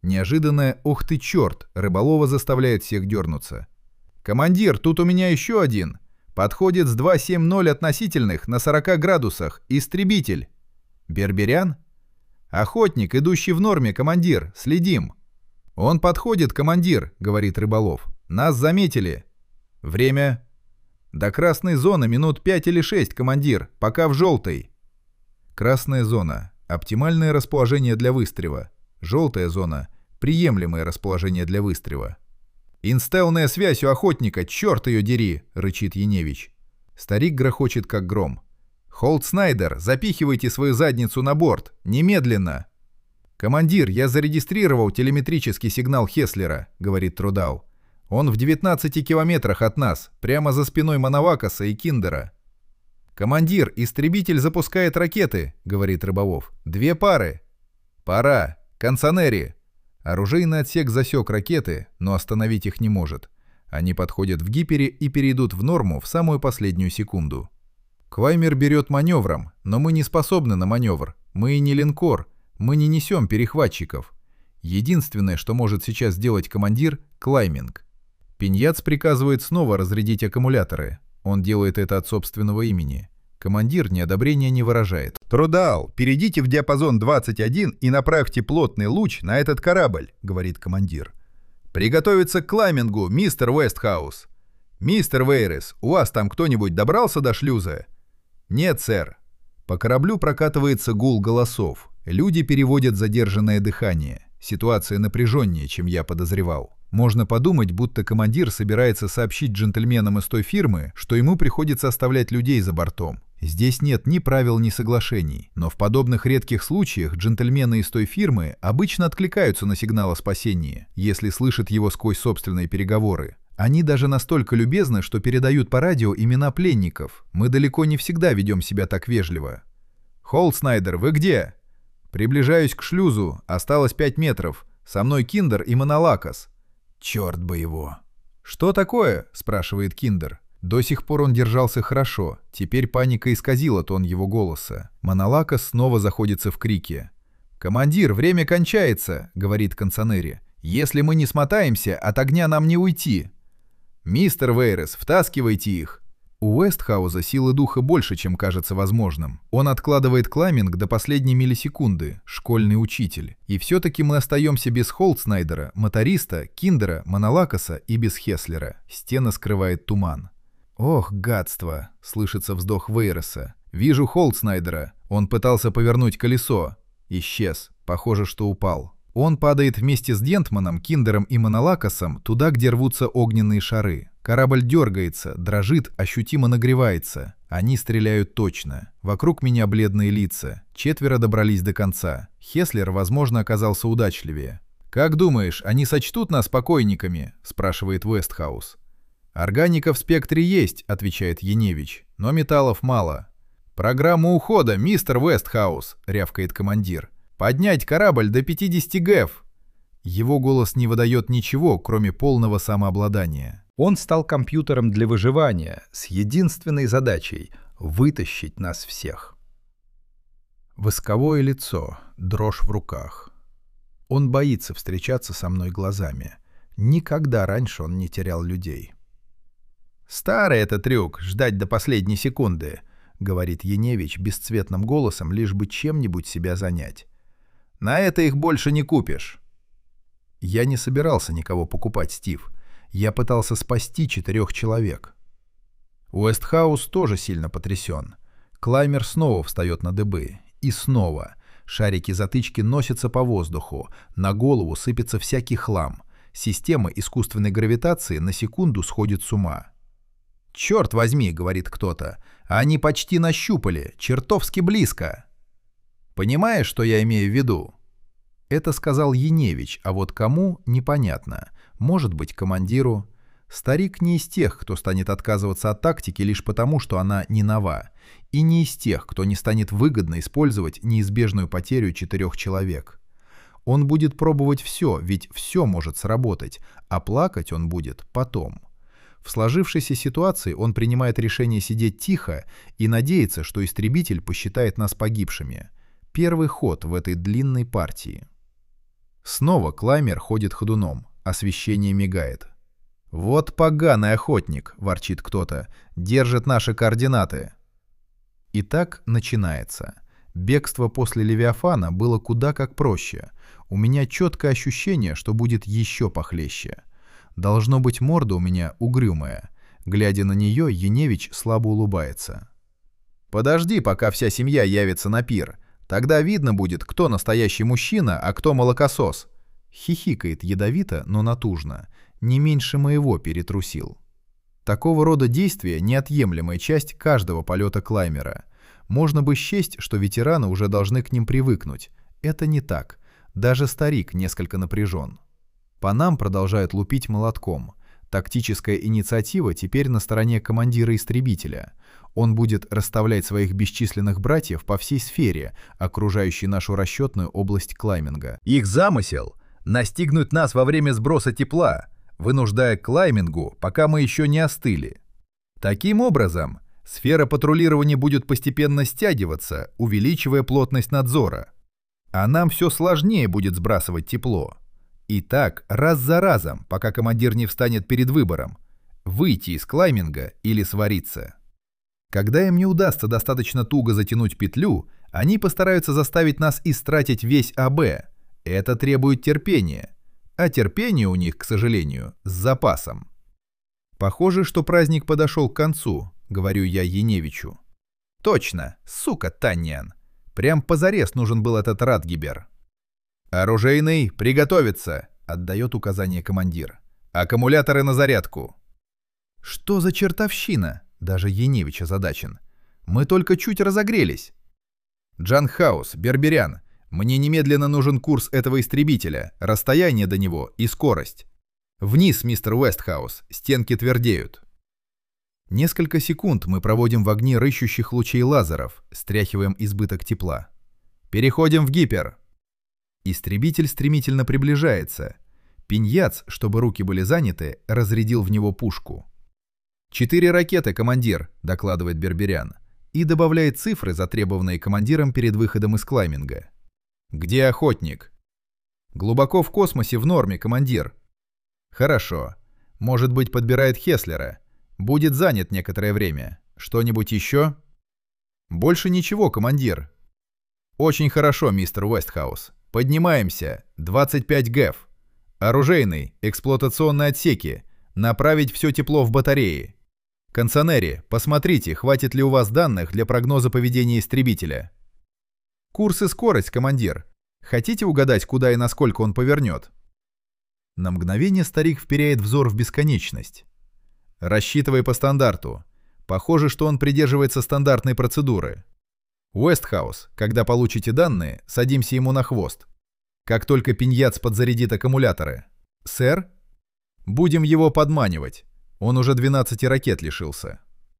Неожиданное «ох ты черт» рыболова заставляет всех дернуться. «Командир, тут у меня еще один. Подходит с два семь ноль относительных на сорока градусах. Истребитель». «Берберян?» «Охотник, идущий в норме, командир. Следим». «Он подходит, командир», — говорит рыболов. «Нас заметили». «Время?» «До красной зоны минут пять или шесть, командир. Пока в желтой». Красная зона. Оптимальное расположение для выстрела. Желтая зона. Приемлемое расположение для выстрела. «Инстелная связь у охотника, черт ее дери!» — рычит Яневич. Старик грохочет, как гром. «Холт Снайдер, запихивайте свою задницу на борт! Немедленно!» «Командир, я зарегистрировал телеметрический сигнал Хеслера», — говорит Трудау. «Он в девятнадцати километрах от нас, прямо за спиной Манавакаса и Киндера». «Командир, истребитель запускает ракеты», — говорит Рыболов. «Две пары». «Пора. Концанери». Оружейный отсек засек ракеты, но остановить их не может. Они подходят в гипере и перейдут в норму в самую последнюю секунду. Кваймер берет маневром, но мы не способны на маневр. Мы и не линкор. Мы не несем перехватчиков. Единственное, что может сейчас сделать командир — клайминг. Пиньяц приказывает снова разрядить аккумуляторы. Он делает это от собственного имени. Командир неодобрения не выражает. «Трудал, перейдите в диапазон двадцать один и направьте плотный луч на этот корабль», — говорит командир. «Приготовиться к клаймингу, мистер Уэстхаус». «Мистер Вейрес, у вас там кто-нибудь добрался до шлюза?» «Нет, сэр». По кораблю прокатывается гул голосов. Люди переводят задержанное дыхание. Ситуация напряженнее, чем я подозревал. Можно подумать, будто командир собирается сообщить джентльменам из той фирмы, что ему приходится оставлять людей за бортом. Здесь нет ни правил, ни соглашений, но в подобных редких случаях джентльмены из той фирмы обычно откликаются на сигнал о спасении, если слышат его сквозь собственные переговоры. Они даже настолько любезны, что передают по радио имена пленников. Мы далеко не всегда ведем себя так вежливо. «Холт Снайдер, вы где?» «Приближаюсь к шлюзу. Осталось пять метров. Со мной Киндер и Монолакос». «Черт бы его!» «Что такое?» — спрашивает Киндер. До сих пор он держался хорошо. Теперь паника исказила тон его голоса. Монолакос снова заходится в крике. «Командир, время кончается!» — говорит Концанери. «Если мы не смотаемся, от огня нам не уйти!» «Мистер Вейрес, втаскивайте их!» У Уэстхауза силы духа больше, чем кажется возможным. Он откладывает клайминг до последней миллисекунды, школьный учитель. И все-таки мы остаемся без Холт Снайдера, моториста, Киндера, Монолакоса и без Хеслера. Стена скрывает туман. «Ох, гадство!» — слышится вздох Вейреса. «Вижу Холт Снайдера. Он пытался повернуть колесо. Исчез. Похоже, что упал. Он падает вместе с Дентманом, Киндером и Монолакосом туда, где рвутся огненные шары. Корабль дергается, дрожит, ощутимо нагревается. Они стреляют точно. Вокруг меня бледные лица. Четверо добрались до конца. Хеслер, возможно, оказался удачливее. «Как думаешь, они сочтут нас покойниками?» — спрашивает Уэстхаус. «Органика в спектре есть», — отвечает Яневич, — «но металлов мало». «Программа ухода, мистер Уэстхаус», — рявкает командир. «Поднять корабль до пятидесяти гэв». Его голос не выдает ничего, кроме полного самообладания. Он стал компьютером для выживания с единственной задачей — вытащить нас всех. Восковое лицо, дрожь в руках. Он боится встречаться со мной глазами. Никогда раньше он не терял людей. «Старый это трюк — ждать до последней секунды», — говорит Яневич бесцветным голосом, лишь бы чем-нибудь себя занять. «На это их больше не купишь». Я не собирался никого покупать, Стив. Я пытался спасти четырех человек. Уэстхаус тоже сильно потрясен. Клаймер снова встает на дыбы. И снова. Шарики затычки носятся по воздуху. На голову сыпется всякий хлам. Система искусственной гравитации на секунду сходит с ума. «Черт возьми», — говорит кто-то, — «они почти нащупали, чертовски близко». Понимаешь, что я имею в виду? Это сказал Яневич, а вот кому — непонятно. Может быть, командиру. Старик не из тех, кто станет отказываться от тактики лишь потому, что она не нова. И не из тех, кто не станет выгодно использовать неизбежную потерю четырех человек. Он будет пробовать все, ведь все может сработать, а плакать он будет потом. В сложившейся ситуации он принимает решение сидеть тихо и надеется, что истребитель посчитает нас погибшими. Первый ход в этой длинной партии. Снова клаймер ходит ходуном, освещение мигает. «Вот поганый охотник», — ворчит кто-то, — «держит наши координаты». Итак, начинается. Бегство после Левиафана было куда как проще. У меня четкое ощущение, что будет еще похлеще. Должно быть, морда у меня угрюмая. Глядя на нее, Яневич слабо улыбается. «Подожди, пока вся семья явится на пир. Тогда видно будет, кто настоящий мужчина, а кто молокосос». Хихикает ядовито, но натужно. Не меньше моего перетрусил. Такого рода действия — неотъемлемая часть каждого полета клаймера. Можно бы счесть, что ветераны уже должны к ним привыкнуть. Это не так. Даже старик несколько напряжен. По нам продолжают лупить молотком. Тактическая инициатива теперь на стороне командира-истребителя. Он будет расставлять своих бесчисленных братьев по всей сфере, окружающей нашу расчетную область клайминга. Их замысел — настигнуть нас во время сброса тепла, вынуждая к клаймингу, пока мы еще не остыли. Таким образом, сфера патрулирования будет постепенно стягиваться, увеличивая плотность надзора. А нам все сложнее будет сбрасывать тепло. И так раз за разом, пока командир не встанет перед выбором — выйти из клайминга или свариться. Когда им не удастся достаточно туго затянуть петлю, они постараются заставить нас истратить весь АБ. Это требует терпения. А терпение у них, к сожалению, с запасом. Похоже, что праздник подошел к концу, говорю я Яневичу. Точно, сука Таньян. Прям позарез нужен был этот Ратгибер. «Оружейный, приготовиться!» — отдает указание командир. «Аккумуляторы на зарядку!» Что за чертовщина? Даже Яневич озадачен. Мы только чуть разогрелись. Джанхаус, Берберян, мне немедленно нужен курс этого истребителя, расстояние до него и скорость. Вниз, мистер Уэстхаус, стенки твердеют. Несколько секунд мы проводим в огне рыщущих лучей лазеров, стряхиваем избыток тепла. Переходим в гипер. Истребитель стремительно приближается. Пиньяц, чтобы руки были заняты, разрядил в него пушку. «Четыре ракеты, командир», — докладывает Берберян, и добавляет цифры, затребованные командиром перед выходом из клайминга. «Где охотник?» «Глубоко в космосе, в норме, командир». «Хорошо. Может быть, подбирает Хеслера. Будет занят некоторое время. Что-нибудь еще?» «Больше ничего, командир». «Очень хорошо, мистер Уэстхаус. Поднимаемся. двадцать пять гэф. Оружейный, эксплуатационные отсеки. Направить все тепло в батареи. Консонери, посмотрите, хватит ли у вас данных для прогноза поведения истребителя». «Курс и скорость, командир. Хотите угадать, куда и насколько он повернет?» На мгновение старик вперяет взор в бесконечность. «Рассчитывай по стандарту. Похоже, что он придерживается стандартной процедуры. Уэстхаус, когда получите данные, садимся ему на хвост. Как только Пиньяц подзарядит аккумуляторы. Сэр? Будем его подманивать. Он уже двенадцати ракет лишился».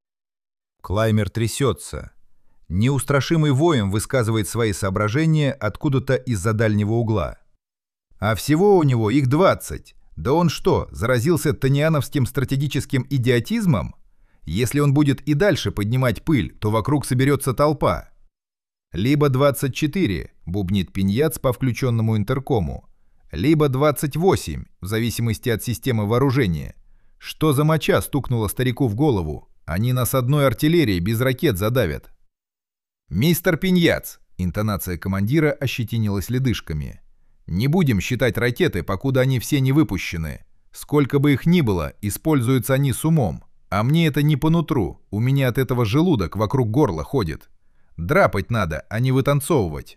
Клаймер трясется. Неустрашимый воин высказывает свои соображения откуда-то из-за дальнего угла. А всего у него их двадцать. Да он что, заразился таниановским стратегическим идиотизмом? Если он будет и дальше поднимать пыль, то вокруг соберется толпа. Либо двадцать четыре, бубнит Пиньяц по включенному интеркому, либо двадцать восемь, в зависимости от системы вооружения. Что за моча стукнула старику в голову? Они нас одной артиллерией без ракет задавят. «Мистер Пиньяц», интонация командира ощетинилась ледышками, «не будем считать ракеты, покуда они все не выпущены. Сколько бы их ни было, используются они с умом. А мне это не по нутру, у меня от этого желудок вокруг горла ходит. Драпать надо, а не вытанцовывать».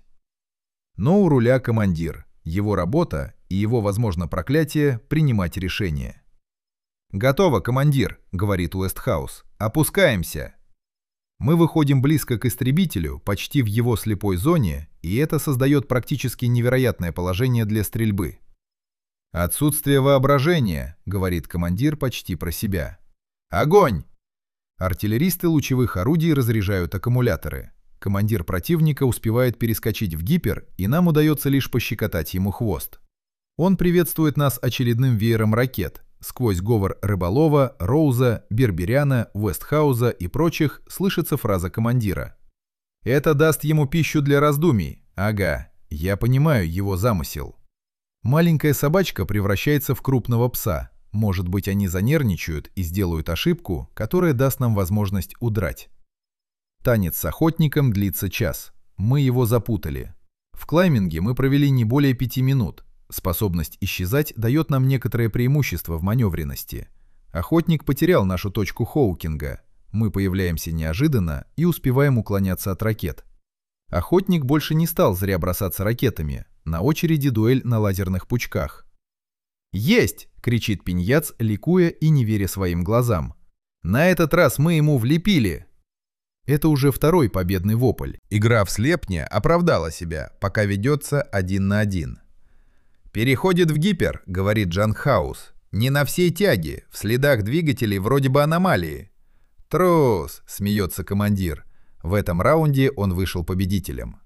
Но у руля командир. Его работа и его, возможно, проклятие — принимать решения. «Готово, командир», — говорит Уэстхаус. «Опускаемся». Мы выходим близко к истребителю, почти в его слепой зоне, и это создает практически невероятное положение для стрельбы. «Отсутствие воображения», — говорит командир почти про себя. «Огонь!» Артиллеристы лучевых орудий разряжают аккумуляторы. Командир противника успевает перескочить в гипер, и нам удается лишь пощекотать ему хвост. Он приветствует нас очередным веером ракет. Сквозь говор Рыболова, Роуза, Берберяна, Уэстхауза и прочих слышится фраза командира. «Это даст ему пищу для раздумий. Ага, я понимаю его замысел». Маленькая собачка превращается в крупного пса. Может быть, они занервничают и сделают ошибку, которая даст нам возможность удрать. Танец с охотником длится час. Мы его запутали. В клайминге мы провели не более пяти минут. Способность исчезать дает нам некоторое преимущество в маневренности. Охотник потерял нашу точку Хоукинга. Мы появляемся неожиданно и успеваем уклоняться от ракет. Охотник больше не стал зря бросаться ракетами. На очереди дуэль на лазерных пучках. «Есть!» — кричит Пиньяц, ликуя и не веря своим глазам. «На этот раз мы ему влепили!» Это уже второй победный вопль. Игра в слепня оправдала себя, пока ведется один на один. «Переходит в гипер», — говорит Джан Хаус. «Не на всей тяге, в следах двигателей вроде бы аномалии». «Трус», — смеется командир. В этом раунде он вышел победителем.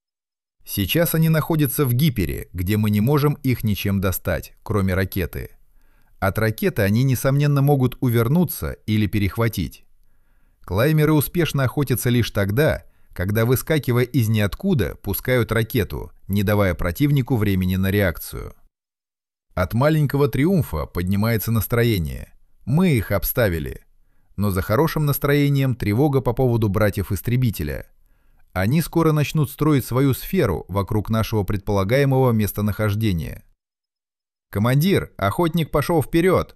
Сейчас они находятся в гипере, где мы не можем их ничем достать, кроме ракеты. От ракеты они, несомненно, могут увернуться или перехватить. Клаймеры успешно охотятся лишь тогда, когда, выскакивая из ниоткуда, пускают ракету, не давая противнику времени на реакцию. От маленького триумфа поднимается настроение. Мы их обставили. Но за хорошим настроением тревога по поводу братьев-истребителя. Они скоро начнут строить свою сферу вокруг нашего предполагаемого местонахождения. «Командир, охотник пошел вперед!»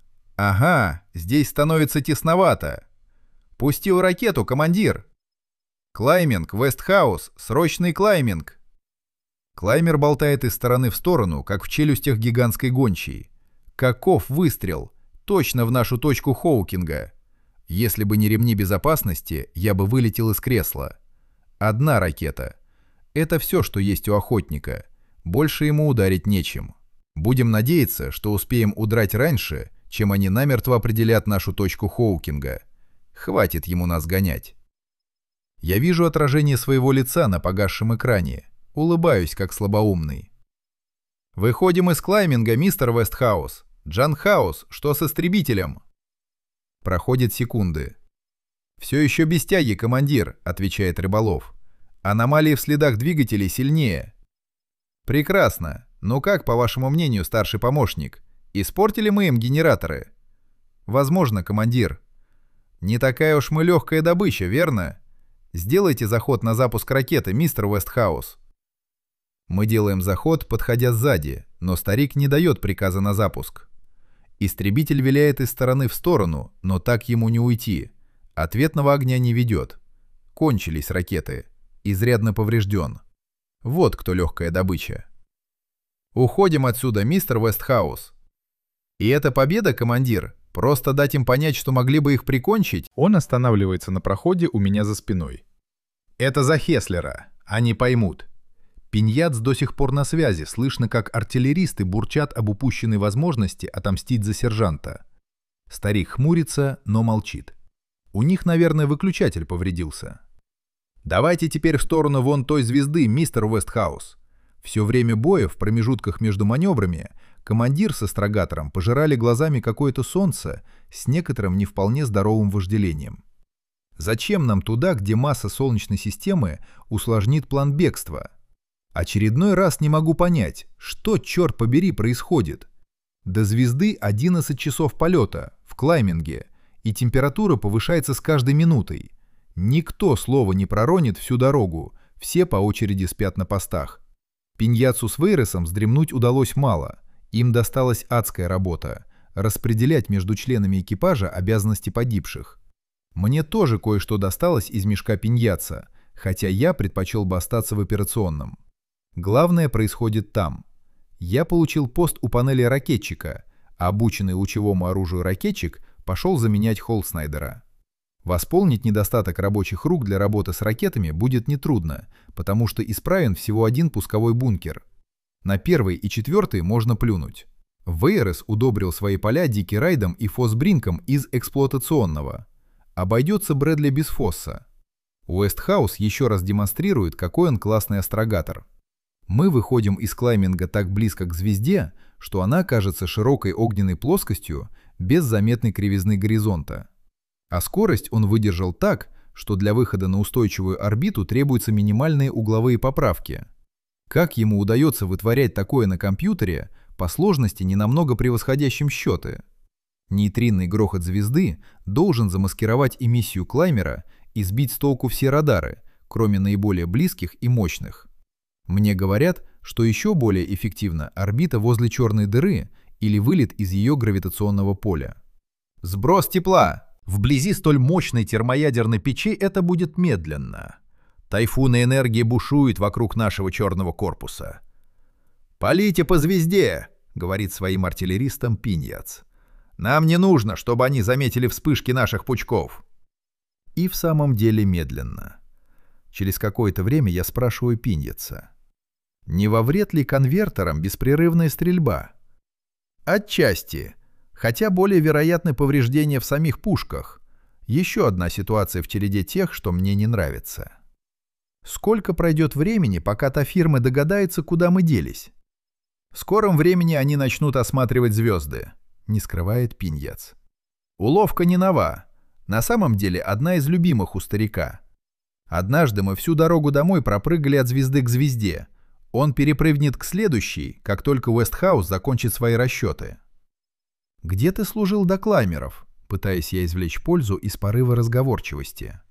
«Ага, здесь становится тесновато!» «Пустил ракету, командир!» «Клайминг, Вестхаус, срочный клайминг!» Клаймер болтает из стороны в сторону, как в челюстях гигантской гончей. Каков выстрел! Точно в нашу точку Хоукинга! Если бы не ремни безопасности, я бы вылетел из кресла. Одна ракета. Это все, что есть у охотника. Больше ему ударить нечем. Будем надеяться, что успеем удрать раньше, чем они намертво определят нашу точку Хоукинга. Хватит ему нас гонять. Я вижу отражение своего лица на погасшем экране. Улыбаюсь, как слабоумный. «Выходим из клайминга, мистер Вестхаус. Джан Хаус, что с истребителем?» Проходят секунды. «Все еще без тяги, командир», — отвечает Рыболов. «Аномалии в следах двигателей сильнее». «Прекрасно. Но как, по вашему мнению, старший помощник? Испортили мы им генераторы?» «Возможно, командир». «Не такая уж мы легкая добыча, верно? Сделайте заход на запуск ракеты, мистер Вестхаус». Мы делаем заход, подходя сзади, но старик не дает приказа на запуск. Истребитель виляет из стороны в сторону, но так ему не уйти. Ответного огня не ведет. Кончились ракеты. Изрядно поврежден. Вот кто легкая добыча. «Уходим отсюда, мистер Вестхаус». «И это победа, командир? Просто дать им понять, что могли бы их прикончить?» Он останавливается на проходе у меня за спиной. «Это за Хеслера. Они поймут». Пиньяц до сих пор на связи, слышно, как артиллеристы бурчат об упущенной возможности отомстить за сержанта. Старик хмурится, но молчит. У них, наверное, выключатель повредился. «Давайте теперь в сторону вон той звезды, мистер Вестхаус». Все время боя, в промежутках между маневрами, командир с астрогатором пожирали глазами какое-то солнце с некоторым не вполне здоровым вожделением. Зачем нам туда, где масса Солнечной системы усложнит план бегства? Очередной раз не могу понять, что, черт побери, происходит. До звезды одиннадцать часов полета, в клайминге, и температура повышается с каждой минутой. Никто слова не проронит всю дорогу, все по очереди спят на постах. Пиньяцу с Вейресом вздремнуть удалось мало, им досталась адская работа – распределять между членами экипажа обязанности погибших. Мне тоже кое-что досталось из мешка Пиньяца, хотя я предпочел бы остаться в операционном. Главное происходит там. Я получил пост у панели ракетчика, а обученный лучевому оружию ракетчик пошел заменять Холснайдера. Восполнить недостаток рабочих рук для работы с ракетами будет нетрудно, потому что исправен всего один пусковой бункер. На первый и четвертый можно плюнуть. Вейрес удобрил свои поля Дикерайдом и Фосбринком из эксплуатационного. Обойдется Брэдли без Фосса. Уэстхаус еще раз демонстрирует, какой он классный астрогатор. Мы выходим из клайминга так близко к звезде, что она кажется широкой огненной плоскостью без заметной кривизны горизонта. А скорость он выдержал так, что для выхода на устойчивую орбиту требуются минимальные угловые поправки. Как ему удается вытворять такое на компьютере, по сложности не намного превосходящим счеты? Нейтринный грохот звезды должен замаскировать эмиссию Клаймера и сбить с толку все радары, кроме наиболее близких и мощных. Мне говорят, что еще более эффективна орбита возле черной дыры или вылет из ее гравитационного поля. Сброс тепла. Вблизи столь мощной термоядерной печи это будет медленно. Тайфуны энергии бушуют вокруг нашего черного корпуса. «Полите по звезде», — говорит своим артиллеристам Пиньяц. «Нам не нужно, чтобы они заметили вспышки наших пучков». И в самом деле медленно. Через какое-то время я спрашиваю Пиньяца: не во вред ли конвертерам беспрерывная стрельба? Отчасти, хотя более вероятны повреждения в самих пушках. Еще одна ситуация в череде тех, что мне не нравится. Сколько пройдет времени, пока та фирма догадается, куда мы делись? В скором времени они начнут осматривать звезды, не скрывает Пиньяц. Уловка не нова. На самом деле одна из любимых у старика. Однажды мы всю дорогу домой пропрыгали от звезды к звезде. Он перепрыгнет к следующей, как только Уэстхаус закончит свои расчеты. «Где ты служил до Клаймеров?» Пытаясь я извлечь пользу из порыва разговорчивости.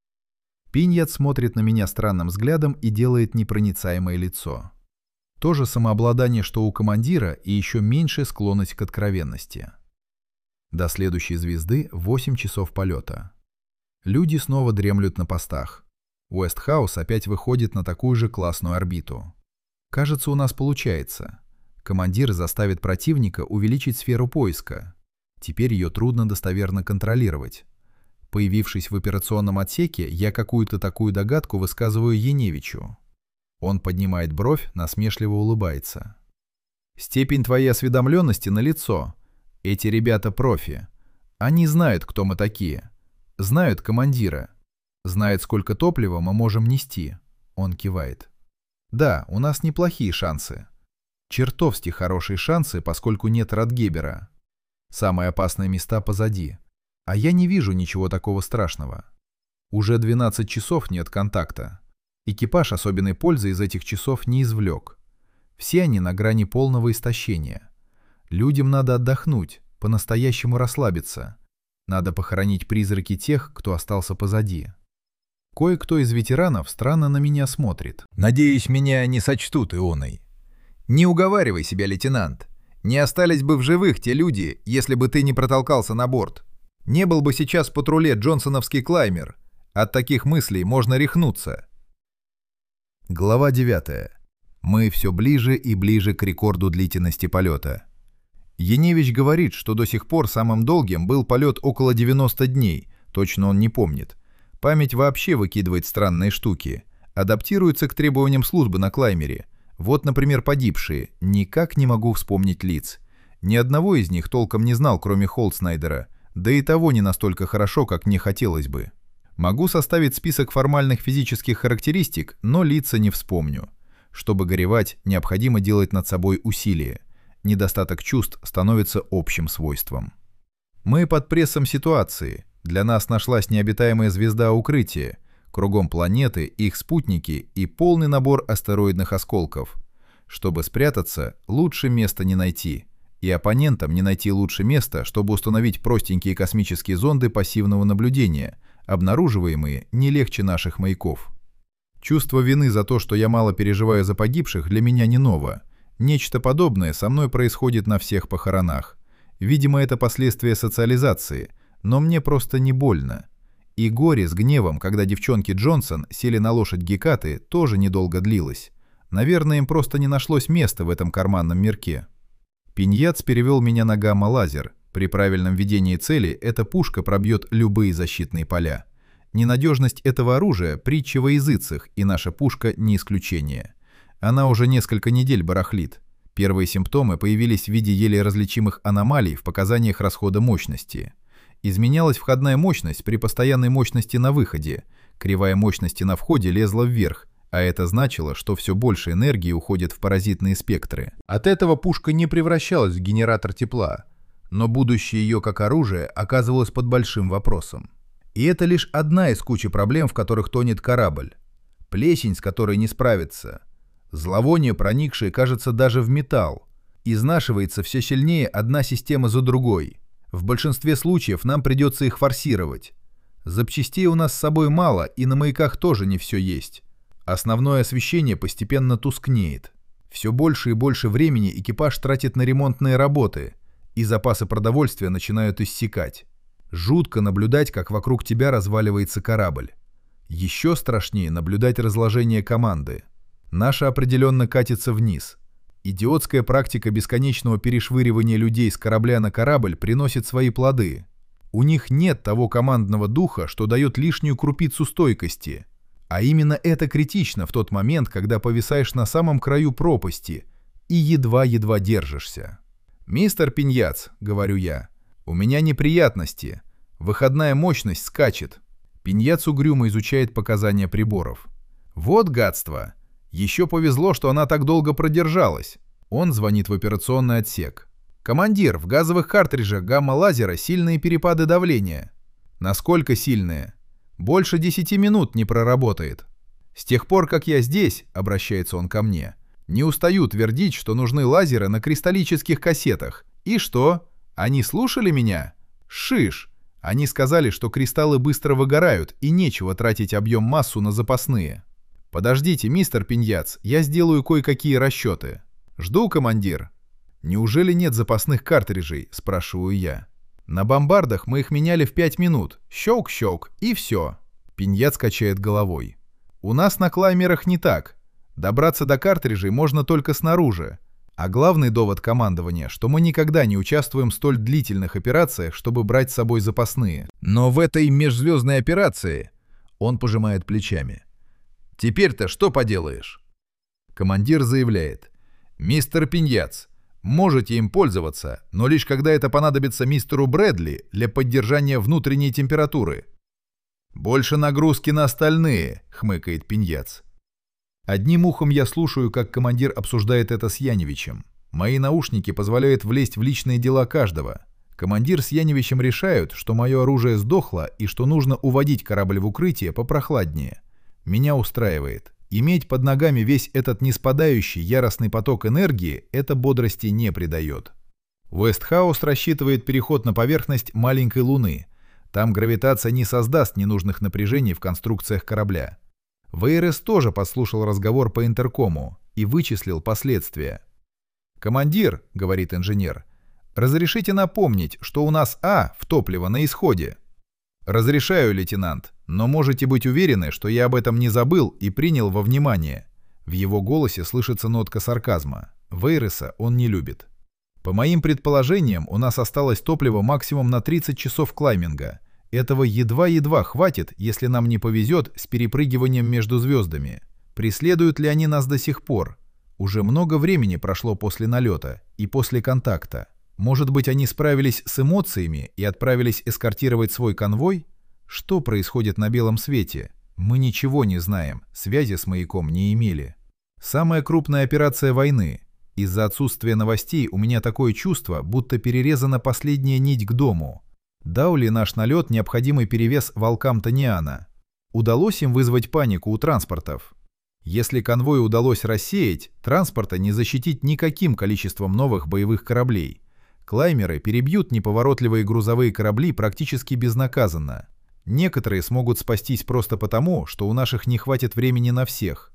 Пиньяц смотрит на меня странным взглядом и делает непроницаемое лицо. То же самообладание, что у командира, и еще меньшая склонность к откровенности. До следующей звезды восемь часов полета. Люди снова дремлют на постах. Уэстхаус опять выходит на такую же классную орбиту. Кажется, у нас получается. Командир заставит противника увеличить сферу поиска. Теперь ее трудно достоверно контролировать. Появившись в операционном отсеке, я какую-то такую догадку высказываю Яневичу. Он поднимает бровь, насмешливо улыбается. «Степень твоей осведомленности налицо. Эти ребята профи. Они знают, кто мы такие. Знают командира. Знают, сколько топлива мы можем нести». Он кивает. «Да, у нас неплохие шансы. Чертовски хорошие шансы, поскольку нет Радгебера. Самые опасные места позади. А я не вижу ничего такого страшного. Уже двенадцать часов нет контакта. Экипаж особенной пользы из этих часов не извлек. Все они на грани полного истощения. Людям надо отдохнуть, по-настоящему расслабиться. Надо похоронить призраки тех, кто остался позади. Кое-кто из ветеранов странно на меня смотрит. Надеюсь, меня не сочтут ионой. Не уговаривай себя, лейтенант. Не остались бы в живых те люди, если бы ты не протолкался на борт. Не был бы сейчас в патруле джонсоновский Клаймер. От таких мыслей можно рехнуться. Глава девятая. Мы все ближе и ближе к рекорду длительности полета. Яневич говорит, что до сих пор самым долгим был полет около девяноста дней, точно он не помнит. Память вообще выкидывает странные штуки. Адаптируется к требованиям службы на Клаймере. Вот, например, погибшие. Никак не могу вспомнить лиц. Ни одного из них толком не знал, кроме Холдснайдера. Да и того не настолько хорошо, как мне хотелось бы. Могу составить список формальных физических характеристик, но лица не вспомню. Чтобы горевать, необходимо делать над собой усилие. Недостаток чувств становится общим свойством. Мы под прессом ситуации. Для нас нашлась необитаемая звезда укрытия. Кругом планеты, их спутники и полный набор астероидных осколков. Чтобы спрятаться, лучше места не найти. И оппонентам не найти лучше места, чтобы установить простенькие космические зонды пассивного наблюдения, обнаруживаемые не легче наших маяков. Чувство вины за то, что я мало переживаю за погибших, для меня не ново. Нечто подобное со мной происходит на всех похоронах. Видимо, это последствия социализации, но мне просто не больно. И горе с гневом, когда девчонки Джонсон сели на лошадь Гекаты, тоже недолго длилось. Наверное, им просто не нашлось места в этом карманном мирке. Пиньяц перевел меня на гамма-лазер. При правильном ведении цели эта пушка пробьет любые защитные поля. Ненадежность этого оружия – притча во языцах, и наша пушка не исключение. Она уже несколько недель барахлит. Первые симптомы появились в виде еле различимых аномалий в показаниях расхода мощности. Изменялась входная мощность при постоянной мощности на выходе. Кривая мощности на входе лезла вверх, а это значило, что все больше энергии уходит в паразитные спектры. От этого пушка не превращалась в генератор тепла, но будущее ее как оружие оказывалось под большим вопросом. И это лишь одна из кучи проблем, в которых тонет корабль. Плесень, с которой не справиться. Зловоние, проникшее, кажется, даже в металл. Изнашивается все сильнее одна система за другой. В большинстве случаев нам придется их форсировать. Запчастей у нас с собой мало, и на маяках тоже не все есть. Основное освещение постепенно тускнеет. Все больше и больше времени экипаж тратит на ремонтные работы, и запасы продовольствия начинают иссякать. Жутко наблюдать, как вокруг тебя разваливается корабль. Еще страшнее наблюдать разложение команды. Наша определенно катится вниз. Идиотская практика бесконечного перешвыривания людей с корабля на корабль приносит свои плоды. У них нет того командного духа, что дает лишнюю крупицу стойкости. А именно это критично в тот момент, когда повисаешь на самом краю пропасти и едва-едва держишься. «Мистер Пиньяц», — говорю я, — «у меня неприятности. Выходная мощность скачет». Пиньяц угрюмо изучает показания приборов. «Вот гадство! Еще повезло, что она так долго продержалась». Он звонит в операционный отсек. «Командир, в газовых картриджах гамма-лазера сильные перепады давления». «Насколько сильные?» «Больше десяти минут не проработает». «С тех пор, как я здесь», — обращается он ко мне, — «не устаю твердить, что нужны лазеры на кристаллических кассетах. И что? Они слушали меня? Шиш! Они сказали, что кристаллы быстро выгорают, и нечего тратить объем-массу на запасные». «Подождите, мистер Пиньяц, я сделаю кое-какие расчеты». «Жду, командир». «Неужели нет запасных картриджей?» — спрашиваю я. «На бомбардах мы их меняли в пять минут. Щелк-щелк, и все». Пиньяц качает головой. «У нас на клаймерах не так. Добраться до картриджей можно только снаружи. А главный довод командования, что мы никогда не участвуем в столь длительных операциях, чтобы брать с собой запасные». «Но в этой межзвездной операции...» Он пожимает плечами. «Теперь-то что поделаешь?» Командир заявляет. «Мистер Пиньяц, можете им пользоваться, но лишь когда это понадобится мистеру Брэдли для поддержания внутренней температуры». «Больше нагрузки на остальные», — хмыкает Пиньяц. Одним ухом я слушаю, как командир обсуждает это с Яневичем. Мои наушники позволяют влезть в личные дела каждого. Командир с Яневичем решают, что мое оружие сдохло и что нужно уводить корабль в укрытие попрохладнее. Меня устраивает. Иметь под ногами весь этот неспадающий яростный поток энергии это бодрости не придает. Уэстхаус рассчитывает переход на поверхность маленькой Луны. Там гравитация не создаст ненужных напряжений в конструкциях корабля. ВРС тоже послушал разговор по интеркому и вычислил последствия. «Командир», — говорит инженер, — «разрешите напомнить, что у нас А в топливо на исходе». «Разрешаю, лейтенант, но можете быть уверены, что я об этом не забыл и принял во внимание». В его голосе слышится нотка сарказма. Вейреса он не любит. «По моим предположениям, у нас осталось топливо максимум на тридцать часов клайминга. Этого едва-едва хватит, если нам не повезет с перепрыгиванием между звездами. Преследуют ли они нас до сих пор? Уже много времени прошло после налета и после контакта. Может быть, они справились с эмоциями и отправились эскортировать свой конвой? Что происходит на белом свете? Мы ничего не знаем, связи с маяком не имели. Самая крупная операция войны. Из-за отсутствия новостей у меня такое чувство, будто перерезана последняя нить к дому. Дал ли наш налет необходимый перевес волкам Таниана? Удалось им вызвать панику у транспортов? Если конвой удалось рассеять, транспорта не защитить никаким количеством новых боевых кораблей. Клаймеры перебьют неповоротливые грузовые корабли практически безнаказанно. Некоторые смогут спастись просто потому, что у наших не хватит времени на всех.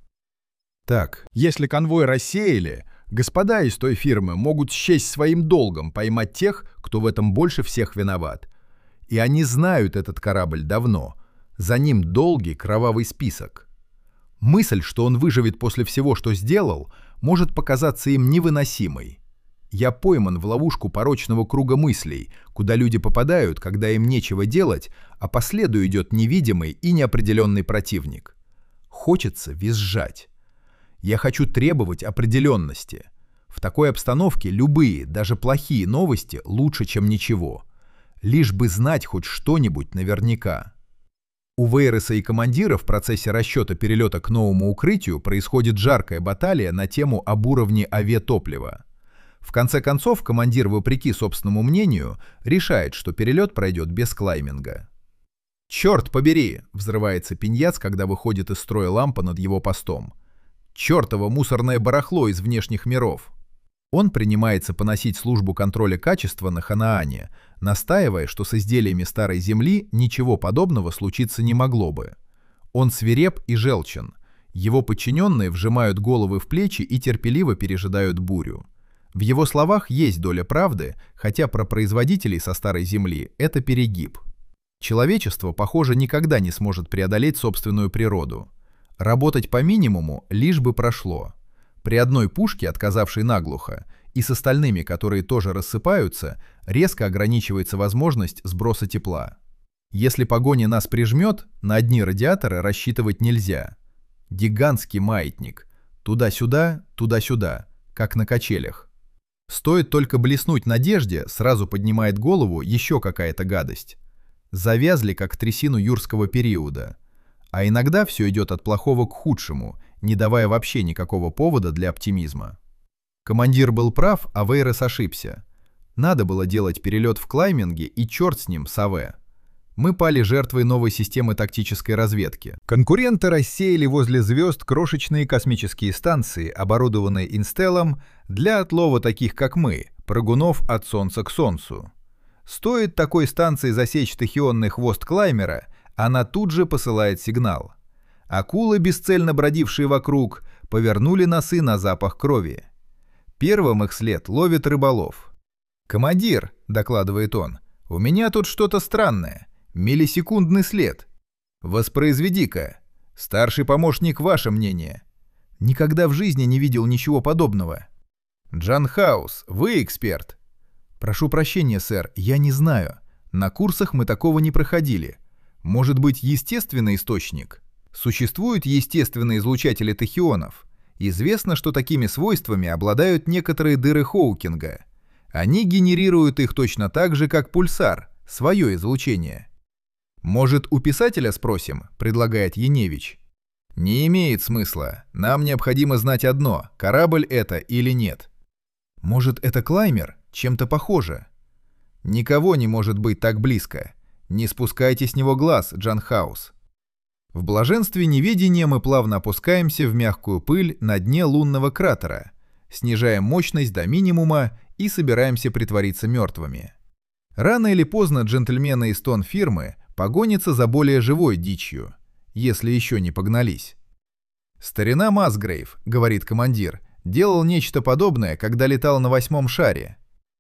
Так, если конвой рассеяли, господа из той фирмы могут счесть своим долгом поймать тех, кто в этом больше всех виноват. И они знают этот корабль давно. За ним долгий кровавый список. Мысль, что он выживет после всего, что сделал, может показаться им невыносимой. Я пойман в ловушку порочного круга мыслей, куда люди попадают, когда им нечего делать, а по следу идет невидимый и неопределенный противник. Хочется визжать. Я хочу требовать определенности. В такой обстановке любые, даже плохие новости лучше, чем ничего. Лишь бы знать хоть что-нибудь наверняка. У Вейреса и командира в процессе расчета перелета к новому укрытию происходит жаркая баталия на тему об уровне авиатоплива. В конце концов, командир, вопреки собственному мнению, решает, что перелет пройдет без клайминга. «Черт побери!» — взрывается Пиньяц, когда выходит из строя лампа над его постом. Чёртово мусорное барахло из внешних миров. Он принимается поносить службу контроля качества на Ханаане, настаивая, что с изделиями Старой Земли ничего подобного случиться не могло бы. Он свиреп и желчен. Его подчиненные вжимают головы в плечи и терпеливо пережидают бурю. В его словах есть доля правды, хотя про производителей со Старой Земли это перегиб. Человечество, похоже, никогда не сможет преодолеть собственную природу. Работать по минимуму лишь бы прошло. При одной пушке, отказавшей наглухо, и с остальными, которые тоже рассыпаются, резко ограничивается возможность сброса тепла. Если погоня нас прижмет, на одни радиаторы рассчитывать нельзя. Гигантский маятник. Туда-сюда, туда-сюда, как на качелях. Стоит только блеснуть надежде, сразу поднимает голову еще какая-то гадость. Завязли, как трясину юрского периода. А иногда все идет от плохого к худшему, не давая вообще никакого повода для оптимизма. Командир был прав, а Вейрес ошибся. Надо было делать перелет в клайминге, и черт с ним, Саве. Мы пали жертвой новой системы тактической разведки. Конкуренты рассеяли возле звезд крошечные космические станции, оборудованные Инстеллом для отлова таких, как мы, прыгунов от Солнца к Солнцу. Стоит такой станции засечь тахионный хвост клаймера, она тут же посылает сигнал. Акулы, бесцельно бродившие вокруг, повернули носы на запах крови. Первым их след ловит рыболов. «Командир», — докладывает он, — «у меня тут что-то странное. Миллисекундный след. Воспроизведи-ка. Старший помощник, ваше мнение». «Никогда в жизни не видел ничего подобного». «Джан Хаус, вы эксперт». «Прошу прощения, сэр, я не знаю. На курсах мы такого не проходили. Может быть, естественный источник? Существуют естественные излучатели тахионов. Известно, что такими свойствами обладают некоторые дыры Хоукинга. Они генерируют их точно так же, как пульсар, свое излучение». «Может, у писателя спросим?» — предлагает Яневич. «Не имеет смысла. Нам необходимо знать одно, корабль это или нет». «Может, это клаймер? Чем-то похоже». «Никого не может быть так близко. Не спускайте с него глаз, Джан Хаус». В блаженстве неведения мы плавно опускаемся в мягкую пыль на дне лунного кратера, снижаем мощность до минимума и собираемся притвориться мертвыми. Рано или поздно джентльмены из тон-фирмы погонятся за более живой дичью, если еще не погнались. «Старина Масгрейв», — говорит командир, — «делал нечто подобное, когда летал на восьмом шаре».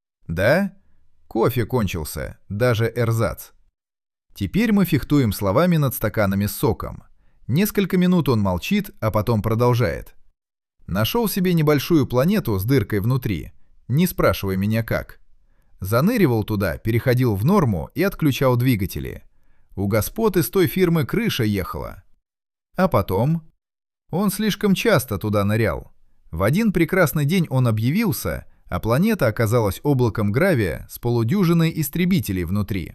«Да? Кофе кончился, даже эрзац». Теперь мы фехтуем словами над стаканами с соком. Несколько минут он молчит, а потом продолжает. «Нашел себе небольшую планету с дыркой внутри. Не спрашивай меня как. Заныривал туда, переходил в норму и отключал двигатели. У господ из той фирмы крыша ехала. А потом... Он слишком часто туда нырял. В один прекрасный день он объявился, а планета оказалась облаком гравия с полудюжиной истребителей внутри.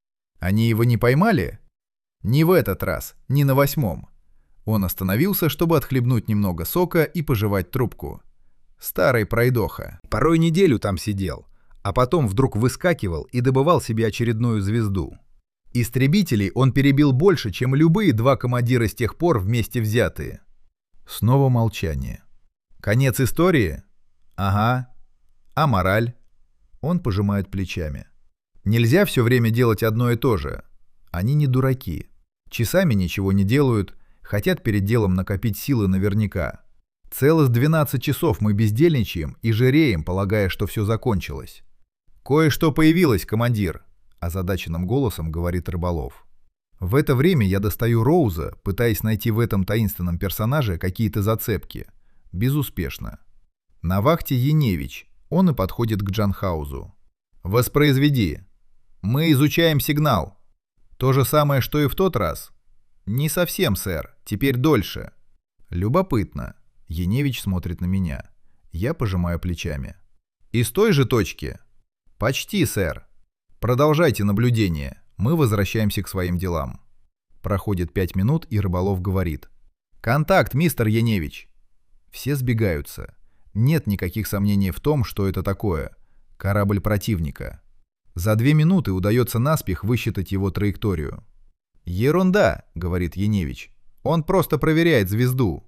Они его не поймали? Не в этот раз, не на восьмом. Он остановился, чтобы отхлебнуть немного сока и пожевать трубку. Старый пройдоха. Порой неделю там сидел, а потом вдруг выскакивал и добывал себе очередную звезду. Истребителей он перебил больше, чем любые два командира с тех пор вместе взятые. Снова молчание. Конец истории? Ага. А мораль? Он пожимает плечами. Нельзя все время делать одно и то же. Они не дураки. Часами ничего не делают, хотят перед делом накопить силы наверняка. Целых двенадцать часов мы бездельничаем и жиреем, полагая, что все закончилось. «Кое-что появилось, командир», — озадаченным голосом говорит Рыболов. В это время я достаю Роуза, пытаясь найти в этом таинственном персонаже какие-то зацепки. Безуспешно. На вахте Яневич. Он и подходит к Джанхаузу. «Воспроизведи. Мы изучаем сигнал. То же самое, что и в тот раз?» «Не совсем, сэр. Теперь дольше». «Любопытно». Яневич смотрит на меня. Я пожимаю плечами. «Из той же точки?» «Почти, сэр. Продолжайте наблюдение. Мы возвращаемся к своим делам». Проходит пять минут, и Рыболов говорит. «Контакт, мистер Яневич». Все сбегаются. Нет никаких сомнений в том, что это такое. Корабль противника. За две минуты удается наспех высчитать его траекторию. «Ерунда», — говорит Яневич. «Он просто проверяет звезду».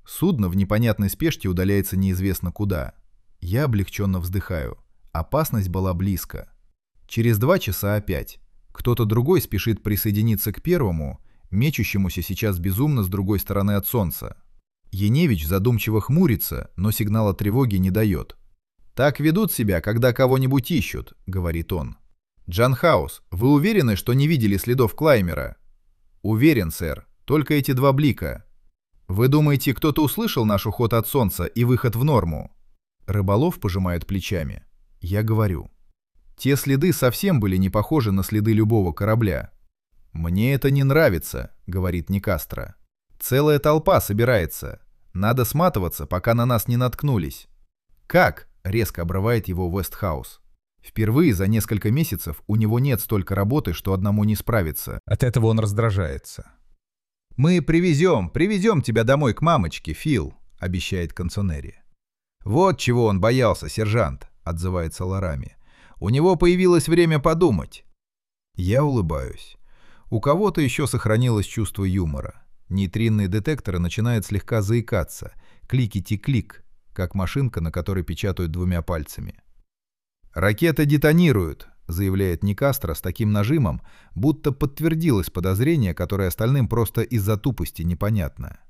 Судно в непонятной спешке удаляется неизвестно куда. Я облегченно вздыхаю. Опасность была близко. Через два часа опять. Кто-то другой спешит присоединиться к первому, мечущемуся сейчас безумно с другой стороны от солнца. Яневич задумчиво хмурится, но сигнала тревоги не дает. «Так ведут себя, когда кого-нибудь ищут», — говорит он. «Джанхаус, вы уверены, что не видели следов Клаймера?» «Уверен, сэр. Только эти два блика». «Вы думаете, кто-то услышал наш уход от солнца и выход в норму?» Рыболов пожимает плечами. Я говорю. «Те следы совсем были не похожи на следы любого корабля». «Мне это не нравится», — говорит Никастро. «Целая толпа собирается. Надо сматываться, пока на нас не наткнулись». «Как?» — резко обрывает его Вестхаус. Впервые за несколько месяцев у него нет столько работы, что одному не справиться. От этого он раздражается. «Мы привезем, привезем тебя домой к мамочке, Фил», — обещает Консонери. «Вот чего он боялся, сержант», — отзывается Ларами. «У него появилось время подумать». Я улыбаюсь. У кого-то еще сохранилось чувство юмора. Нейтринные детекторы начинают слегка заикаться. Кликити-клик, как машинка, на которой печатают двумя пальцами. «Ракеты детонируют», — заявляет Никастро с таким нажимом, будто подтвердилось подозрение, которое остальным просто из-за тупости непонятно.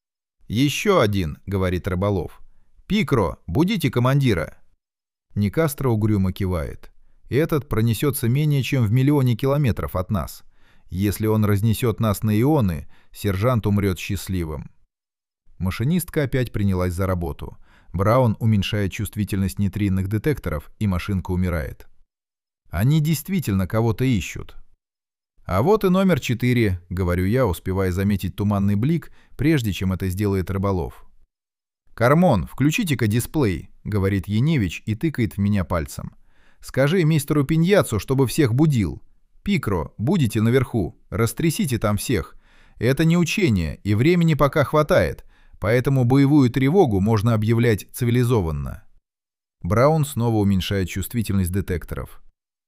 «Еще один», — говорит Рыболов. «Пикро, будите командира». Никастро угрюмо кивает. «Этот пронесется менее чем в миллионе километров от нас. Если он разнесет нас на ионы, сержант умрет счастливым». Машинистка опять принялась за работу. Браун уменьшает чувствительность нейтринных детекторов, и машинка умирает. Они действительно кого-то ищут. «А вот и номер четыре», — говорю я, успевая заметить туманный блик, прежде чем это сделает Рыболов. «Кармон, включите-ка дисплей», — говорит Яневич и тыкает в меня пальцем. «Скажи мистеру Пиньяцу, чтобы всех будил. Пикро, будете наверху, растрясите там всех. Это не учение, и времени пока хватает, поэтому боевую тревогу можно объявлять цивилизованно». Браун снова уменьшает чувствительность детекторов.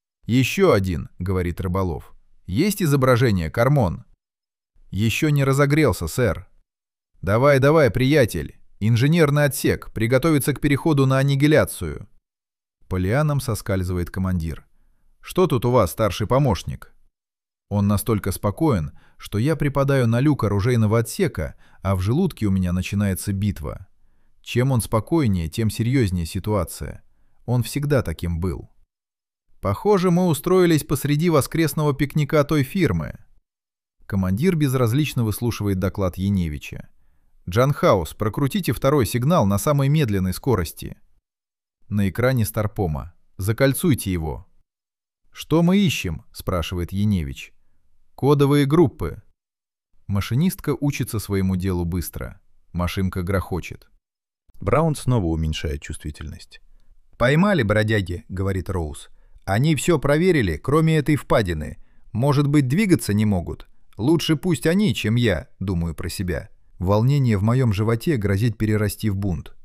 «Еще один», — говорит Рыболов. «Есть изображение, Кармон?» «Еще не разогрелся, сэр». «Давай, давай, приятель. Инженерный отсек. Приготовиться к переходу на аннигиляцию». По лианам соскальзывает командир. «Что тут у вас, старший помощник?» Он настолько спокоен, что я припадаю на люк оружейного отсека, а в желудке у меня начинается битва. Чем он спокойнее, тем серьезнее ситуация. Он всегда таким был. «Похоже, мы устроились посреди воскресного пикника той фирмы». Командир безразлично выслушивает доклад Яневича. «Джанхаус, прокрутите второй сигнал на самой медленной скорости». На экране Старпома. «Закольцуйте его». «Что мы ищем?» – спрашивает Яневич. «Кодовые группы». Машинистка учится своему делу быстро. Машинка грохочет. Браун снова уменьшает чувствительность. «Поймали, бродяги», — говорит Роуз. «Они все проверили, кроме этой впадины. Может быть, двигаться не могут? Лучше пусть они, чем я», — думаю про себя. Волнение в моем животе грозит перерасти в бунт.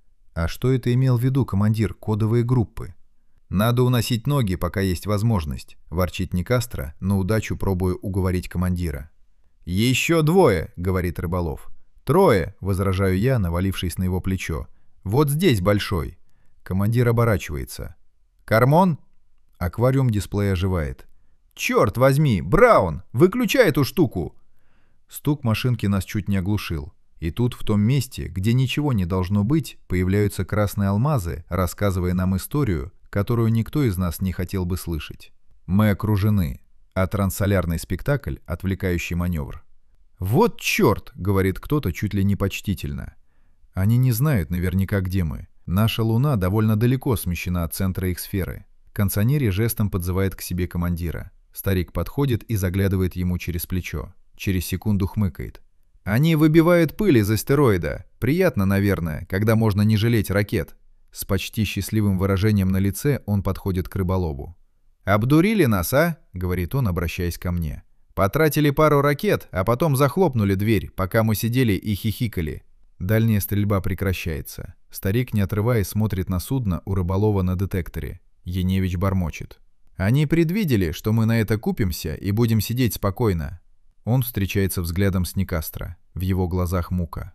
А что это имел в виду командир кодовые группы? «Надо уносить ноги, пока есть возможность», — ворчит Никастро, на удачу пробую уговорить командира. «Еще двое», — говорит Рыболов. «Трое», — возражаю я, навалившись на его плечо. «Вот здесь большой». Командир оборачивается. «Кармон?» Аквариум дисплея оживает. «Черт возьми! Браун! Выключай эту штуку!» Стук машинки нас чуть не оглушил. И тут, в том месте, где ничего не должно быть, появляются красные алмазы, рассказывая нам историю, которую никто из нас не хотел бы слышать. Мы окружены, а транссолярный спектакль — отвлекающий маневр. «Вот черт!» — говорит кто-то чуть ли не почтительно. Они не знают наверняка, где мы. Наша Луна довольно далеко смещена от центра их сферы. Консонери жестом подзывает к себе командира. Старик подходит и заглядывает ему через плечо. Через секунду хмыкает. «Они выбивают пыль из астероида. Приятно, наверное, когда можно не жалеть ракет». С почти счастливым выражением на лице он подходит к Рыболову. «Обдурили нас, а?» — говорит он, обращаясь ко мне. «Потратили пару ракет, а потом захлопнули дверь, пока мы сидели и хихикали». Дальняя стрельба прекращается. Старик, не отрываясь, смотрит на судно у Рыболова на детекторе. Яневич бормочет. «Они предвидели, что мы на это купимся и будем сидеть спокойно». Он встречается взглядом с Никастро. В его глазах мука.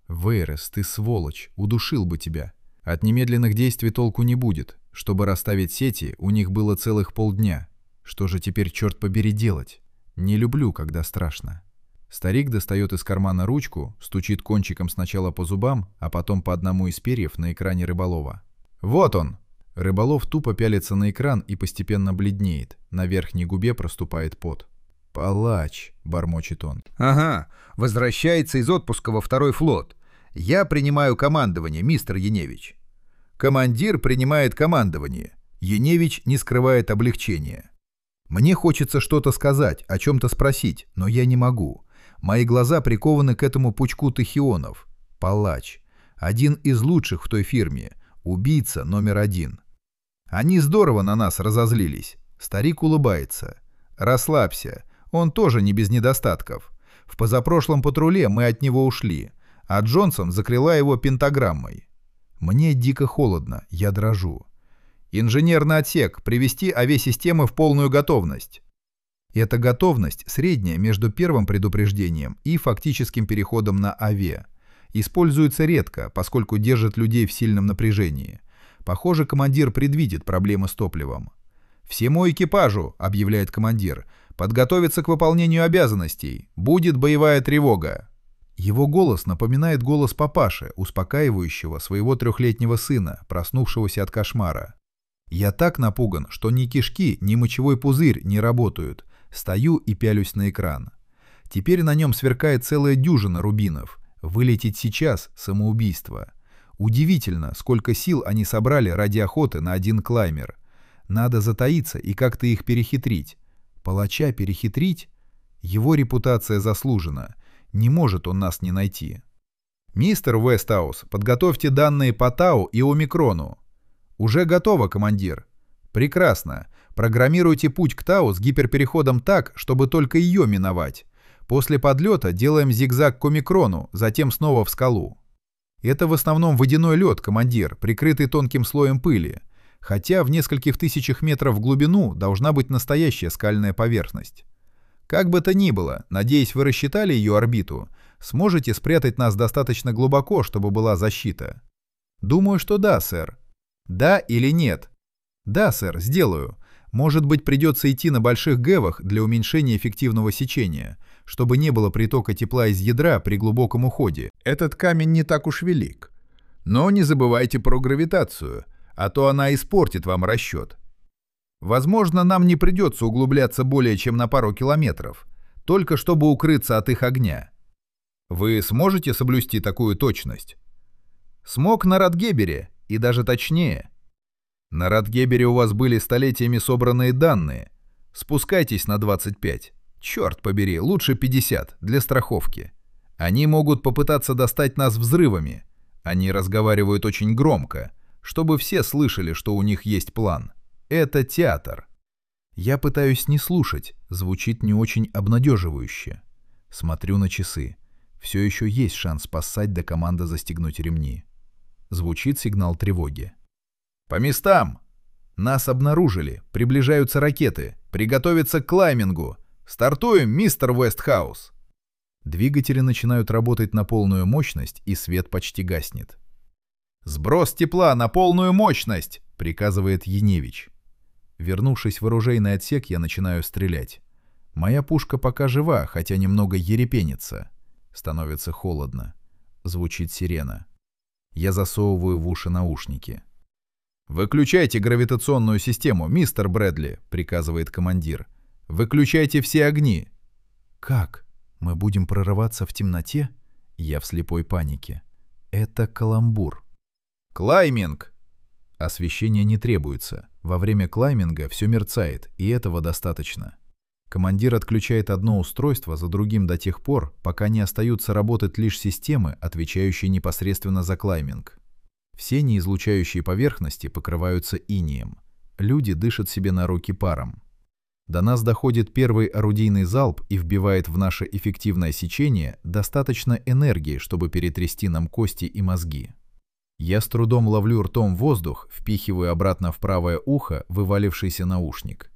Вейрес, ты сволочь, удушил бы тебя. От немедленных действий толку не будет. Чтобы расставить сети, у них было целых полдня. Что же теперь, черт побери, делать? Не люблю, когда страшно. Старик достает из кармана ручку, стучит кончиком сначала по зубам, а потом по одному из перьев на экране рыболова. «Вот он!» Рыболов тупо пялится на экран и постепенно бледнеет. На верхней губе проступает пот. «Палач!» — бормочет он. «Ага, возвращается из отпуска во второй флот. Я принимаю командование, мистер Яневич». Командир принимает командование. Яневич не скрывает облегчения. Мне хочется что-то сказать, о чем-то спросить, но я не могу. Мои глаза прикованы к этому пучку тахионов. Палач. Один из лучших в той фирме. Убийца номер один. Они здорово на нас разозлились. Старик улыбается. Расслабься. Он тоже не без недостатков. В позапрошлом патруле мы от него ушли, а Джонсон закрыла его пентаграммой. Мне дико холодно, я дрожу. Инженерный отсек, привести авиасистемы в полную готовность. Эта готовность средняя между первым предупреждением и фактическим переходом на авиа. Используется редко, поскольку держит людей в сильном напряжении. Похоже, командир предвидит проблемы с топливом. «Всему экипажу», — объявляет командир, — «подготовиться к выполнению обязанностей. Будет боевая тревога». Его голос напоминает голос папаши, успокаивающего своего трехлетнего сына, проснувшегося от кошмара. Я так напуган, что ни кишки, ни мочевой пузырь не работают. Стою и пялюсь на экран. Теперь на нем сверкает целая дюжина рубинов. Вылететь сейчас — самоубийство. Удивительно, сколько сил они собрали ради охоты на один клаймер. Надо затаиться и как-то их перехитрить. Палача перехитрить? Его репутация заслужена. Не может он нас не найти. «Мистер Уэстаус, подготовьте данные по Тау и Омикрону». «Уже готово, командир». «Прекрасно. Программируйте путь к Тау с гиперпереходом так, чтобы только ее миновать. После подлета делаем зигзаг к Омикрону, затем снова в скалу». Это в основном водяной лед, командир, прикрытый тонким слоем пыли. Хотя в нескольких тысячах метров в глубину должна быть настоящая скальная поверхность. Как бы то ни было, надеюсь, вы рассчитали ее орбиту, сможете спрятать нас достаточно глубоко, чтобы была защита? Думаю, что да, сэр. Да или нет? Да, сэр, сделаю. Может быть, придется идти на больших гэвах для уменьшения эффективного сечения, чтобы не было притока тепла из ядра при глубоком уходе. Этот камень не так уж велик. Но не забывайте про гравитацию, а то она испортит вам расчет. Возможно, нам не придется углубляться более чем на пару километров, только чтобы укрыться от их огня. Вы сможете соблюсти такую точность? Смог на Радгебере, и даже точнее. На Радгебере у вас были столетиями собранные данные. Спускайтесь на двадцать пять. Черт побери, лучше пятьдесят, для страховки. Они могут попытаться достать нас взрывами. Они разговаривают очень громко, чтобы все слышали, что у них есть план. Это театр. Я пытаюсь не слушать, звучит не очень обнадеживающе. Смотрю на часы. Все еще есть шанс спасать до команды застегнуть ремни. Звучит сигнал тревоги. «По местам! Нас обнаружили, приближаются ракеты, приготовиться к клаймингу! Стартуем, мистер Уэстхаус!» Двигатели начинают работать на полную мощность, и свет почти гаснет. «Сброс тепла на полную мощность!» — приказывает Яневич. Вернувшись в оружейный отсек, я начинаю стрелять. Моя пушка пока жива, хотя немного ерепенится. Становится холодно. Звучит сирена. Я засовываю в уши наушники. «Выключайте гравитационную систему, мистер Брэдли», — приказывает командир. «Выключайте все огни». «Как? Мы будем прорываться в темноте?» Я в слепой панике. Это каламбур. «Клайминг!» Освещение не требуется. Во время клайминга все мерцает, и этого достаточно. Командир отключает одно устройство за другим до тех пор, пока не остаются работать лишь системы, отвечающие непосредственно за клайминг. Все неизлучающие поверхности покрываются инеем. Люди дышат себе на руки паром. До нас доходит первый орудийный залп и вбивает в наше эффективное сечение достаточно энергии, чтобы перетрясти нам кости и мозги. Я с трудом ловлю ртом воздух, впихиваю обратно в правое ухо вывалившийся наушник.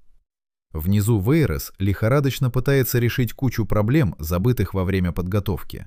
Внизу Вейрес лихорадочно пытается решить кучу проблем, забытых во время подготовки.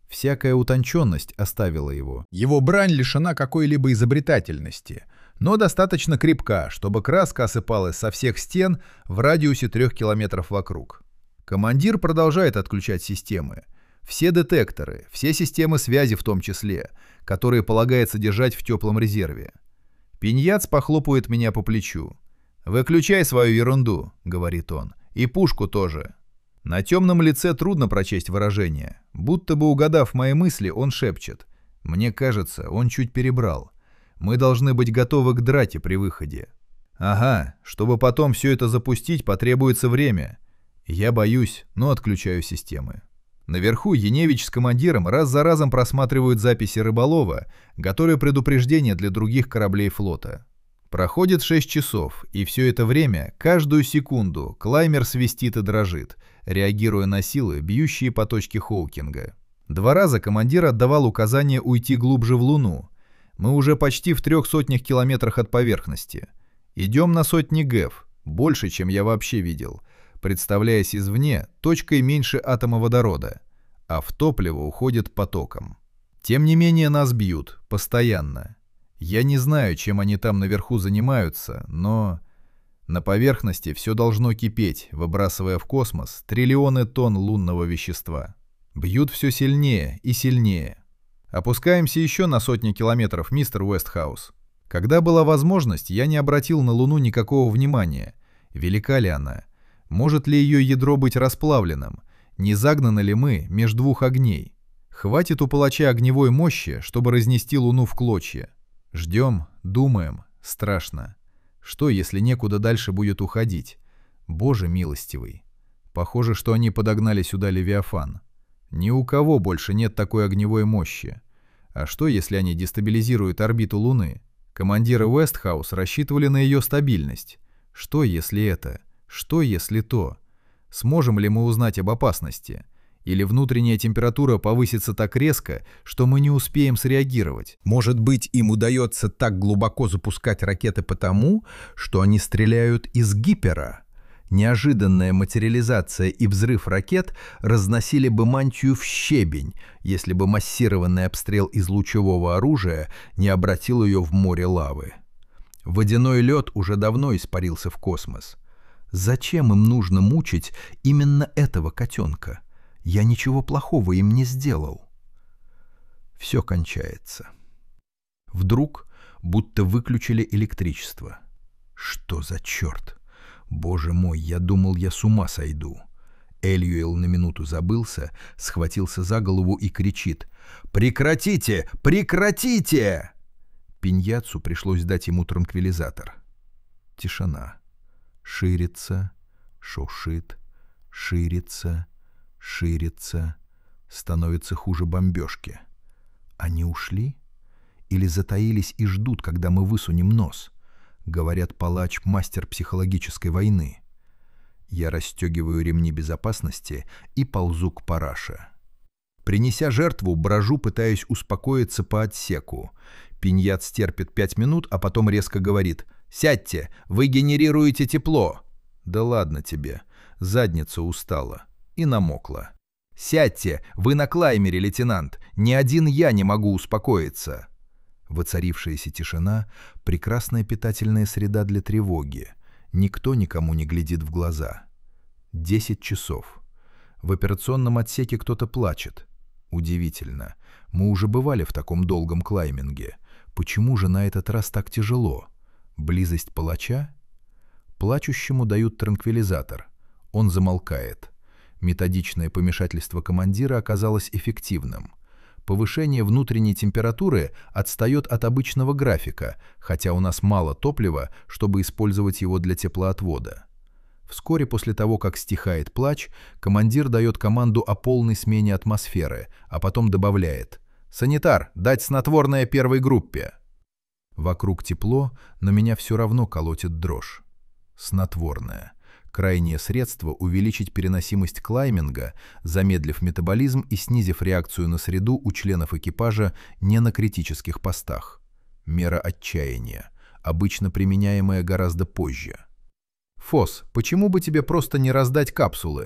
Всякая утонченность оставила его. Его брань лишена какой-либо изобретательности, но достаточно крепка, чтобы краска осыпалась со всех стен в радиусе трех километров вокруг. Командир продолжает отключать системы. Все детекторы, все системы связи в том числе, которые полагается держать в теплом резерве. Пиньяц похлопывает меня по плечу. «Выключай свою ерунду», — говорит он, — «и пушку тоже». На темном лице трудно прочесть выражение. Будто бы угадав мои мысли, он шепчет. Мне кажется, он чуть перебрал. Мы должны быть готовы к драте при выходе. Ага, чтобы потом все это запустить, потребуется время. Я боюсь, но отключаю системы. Наверху Яневич с командиром раз за разом просматривают записи рыболова, готовя предупреждение для других кораблей флота. Проходит шесть часов, и все это время, каждую секунду, клаймер свистит и дрожит, реагируя на силы, бьющие по точке Хоукинга. Два раза командир отдавал указание уйти глубже в Луну. Мы уже почти в трех сотнях километрах от поверхности. Идем на сотни гэв, больше, чем я вообще видел, представляясь извне точкой меньше атома водорода, а в топливо уходит потоком. Тем не менее нас бьют, постоянно. Я не знаю, чем они там наверху занимаются, но на поверхности все должно кипеть, выбрасывая в космос триллионы тонн лунного вещества. Бьют все сильнее и сильнее. Опускаемся еще на сотни километров, мистер Уэстхаус. Когда была возможность, я не обратил на Луну никакого внимания. Велика ли она? Может ли ее ядро быть расплавленным? Не загнаны ли мы меж двух огней? Хватит у палача огневой мощи, чтобы разнести Луну в клочья. Ждем, думаем, страшно. Что, если некуда дальше будет уходить? Боже милостивый. Похоже, что они подогнали сюда Левиафан. Ни у кого больше нет такой огневой мощи. А что, если они дестабилизируют орбиту Луны? Командиры Уэстхаус рассчитывали на ее стабильность. Что, если это? Что, если то? Сможем ли мы узнать об опасности? Или внутренняя температура повысится так резко, что мы не успеем среагировать? Может быть, им удается так глубоко запускать ракеты потому, что они стреляют из гипера? Неожиданная материализация и взрыв ракет разносили бы мантию в щебень, если бы массированный обстрел из лучевого оружия не обратил ее в море лавы. Водяной лед уже давно испарился в космос. Зачем им нужно мучить именно этого котенка? Я ничего плохого им не сделал. Все кончается. Вдруг будто выключили электричество. Что за черт? Боже мой, я думал, я с ума сойду. Эльюэл на минуту забылся, схватился за голову и кричит: «Прекратите! Прекратите!» Пиньяцу пришлось дать ему транквилизатор. Тишина. Ширится, шуршит, ширится, ширится, становится хуже бомбежки. Они ушли? Или затаились и ждут, когда мы высунем нос? Говорят, палач — мастер психологической войны. Я расстегиваю ремни безопасности и ползу к параше. Принеся жертву, брожу, пытаясь успокоиться по отсеку. Пиньяц терпит пять минут, а потом резко говорит: «Сядьте, вы генерируете тепло». «Да ладно тебе». Задница устала и намокла. «Сядьте, вы на клаймере, лейтенант. Ни один я не могу успокоиться». Воцарившаяся тишина — прекрасная питательная среда для тревоги. Никто никому не глядит в глаза. Десять часов. В операционном отсеке кто-то плачет. Удивительно. Мы уже бывали в таком долгом клайминге. Почему же на этот раз так тяжело? Близость палача? Плачущему дают транквилизатор. Он замолкает. Методичное помешательство командира оказалось эффективным. Повышение внутренней температуры отстает от обычного графика, хотя у нас мало топлива, чтобы использовать его для теплоотвода. Вскоре после того, как стихает плач, командир дает команду о полной смене атмосферы, а потом добавляет: «Санитар, дать снотворное первой группе». Вокруг тепло, но меня все равно колотит дрожь. Снотворное. Крайнее средство увеличить переносимость клайминга, замедлив метаболизм и снизив реакцию на среду у членов экипажа не на критических постах. Мера отчаяния, обычно применяемая гораздо позже. «Фосс, почему бы тебе просто не раздать капсулы?»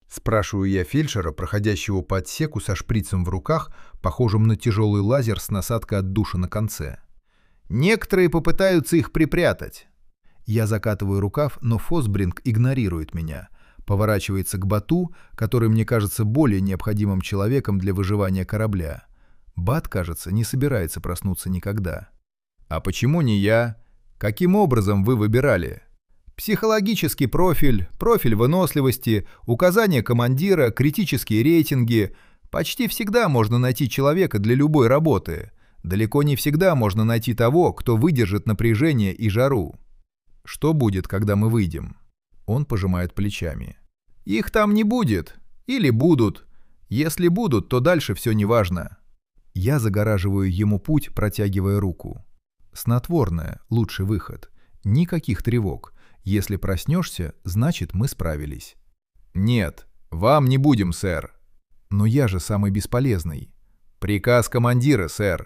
Спрашиваю я фельдшера, проходящего по отсеку со шприцем в руках, похожим на тяжелый лазер с насадкой от душа на конце. Некоторые попытаются их припрятать. Я закатываю рукав, но Фосбринг игнорирует меня, поворачивается к Бату, который мне кажется более необходимым человеком для выживания корабля. Бат, кажется, не собирается проснуться никогда. «А почему не я? Каким образом вы выбирали?» «Психологический профиль, профиль выносливости, указания командира, критические рейтинги. Почти всегда можно найти человека для любой работы. Далеко не всегда можно найти того, кто выдержит напряжение и жару». «Что будет, когда мы выйдем?» Он пожимает плечами. «Их там не будет. Или будут. Если будут, то дальше все неважно». Я загораживаю ему путь, протягивая руку. Снотворное — лучший выход. Никаких тревог. Если проснешься, значит, мы справились. «Нет, вам не будем, сэр». «Но я же самый бесполезный». «Приказ командира, сэр».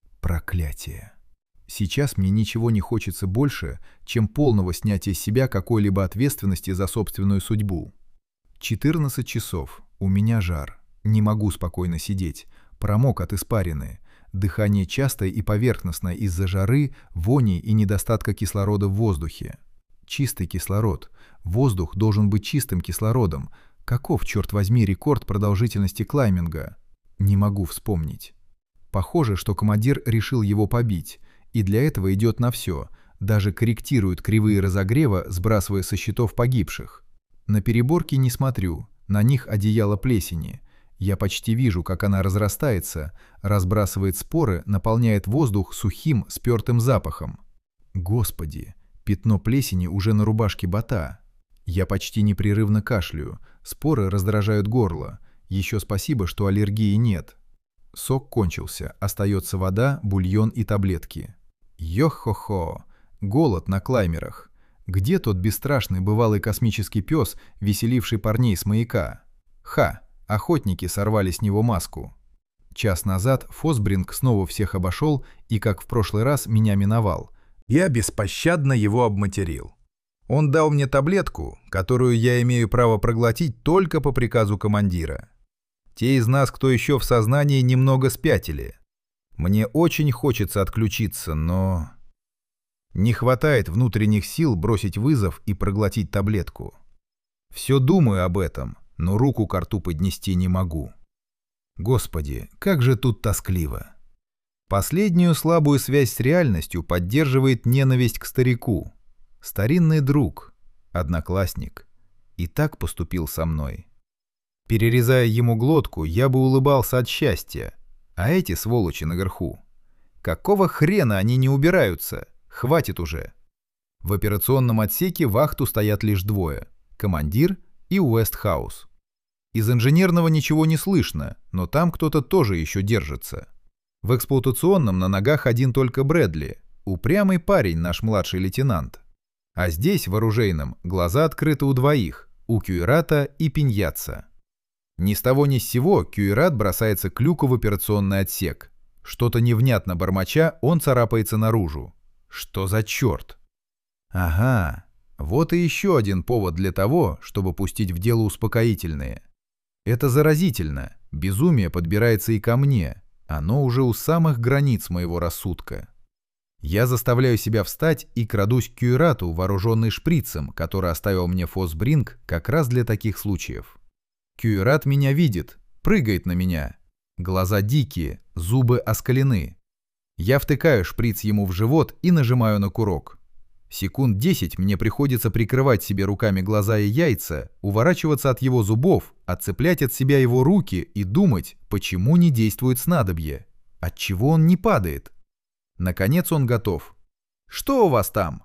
Проклятие. Сейчас мне ничего не хочется больше, чем полного снятия с себя какой-либо ответственности за собственную судьбу. четырнадцать часов. У меня жар. Не могу спокойно сидеть. Промок от испарины. Дыхание частое и поверхностное из-за жары, вони и недостатка кислорода в воздухе. Чистый кислород. Воздух должен быть чистым кислородом. Каков, черт возьми, рекорд продолжительности клайминга? Не могу вспомнить. Похоже, что командир решил его побить, и для этого идет на все, даже корректирует кривые разогрева, сбрасывая со счетов погибших. На переборки не смотрю, на них одеяло плесени. Я почти вижу, как она разрастается, разбрасывает споры, наполняет воздух сухим, спертым запахом. Господи, пятно плесени уже на рубашке Бата. Я почти непрерывно кашляю, споры раздражают горло. Еще спасибо, что аллергии нет. Сок кончился, остается вода, бульон и таблетки. Йо-хо-хо, голод на клаймерах. Где тот бесстрашный бывалый космический пес, веселивший парней с маяка? Ха! Охотники сорвали с него маску. Час назад Фосбринг снова всех обошел и, как в прошлый раз, меня миновал. Я беспощадно его обматерил. Он дал мне таблетку, которую я имею право проглотить только по приказу командира. Те из нас, кто еще в сознании, немного спятили. Мне очень хочется отключиться, но... Не хватает внутренних сил бросить вызов и проглотить таблетку. Все думаю об этом, но руку к рту поднести не могу. Господи, как же тут тоскливо. Последнюю слабую связь с реальностью поддерживает ненависть к старику. Старинный друг, одноклассник. И так поступил со мной. Перерезая ему глотку, я бы улыбался от счастья. А эти сволочи наверху. Какого хрена они не убираются? Хватит уже. В операционном отсеке вахту стоят лишь двое. Командир и Уэстхаус. Из инженерного ничего не слышно, но там кто-то тоже еще держится. В эксплуатационном на ногах один только Брэдли. Упрямый парень, наш младший лейтенант. А здесь, в оружейном, глаза открыты у двоих. У Кюйрата и Пиньятса. Ни с того ни с сего Кюйрат бросается к люку в операционный отсек. Что-то невнятно бормоча, он царапается наружу. Что за черт? Ага, вот и еще один повод для того, чтобы пустить в дело успокоительные. Это заразительно. Безумие подбирается и ко мне. Оно уже у самых границ моего рассудка. Я заставляю себя встать и крадусь к Кюйрату, вооруженный шприцем, который оставил мне Фосбринг как раз для таких случаев. Кюйрат меня видит, прыгает на меня. Глаза дикие, зубы оскалены. Я втыкаю шприц ему в живот и нажимаю на курок. Секунд десять мне приходится прикрывать себе руками глаза и яйца, уворачиваться от его зубов, отцеплять от себя его руки и думать, почему не действует снадобье, отчего он не падает. Наконец он готов. «Что у вас там?»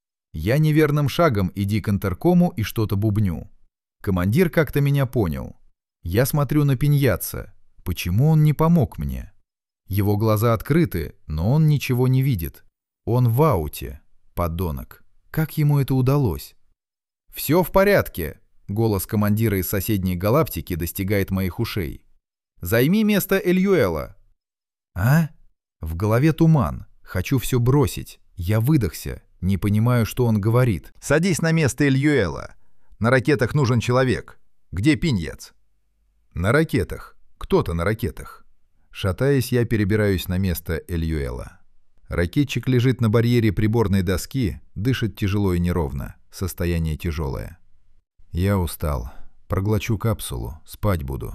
Я неверным шагом иди к интеркому и что-то бубню. Командир как-то меня понял. Я смотрю на Пиньятса. Почему он не помог мне? Его глаза открыты, но он ничего не видит. Он в ауте. Подонок. Как ему это удалось? «Все в порядке», — голос командира из соседней галактики достигает моих ушей. «Займи место Эльюэла». «А?» В голове туман. Хочу все бросить. Я выдохся. Не понимаю, что он говорит. «Садись на место Эльюэла. На ракетах нужен человек. Где Пиньяц? На ракетах. Кто-то на ракетах. Шатаясь, я перебираюсь на место Эльюэла. Ракетчик лежит на барьере приборной доски, дышит тяжело и неровно. Состояние тяжелое. Я устал. Проглочу капсулу. Спать буду.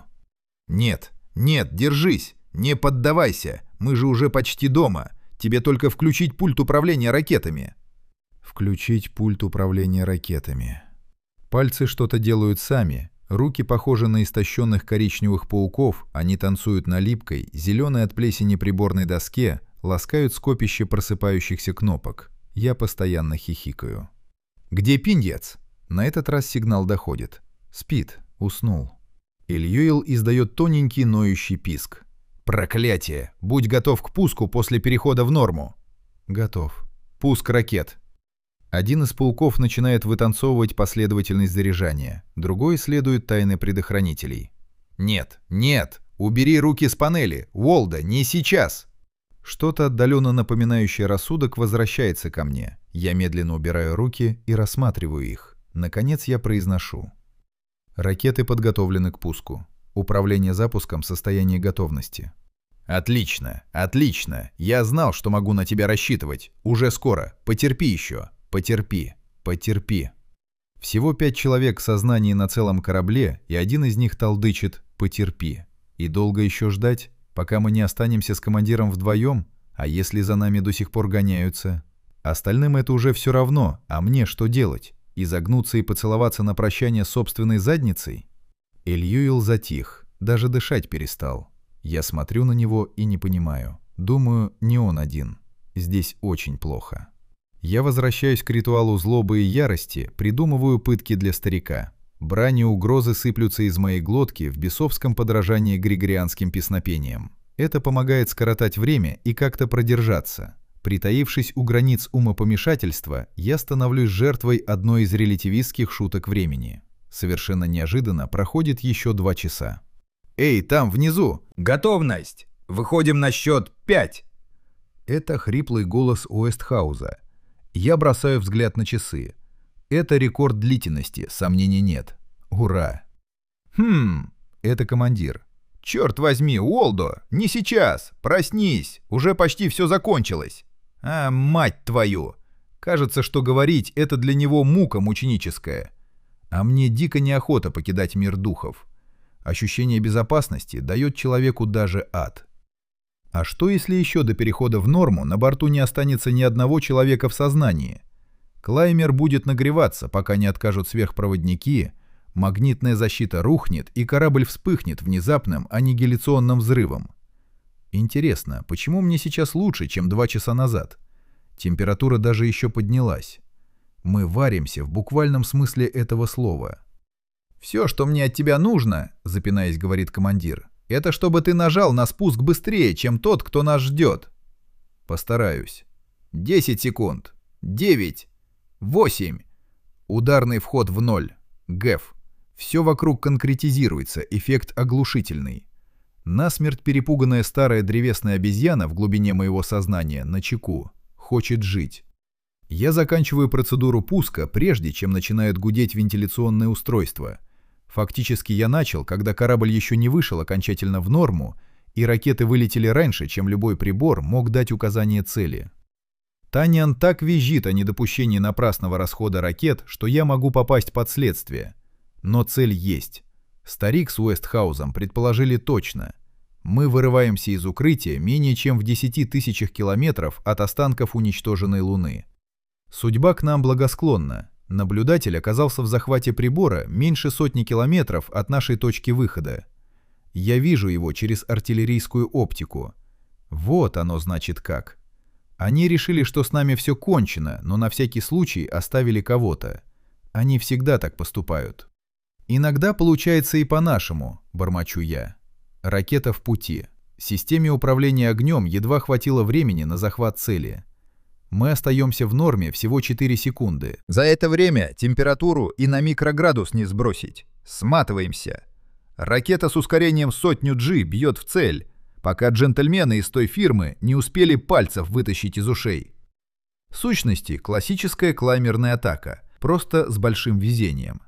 Нет, нет, держись. Не поддавайся. Мы же уже почти дома. Тебе только включить пульт управления ракетами. Включить пульт управления ракетами. Пальцы что-то делают сами. Руки похожи на истощенных коричневых пауков. Они танцуют на липкой, зеленой от плесени приборной доске, ласкают скопище просыпающихся кнопок. Я постоянно хихикаю. «Где Пиньяц?» На этот раз сигнал доходит. Спит, уснул. Эльюэл издает тоненький ноющий писк. «Проклятие! Будь готов к пуску после перехода в норму!» «Готов. Пуск ракет!» Один из пауков начинает вытанцовывать последовательность заряжания, другой исследует тайны предохранителей. «Нет, нет! Убери руки с панели! Уолда, не сейчас!» Что-то отдаленно напоминающее рассудок возвращается ко мне. Я медленно убираю руки и рассматриваю их. Наконец я произношу. Ракеты подготовлены к пуску. Управление запуском в состоянии готовности. «Отлично, отлично! Я знал, что могу на тебя рассчитывать. Уже скоро. Потерпи еще. Потерпи, потерпи». Всего пять человек в сознании на целом корабле, и один из них толдычит «потерпи». И долго еще ждать, пока мы не останемся с командиром вдвоем? А если за нами до сих пор гоняются? Остальным это уже все равно, а мне что делать? Изогнуться и поцеловаться на прощание собственной задницей? Эльюэл затих, даже дышать перестал. Я смотрю на него и не понимаю. Думаю, не он один. Здесь очень плохо. Я возвращаюсь к ритуалу злобы и ярости, придумываю пытки для старика. Брань и угрозы сыплются из моей глотки в бесовском подражании григорианским песнопениям. Это помогает скоротать время и как-то продержаться. Притаившись у границ умопомешательства, я становлюсь жертвой одной из релятивистских шуток времени. Совершенно неожиданно проходит еще два часа. «Эй, там, внизу! Готовность! Выходим на счет пять!» Это хриплый голос Уэстхауза. Я бросаю взгляд на часы. Это рекорд длительности, сомнений нет. Ура! Хм, это командир. «Черт возьми, Уолдо, не сейчас! Проснись! Уже почти все закончилось!» «А, мать твою!» Кажется, что говорить — это для него мука мученическая. А мне дико неохота покидать мир духов. Ощущение безопасности дает человеку даже ад. А что, если еще до перехода в норму на борту не останется ни одного человека в сознании? Клаймер будет нагреваться, пока не откажут сверхпроводники, магнитная защита рухнет, и корабль вспыхнет внезапным аннигиляционным взрывом. Интересно, почему мне сейчас лучше, чем два часа назад? Температура даже еще поднялась. Мы варимся в буквальном смысле этого слова. «Все, что мне от тебя нужно, — запинаясь, говорит командир, — это чтобы ты нажал на спуск быстрее, чем тот, кто нас ждет». Постараюсь. Десять секунд. Девять. Восемь. Ударный вход в ноль. Гэф. Все вокруг конкретизируется, эффект оглушительный. Насмерть перепуганная старая древесная обезьяна в глубине моего сознания начеку. Хочет жить. Я заканчиваю процедуру пуска, прежде чем начинают гудеть вентиляционные устройства. Фактически я начал, когда корабль еще не вышел окончательно в норму, и ракеты вылетели раньше, чем любой прибор мог дать указание цели. Танян так визжит о недопущении напрасного расхода ракет, что я могу попасть под следствие. Но цель есть. Старик с Уэстхаузом предположили точно. Мы вырываемся из укрытия менее чем в десяти тысячах километров от останков уничтоженной Луны. Судьба к нам благосклонна. Наблюдатель оказался в захвате прибора меньше сотни километров от нашей точки выхода. Я вижу его через артиллерийскую оптику. Вот оно значит как. Они решили, что с нами все кончено, но на всякий случай оставили кого-то. Они всегда так поступают. Иногда получается и по-нашему, бормочу я. Ракета в пути. Системе управления огнем едва хватило времени на захват цели. Мы остаемся в норме всего четыре секунды. За это время температуру и на микроградус не сбросить. Сматываемся. Ракета с ускорением сотню G бьет в цель, пока джентльмены из той фирмы не успели пальцев вытащить из ушей. В сущности, классическая клаймерная атака, просто с большим везением.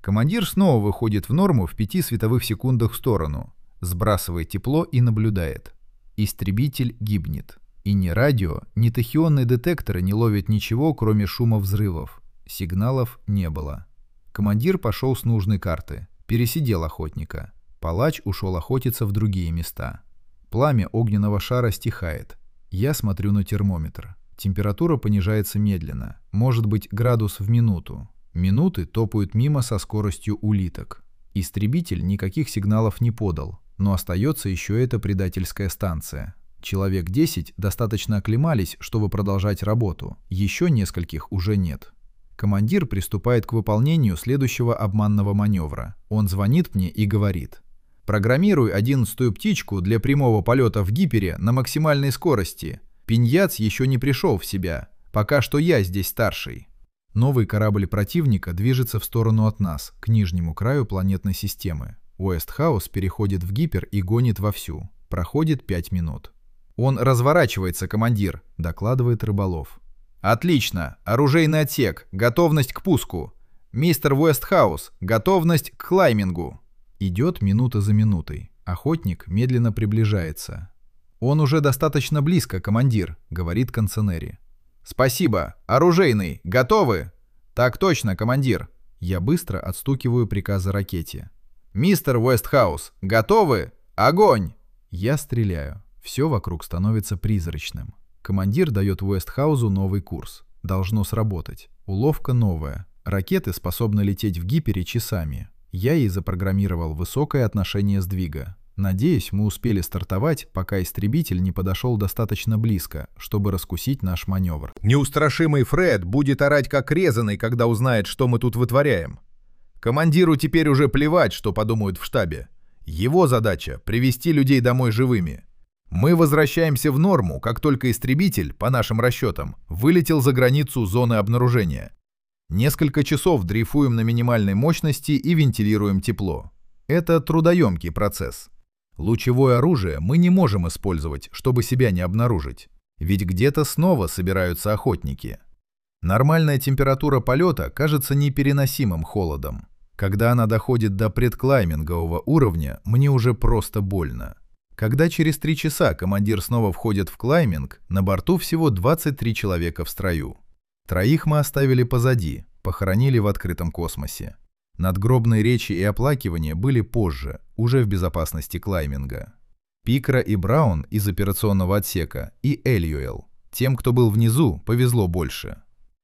Командир снова выходит в норму в пяти световых секундах в сторону, сбрасывает тепло и наблюдает. Истребитель гибнет. И ни радио, ни тахионные детекторы не ловят ничего, кроме шума взрывов. Сигналов не было. Командир пошел с нужной карты. Пересидел охотника. Палач ушел охотиться в другие места. Пламя огненного шара стихает. Я смотрю на термометр. Температура понижается медленно. Может быть, градус в минуту. Минуты топают мимо со скоростью улиток. Истребитель никаких сигналов не подал. Но остается еще эта предательская станция. Человек десять достаточно оклемались, чтобы продолжать работу. Еще нескольких уже нет. Командир приступает к выполнению следующего обманного маневра. Он звонит мне и говорит: «Программируй одиннадцатую птичку для прямого полета в гипере на максимальной скорости. Пиньяц еще не пришел в себя. Пока что я здесь старший». Новый корабль противника движется в сторону от нас, к нижнему краю планетной системы. Уэстхаус переходит в гипер и гонит вовсю. Проходит пять минут. «Он разворачивается, командир», — докладывает Рыболов. «Отлично. Оружейный отсек. Готовность к пуску. Мистер Уэстхаус. Готовность к клаймингу». Идет минута за минутой. Охотник медленно приближается. «Он уже достаточно близко, командир», — говорит Канценери. «Спасибо. Оружейный. Готовы?» «Так точно, командир». Я быстро отстукиваю приказы ракете. «Мистер Уэстхаус. Готовы? Огонь!» Я стреляю. Все вокруг становится призрачным. Командир дает Уэстхаузу новый курс. Должно сработать. Уловка новая. Ракеты способны лететь в гипере часами. Я ей запрограммировал высокое отношение сдвига. Надеюсь, мы успели стартовать, пока истребитель не подошел достаточно близко, чтобы раскусить наш маневр. Неустрашимый Фред будет орать как резаный, когда узнает, что мы тут вытворяем. Командиру теперь уже плевать, что подумают в штабе. Его задача — привести людей домой живыми. Мы возвращаемся в норму, как только истребитель, по нашим расчетам, вылетел за границу зоны обнаружения. Несколько часов дрейфуем на минимальной мощности и вентилируем тепло. Это трудоемкий процесс. Лучевое оружие мы не можем использовать, чтобы себя не обнаружить. Ведь где-то снова собираются охотники. Нормальная температура полета кажется непереносимым холодом. Когда она доходит до предклаймингового уровня, мне уже просто больно. Когда через три часа командир снова входит в клайминг, на борту всего двадцать три человека в строю. Троих мы оставили позади, похоронили в открытом космосе. Надгробные речи и оплакивания были позже, уже в безопасности клайминга. Пикра и Браун из операционного отсека и Эльюэлл. Тем, кто был внизу, повезло больше.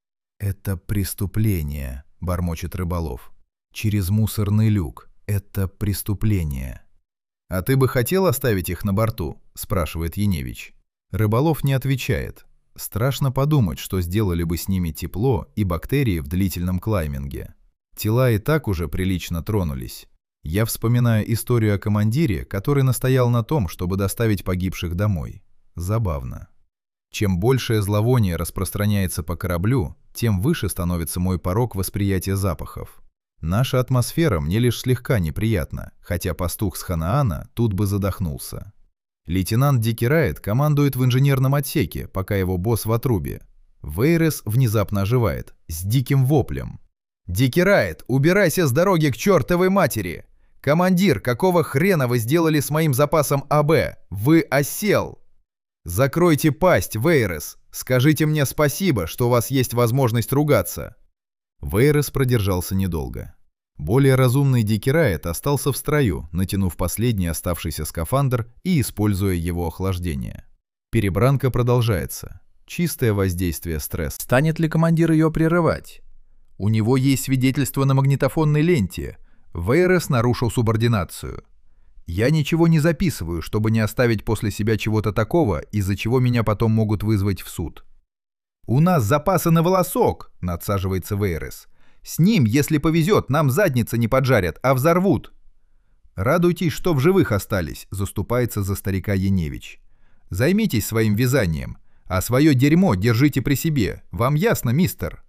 «Это преступление», — бормочет Рыболов. «Через мусорный люк. Это преступление». «А ты бы хотел оставить их на борту?» — спрашивает Яневич. Рыболов не отвечает. Страшно подумать, что сделали бы с ними тепло и бактерии в длительном клайминге. Тела и так уже прилично тронулись. Я вспоминаю историю о командире, который настоял на том, чтобы доставить погибших домой. Забавно. Чем большее зловоние распространяется по кораблю, тем выше становится мой порог восприятия запахов. Наша атмосфера мне лишь слегка неприятна, хотя пастух с Ханаана тут бы задохнулся. Лейтенант Дикий Райт командует в инженерном отсеке, пока его босс в отрубе. Вейрес внезапно оживает, с диким воплем. «Дикий Райт, убирайся с дороги к чертовой матери! Командир, какого хрена вы сделали с моим запасом АБ? Вы осел! Закройте пасть, Вейрес! Скажите мне спасибо, что у вас есть возможность ругаться!» Вейрес продержался недолго. Более разумный Дикий Райт остался в строю, натянув последний оставшийся скафандр и используя его охлаждение. Перебранка продолжается. Чистое воздействие стресса. Станет ли командир ее прерывать? У него есть свидетельство на магнитофонной ленте. Вейрес нарушил субординацию. Я ничего не записываю, чтобы не оставить после себя чего-то такого, из-за чего меня потом могут вызвать в суд. «У нас запасы на волосок!» — надсаживается Вейрес. «С ним, если повезет, нам задницы не поджарят, а взорвут!» «Радуйтесь, что в живых остались», — заступается за старика Яневич. «Займитесь своим вязанием, а свое дерьмо держите при себе. Вам ясно, мистер?»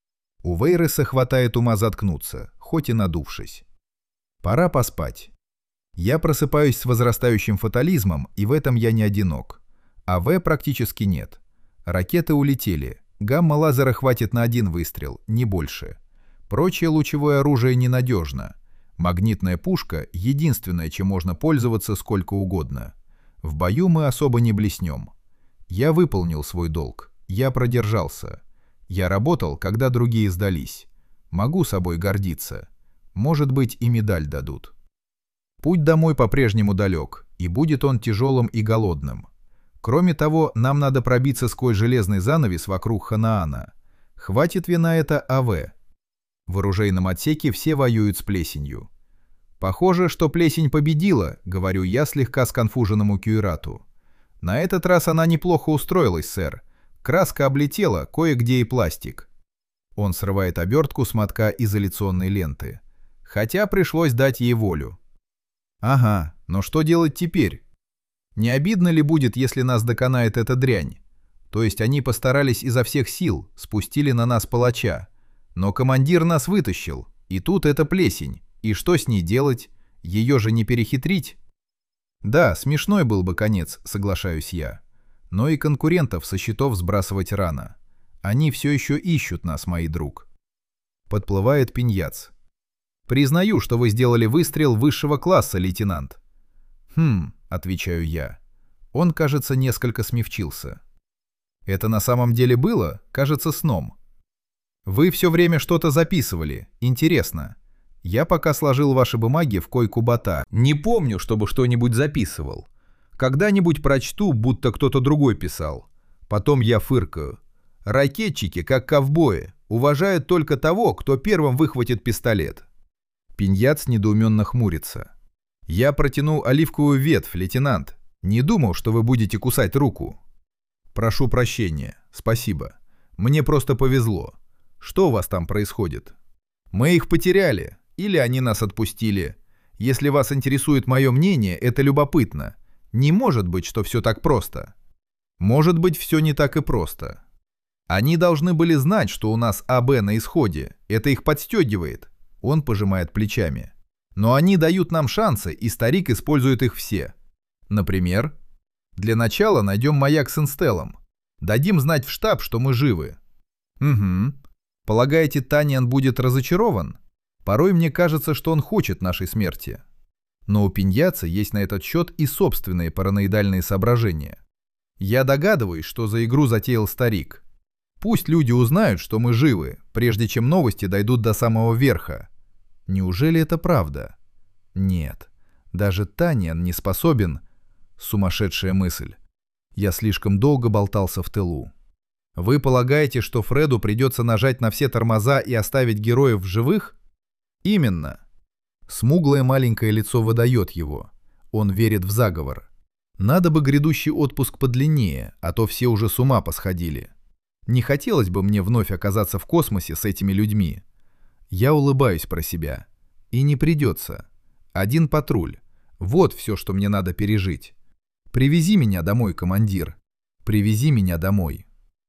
У Вейреса хватает ума заткнуться, хоть и надувшись. Пора поспать. Я просыпаюсь с возрастающим фатализмом, и в этом я не одинок. АВ практически нет. Ракеты улетели. Гамма-лазера хватит на один выстрел, не больше. Прочее лучевое оружие ненадежно. Магнитная пушка — единственное, чем можно пользоваться сколько угодно. В бою мы особо не блеснем. Я выполнил свой долг. Я продержался. Я работал, когда другие сдались. Могу собой гордиться. Может быть, и медаль дадут. Путь домой по-прежнему далек, и будет он тяжелым и голодным. Кроме того, нам надо пробиться сквозь железный занавес вокруг Ханаана. Хватит ли на это АВ? В оружейном отсеке все воюют с плесенью. Похоже, что плесень победила, говорю я слегка сконфуженному Кюйрату. На этот раз она неплохо устроилась, сэр. Краска облетела, кое-где и пластик. Он срывает обертку с мотка изоляционной ленты. Хотя пришлось дать ей волю. Ага, но что делать теперь? Не обидно ли будет, если нас доконает эта дрянь? То есть они постарались изо всех сил, спустили на нас палача. Но командир нас вытащил, и тут эта плесень. И что с ней делать? Ее же не перехитрить? Да, смешной был бы конец, соглашаюсь я. Но и конкурентов со счетов сбрасывать рано. Они все еще ищут нас, мой друг. Подплывает Пиньяц. Признаю, что вы сделали выстрел высшего класса, лейтенант. Хм, отвечаю я. Он, кажется, несколько смягчился. Это на самом деле было, кажется, сном. Вы все время что-то записывали. Интересно. Я пока сложил ваши бумаги в койку бота. Не помню, чтобы что-нибудь записывал. Когда-нибудь прочту, будто кто-то другой писал. Потом я фыркаю. Ракетчики, как ковбои, уважают только того, кто первым выхватит пистолет. Пиньяц недоуменно хмурится. Я протянул оливковую ветвь, лейтенант. Не думал, что вы будете кусать руку. Прошу прощения. Спасибо. Мне просто повезло. Что у вас там происходит? Мы их потеряли. Или они нас отпустили. Если вас интересует мое мнение, это любопытно. Не может быть, что все так просто. Может быть, все не так и просто. Они должны были знать, что у нас АБ на исходе. Это их подстегивает. Он пожимает плечами. Но они дают нам шансы, и старик использует их все. Например, для начала найдем маяк с инстеллом. Дадим знать в штаб, что мы живы. Угу. Полагаете, Таниан будет разочарован? Порой мне кажется, что он хочет нашей смерти. Но у Пиньяца есть на этот счет и собственные параноидальные соображения. Я догадываюсь, что за игру затеял старик. Пусть люди узнают, что мы живы, прежде чем новости дойдут до самого верха. Неужели это правда? Нет. Даже Таниан не способен... Сумасшедшая мысль. Я слишком долго болтался в тылу. Вы полагаете, что Фреду придется нажать на все тормоза и оставить героев в живых? Именно. Смуглое маленькое лицо выдает его. Он верит в заговор. Надо бы грядущий отпуск подлиннее, а то все уже с ума посходили. Не хотелось бы мне вновь оказаться в космосе с этими людьми. Я улыбаюсь про себя. И не придется. Один патруль. Вот все, что мне надо пережить. Привези меня домой, командир. Привези меня домой.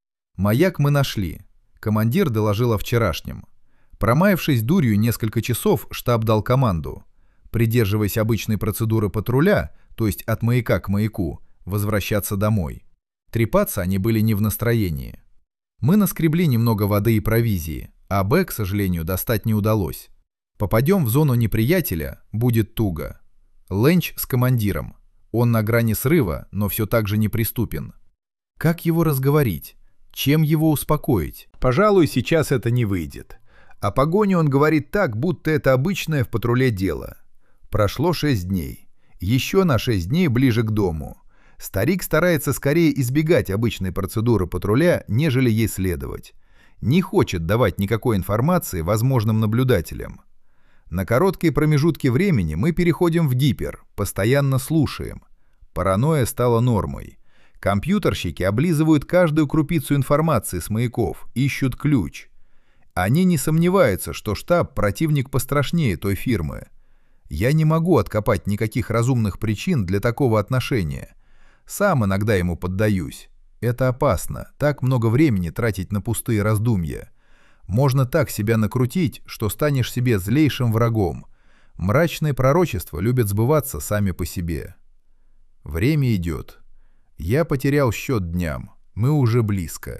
Маяк мы нашли. Командир доложил о вчерашнем. Промаявшись дурью несколько часов, штаб дал команду. Придерживаясь обычной процедуры патруля, то есть от маяка к маяку, возвращаться домой. Трепаться они были не в настроении. Мы наскребли немного воды и провизии, а Б, к сожалению, достать не удалось. Попадем в зону неприятеля, будет туго. Ленч с командиром. Он на грани срыва, но все так же неприступен. Как его разговорить? Чем его успокоить? Пожалуй, сейчас это не выйдет. О погоне он говорит так, будто это обычное в патруле дело. Прошло шесть дней. Еще на шесть дней ближе к дому. Старик старается скорее избегать обычной процедуры патруля, нежели ей следовать. Не хочет давать никакой информации возможным наблюдателям. На короткие промежутки времени мы переходим в гипер, постоянно слушаем. Паранойя стала нормой. Компьютерщики облизывают каждую крупицу информации с маяков, ищут ключ. Они не сомневаются, что штаб противник пострашнее той фирмы. Я не могу откопать никаких разумных причин для такого отношения. Сам иногда ему поддаюсь. Это опасно, так много времени тратить на пустые раздумья. Можно так себя накрутить, что станешь себе злейшим врагом. Мрачные пророчества любят сбываться сами по себе. Время идет. Я потерял счет дням. Мы уже близко.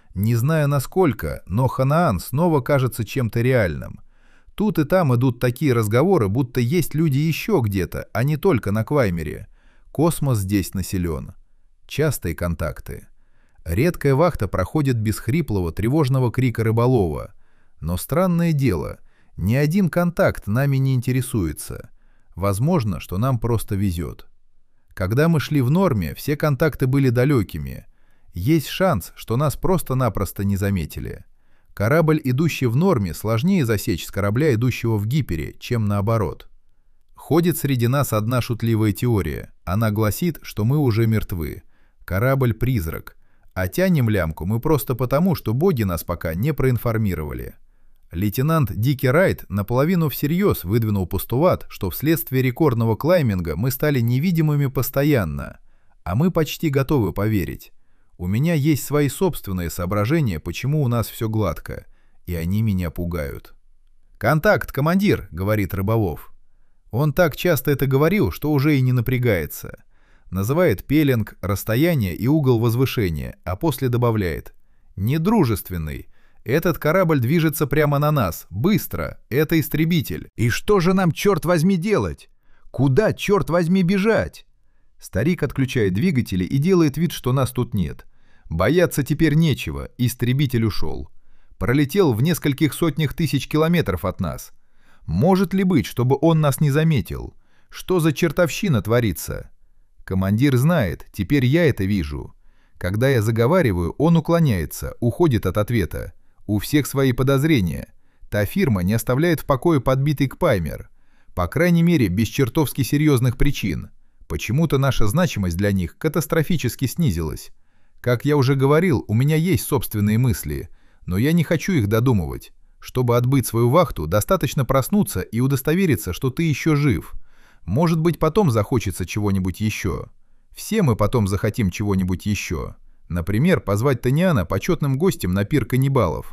Не знаю насколько, но Ханаан снова кажется чем-то реальным. Тут и там идут такие разговоры, будто есть люди еще где-то, а не только на Кваймере. Космос здесь населен. Частые контакты. Редкая вахта проходит без хриплого, тревожного крика рыболова. Но странное дело, ни один контакт нами не интересуется. Возможно, что нам просто везет. Когда мы шли в норме, все контакты были далекими. Есть шанс, что нас просто-напросто не заметили. Корабль, идущий в норме, сложнее засечь с корабля, идущего в гипере, чем наоборот. Ходит среди нас одна шутливая теория. Она гласит, что мы уже мертвы. Корабль-призрак. А тянем лямку мы просто потому, что боги нас пока не проинформировали. Лейтенант Дики Райт наполовину всерьез выдвинул постулат, что вследствие рекордного клайминга мы стали невидимыми постоянно. А мы почти готовы поверить. У меня есть свои собственные соображения, почему у нас все гладко, и они меня пугают. «Контакт, командир!» — говорит Рыболов. Он так часто это говорил, что уже и не напрягается. Называет пеленг, расстояние и угол возвышения, а после добавляет: «Недружественный. Этот корабль движется прямо на нас. Быстро. Это истребитель». «И что же нам, черт возьми, делать? Куда, черт возьми, бежать?» Старик отключает двигатели и делает вид, что нас тут нет. Бояться теперь нечего, истребитель ушел. Пролетел в нескольких сотнях тысяч километров от нас. Может ли быть, чтобы он нас не заметил? Что за чертовщина творится? Командир знает, теперь я это вижу. Когда я заговариваю, он уклоняется, уходит от ответа. У всех свои подозрения. Та фирма не оставляет в покое подбитый Кваймер. По крайней мере, без чертовски серьезных причин. Почему-то наша значимость для них катастрофически снизилась. Как я уже говорил, у меня есть собственные мысли, но я не хочу их додумывать. Чтобы отбыть свою вахту, достаточно проснуться и удостовериться, что ты еще жив. Может быть, потом захочется чего-нибудь еще. Все мы потом захотим чего-нибудь еще. Например, позвать Таниана почетным гостем на пир каннибалов.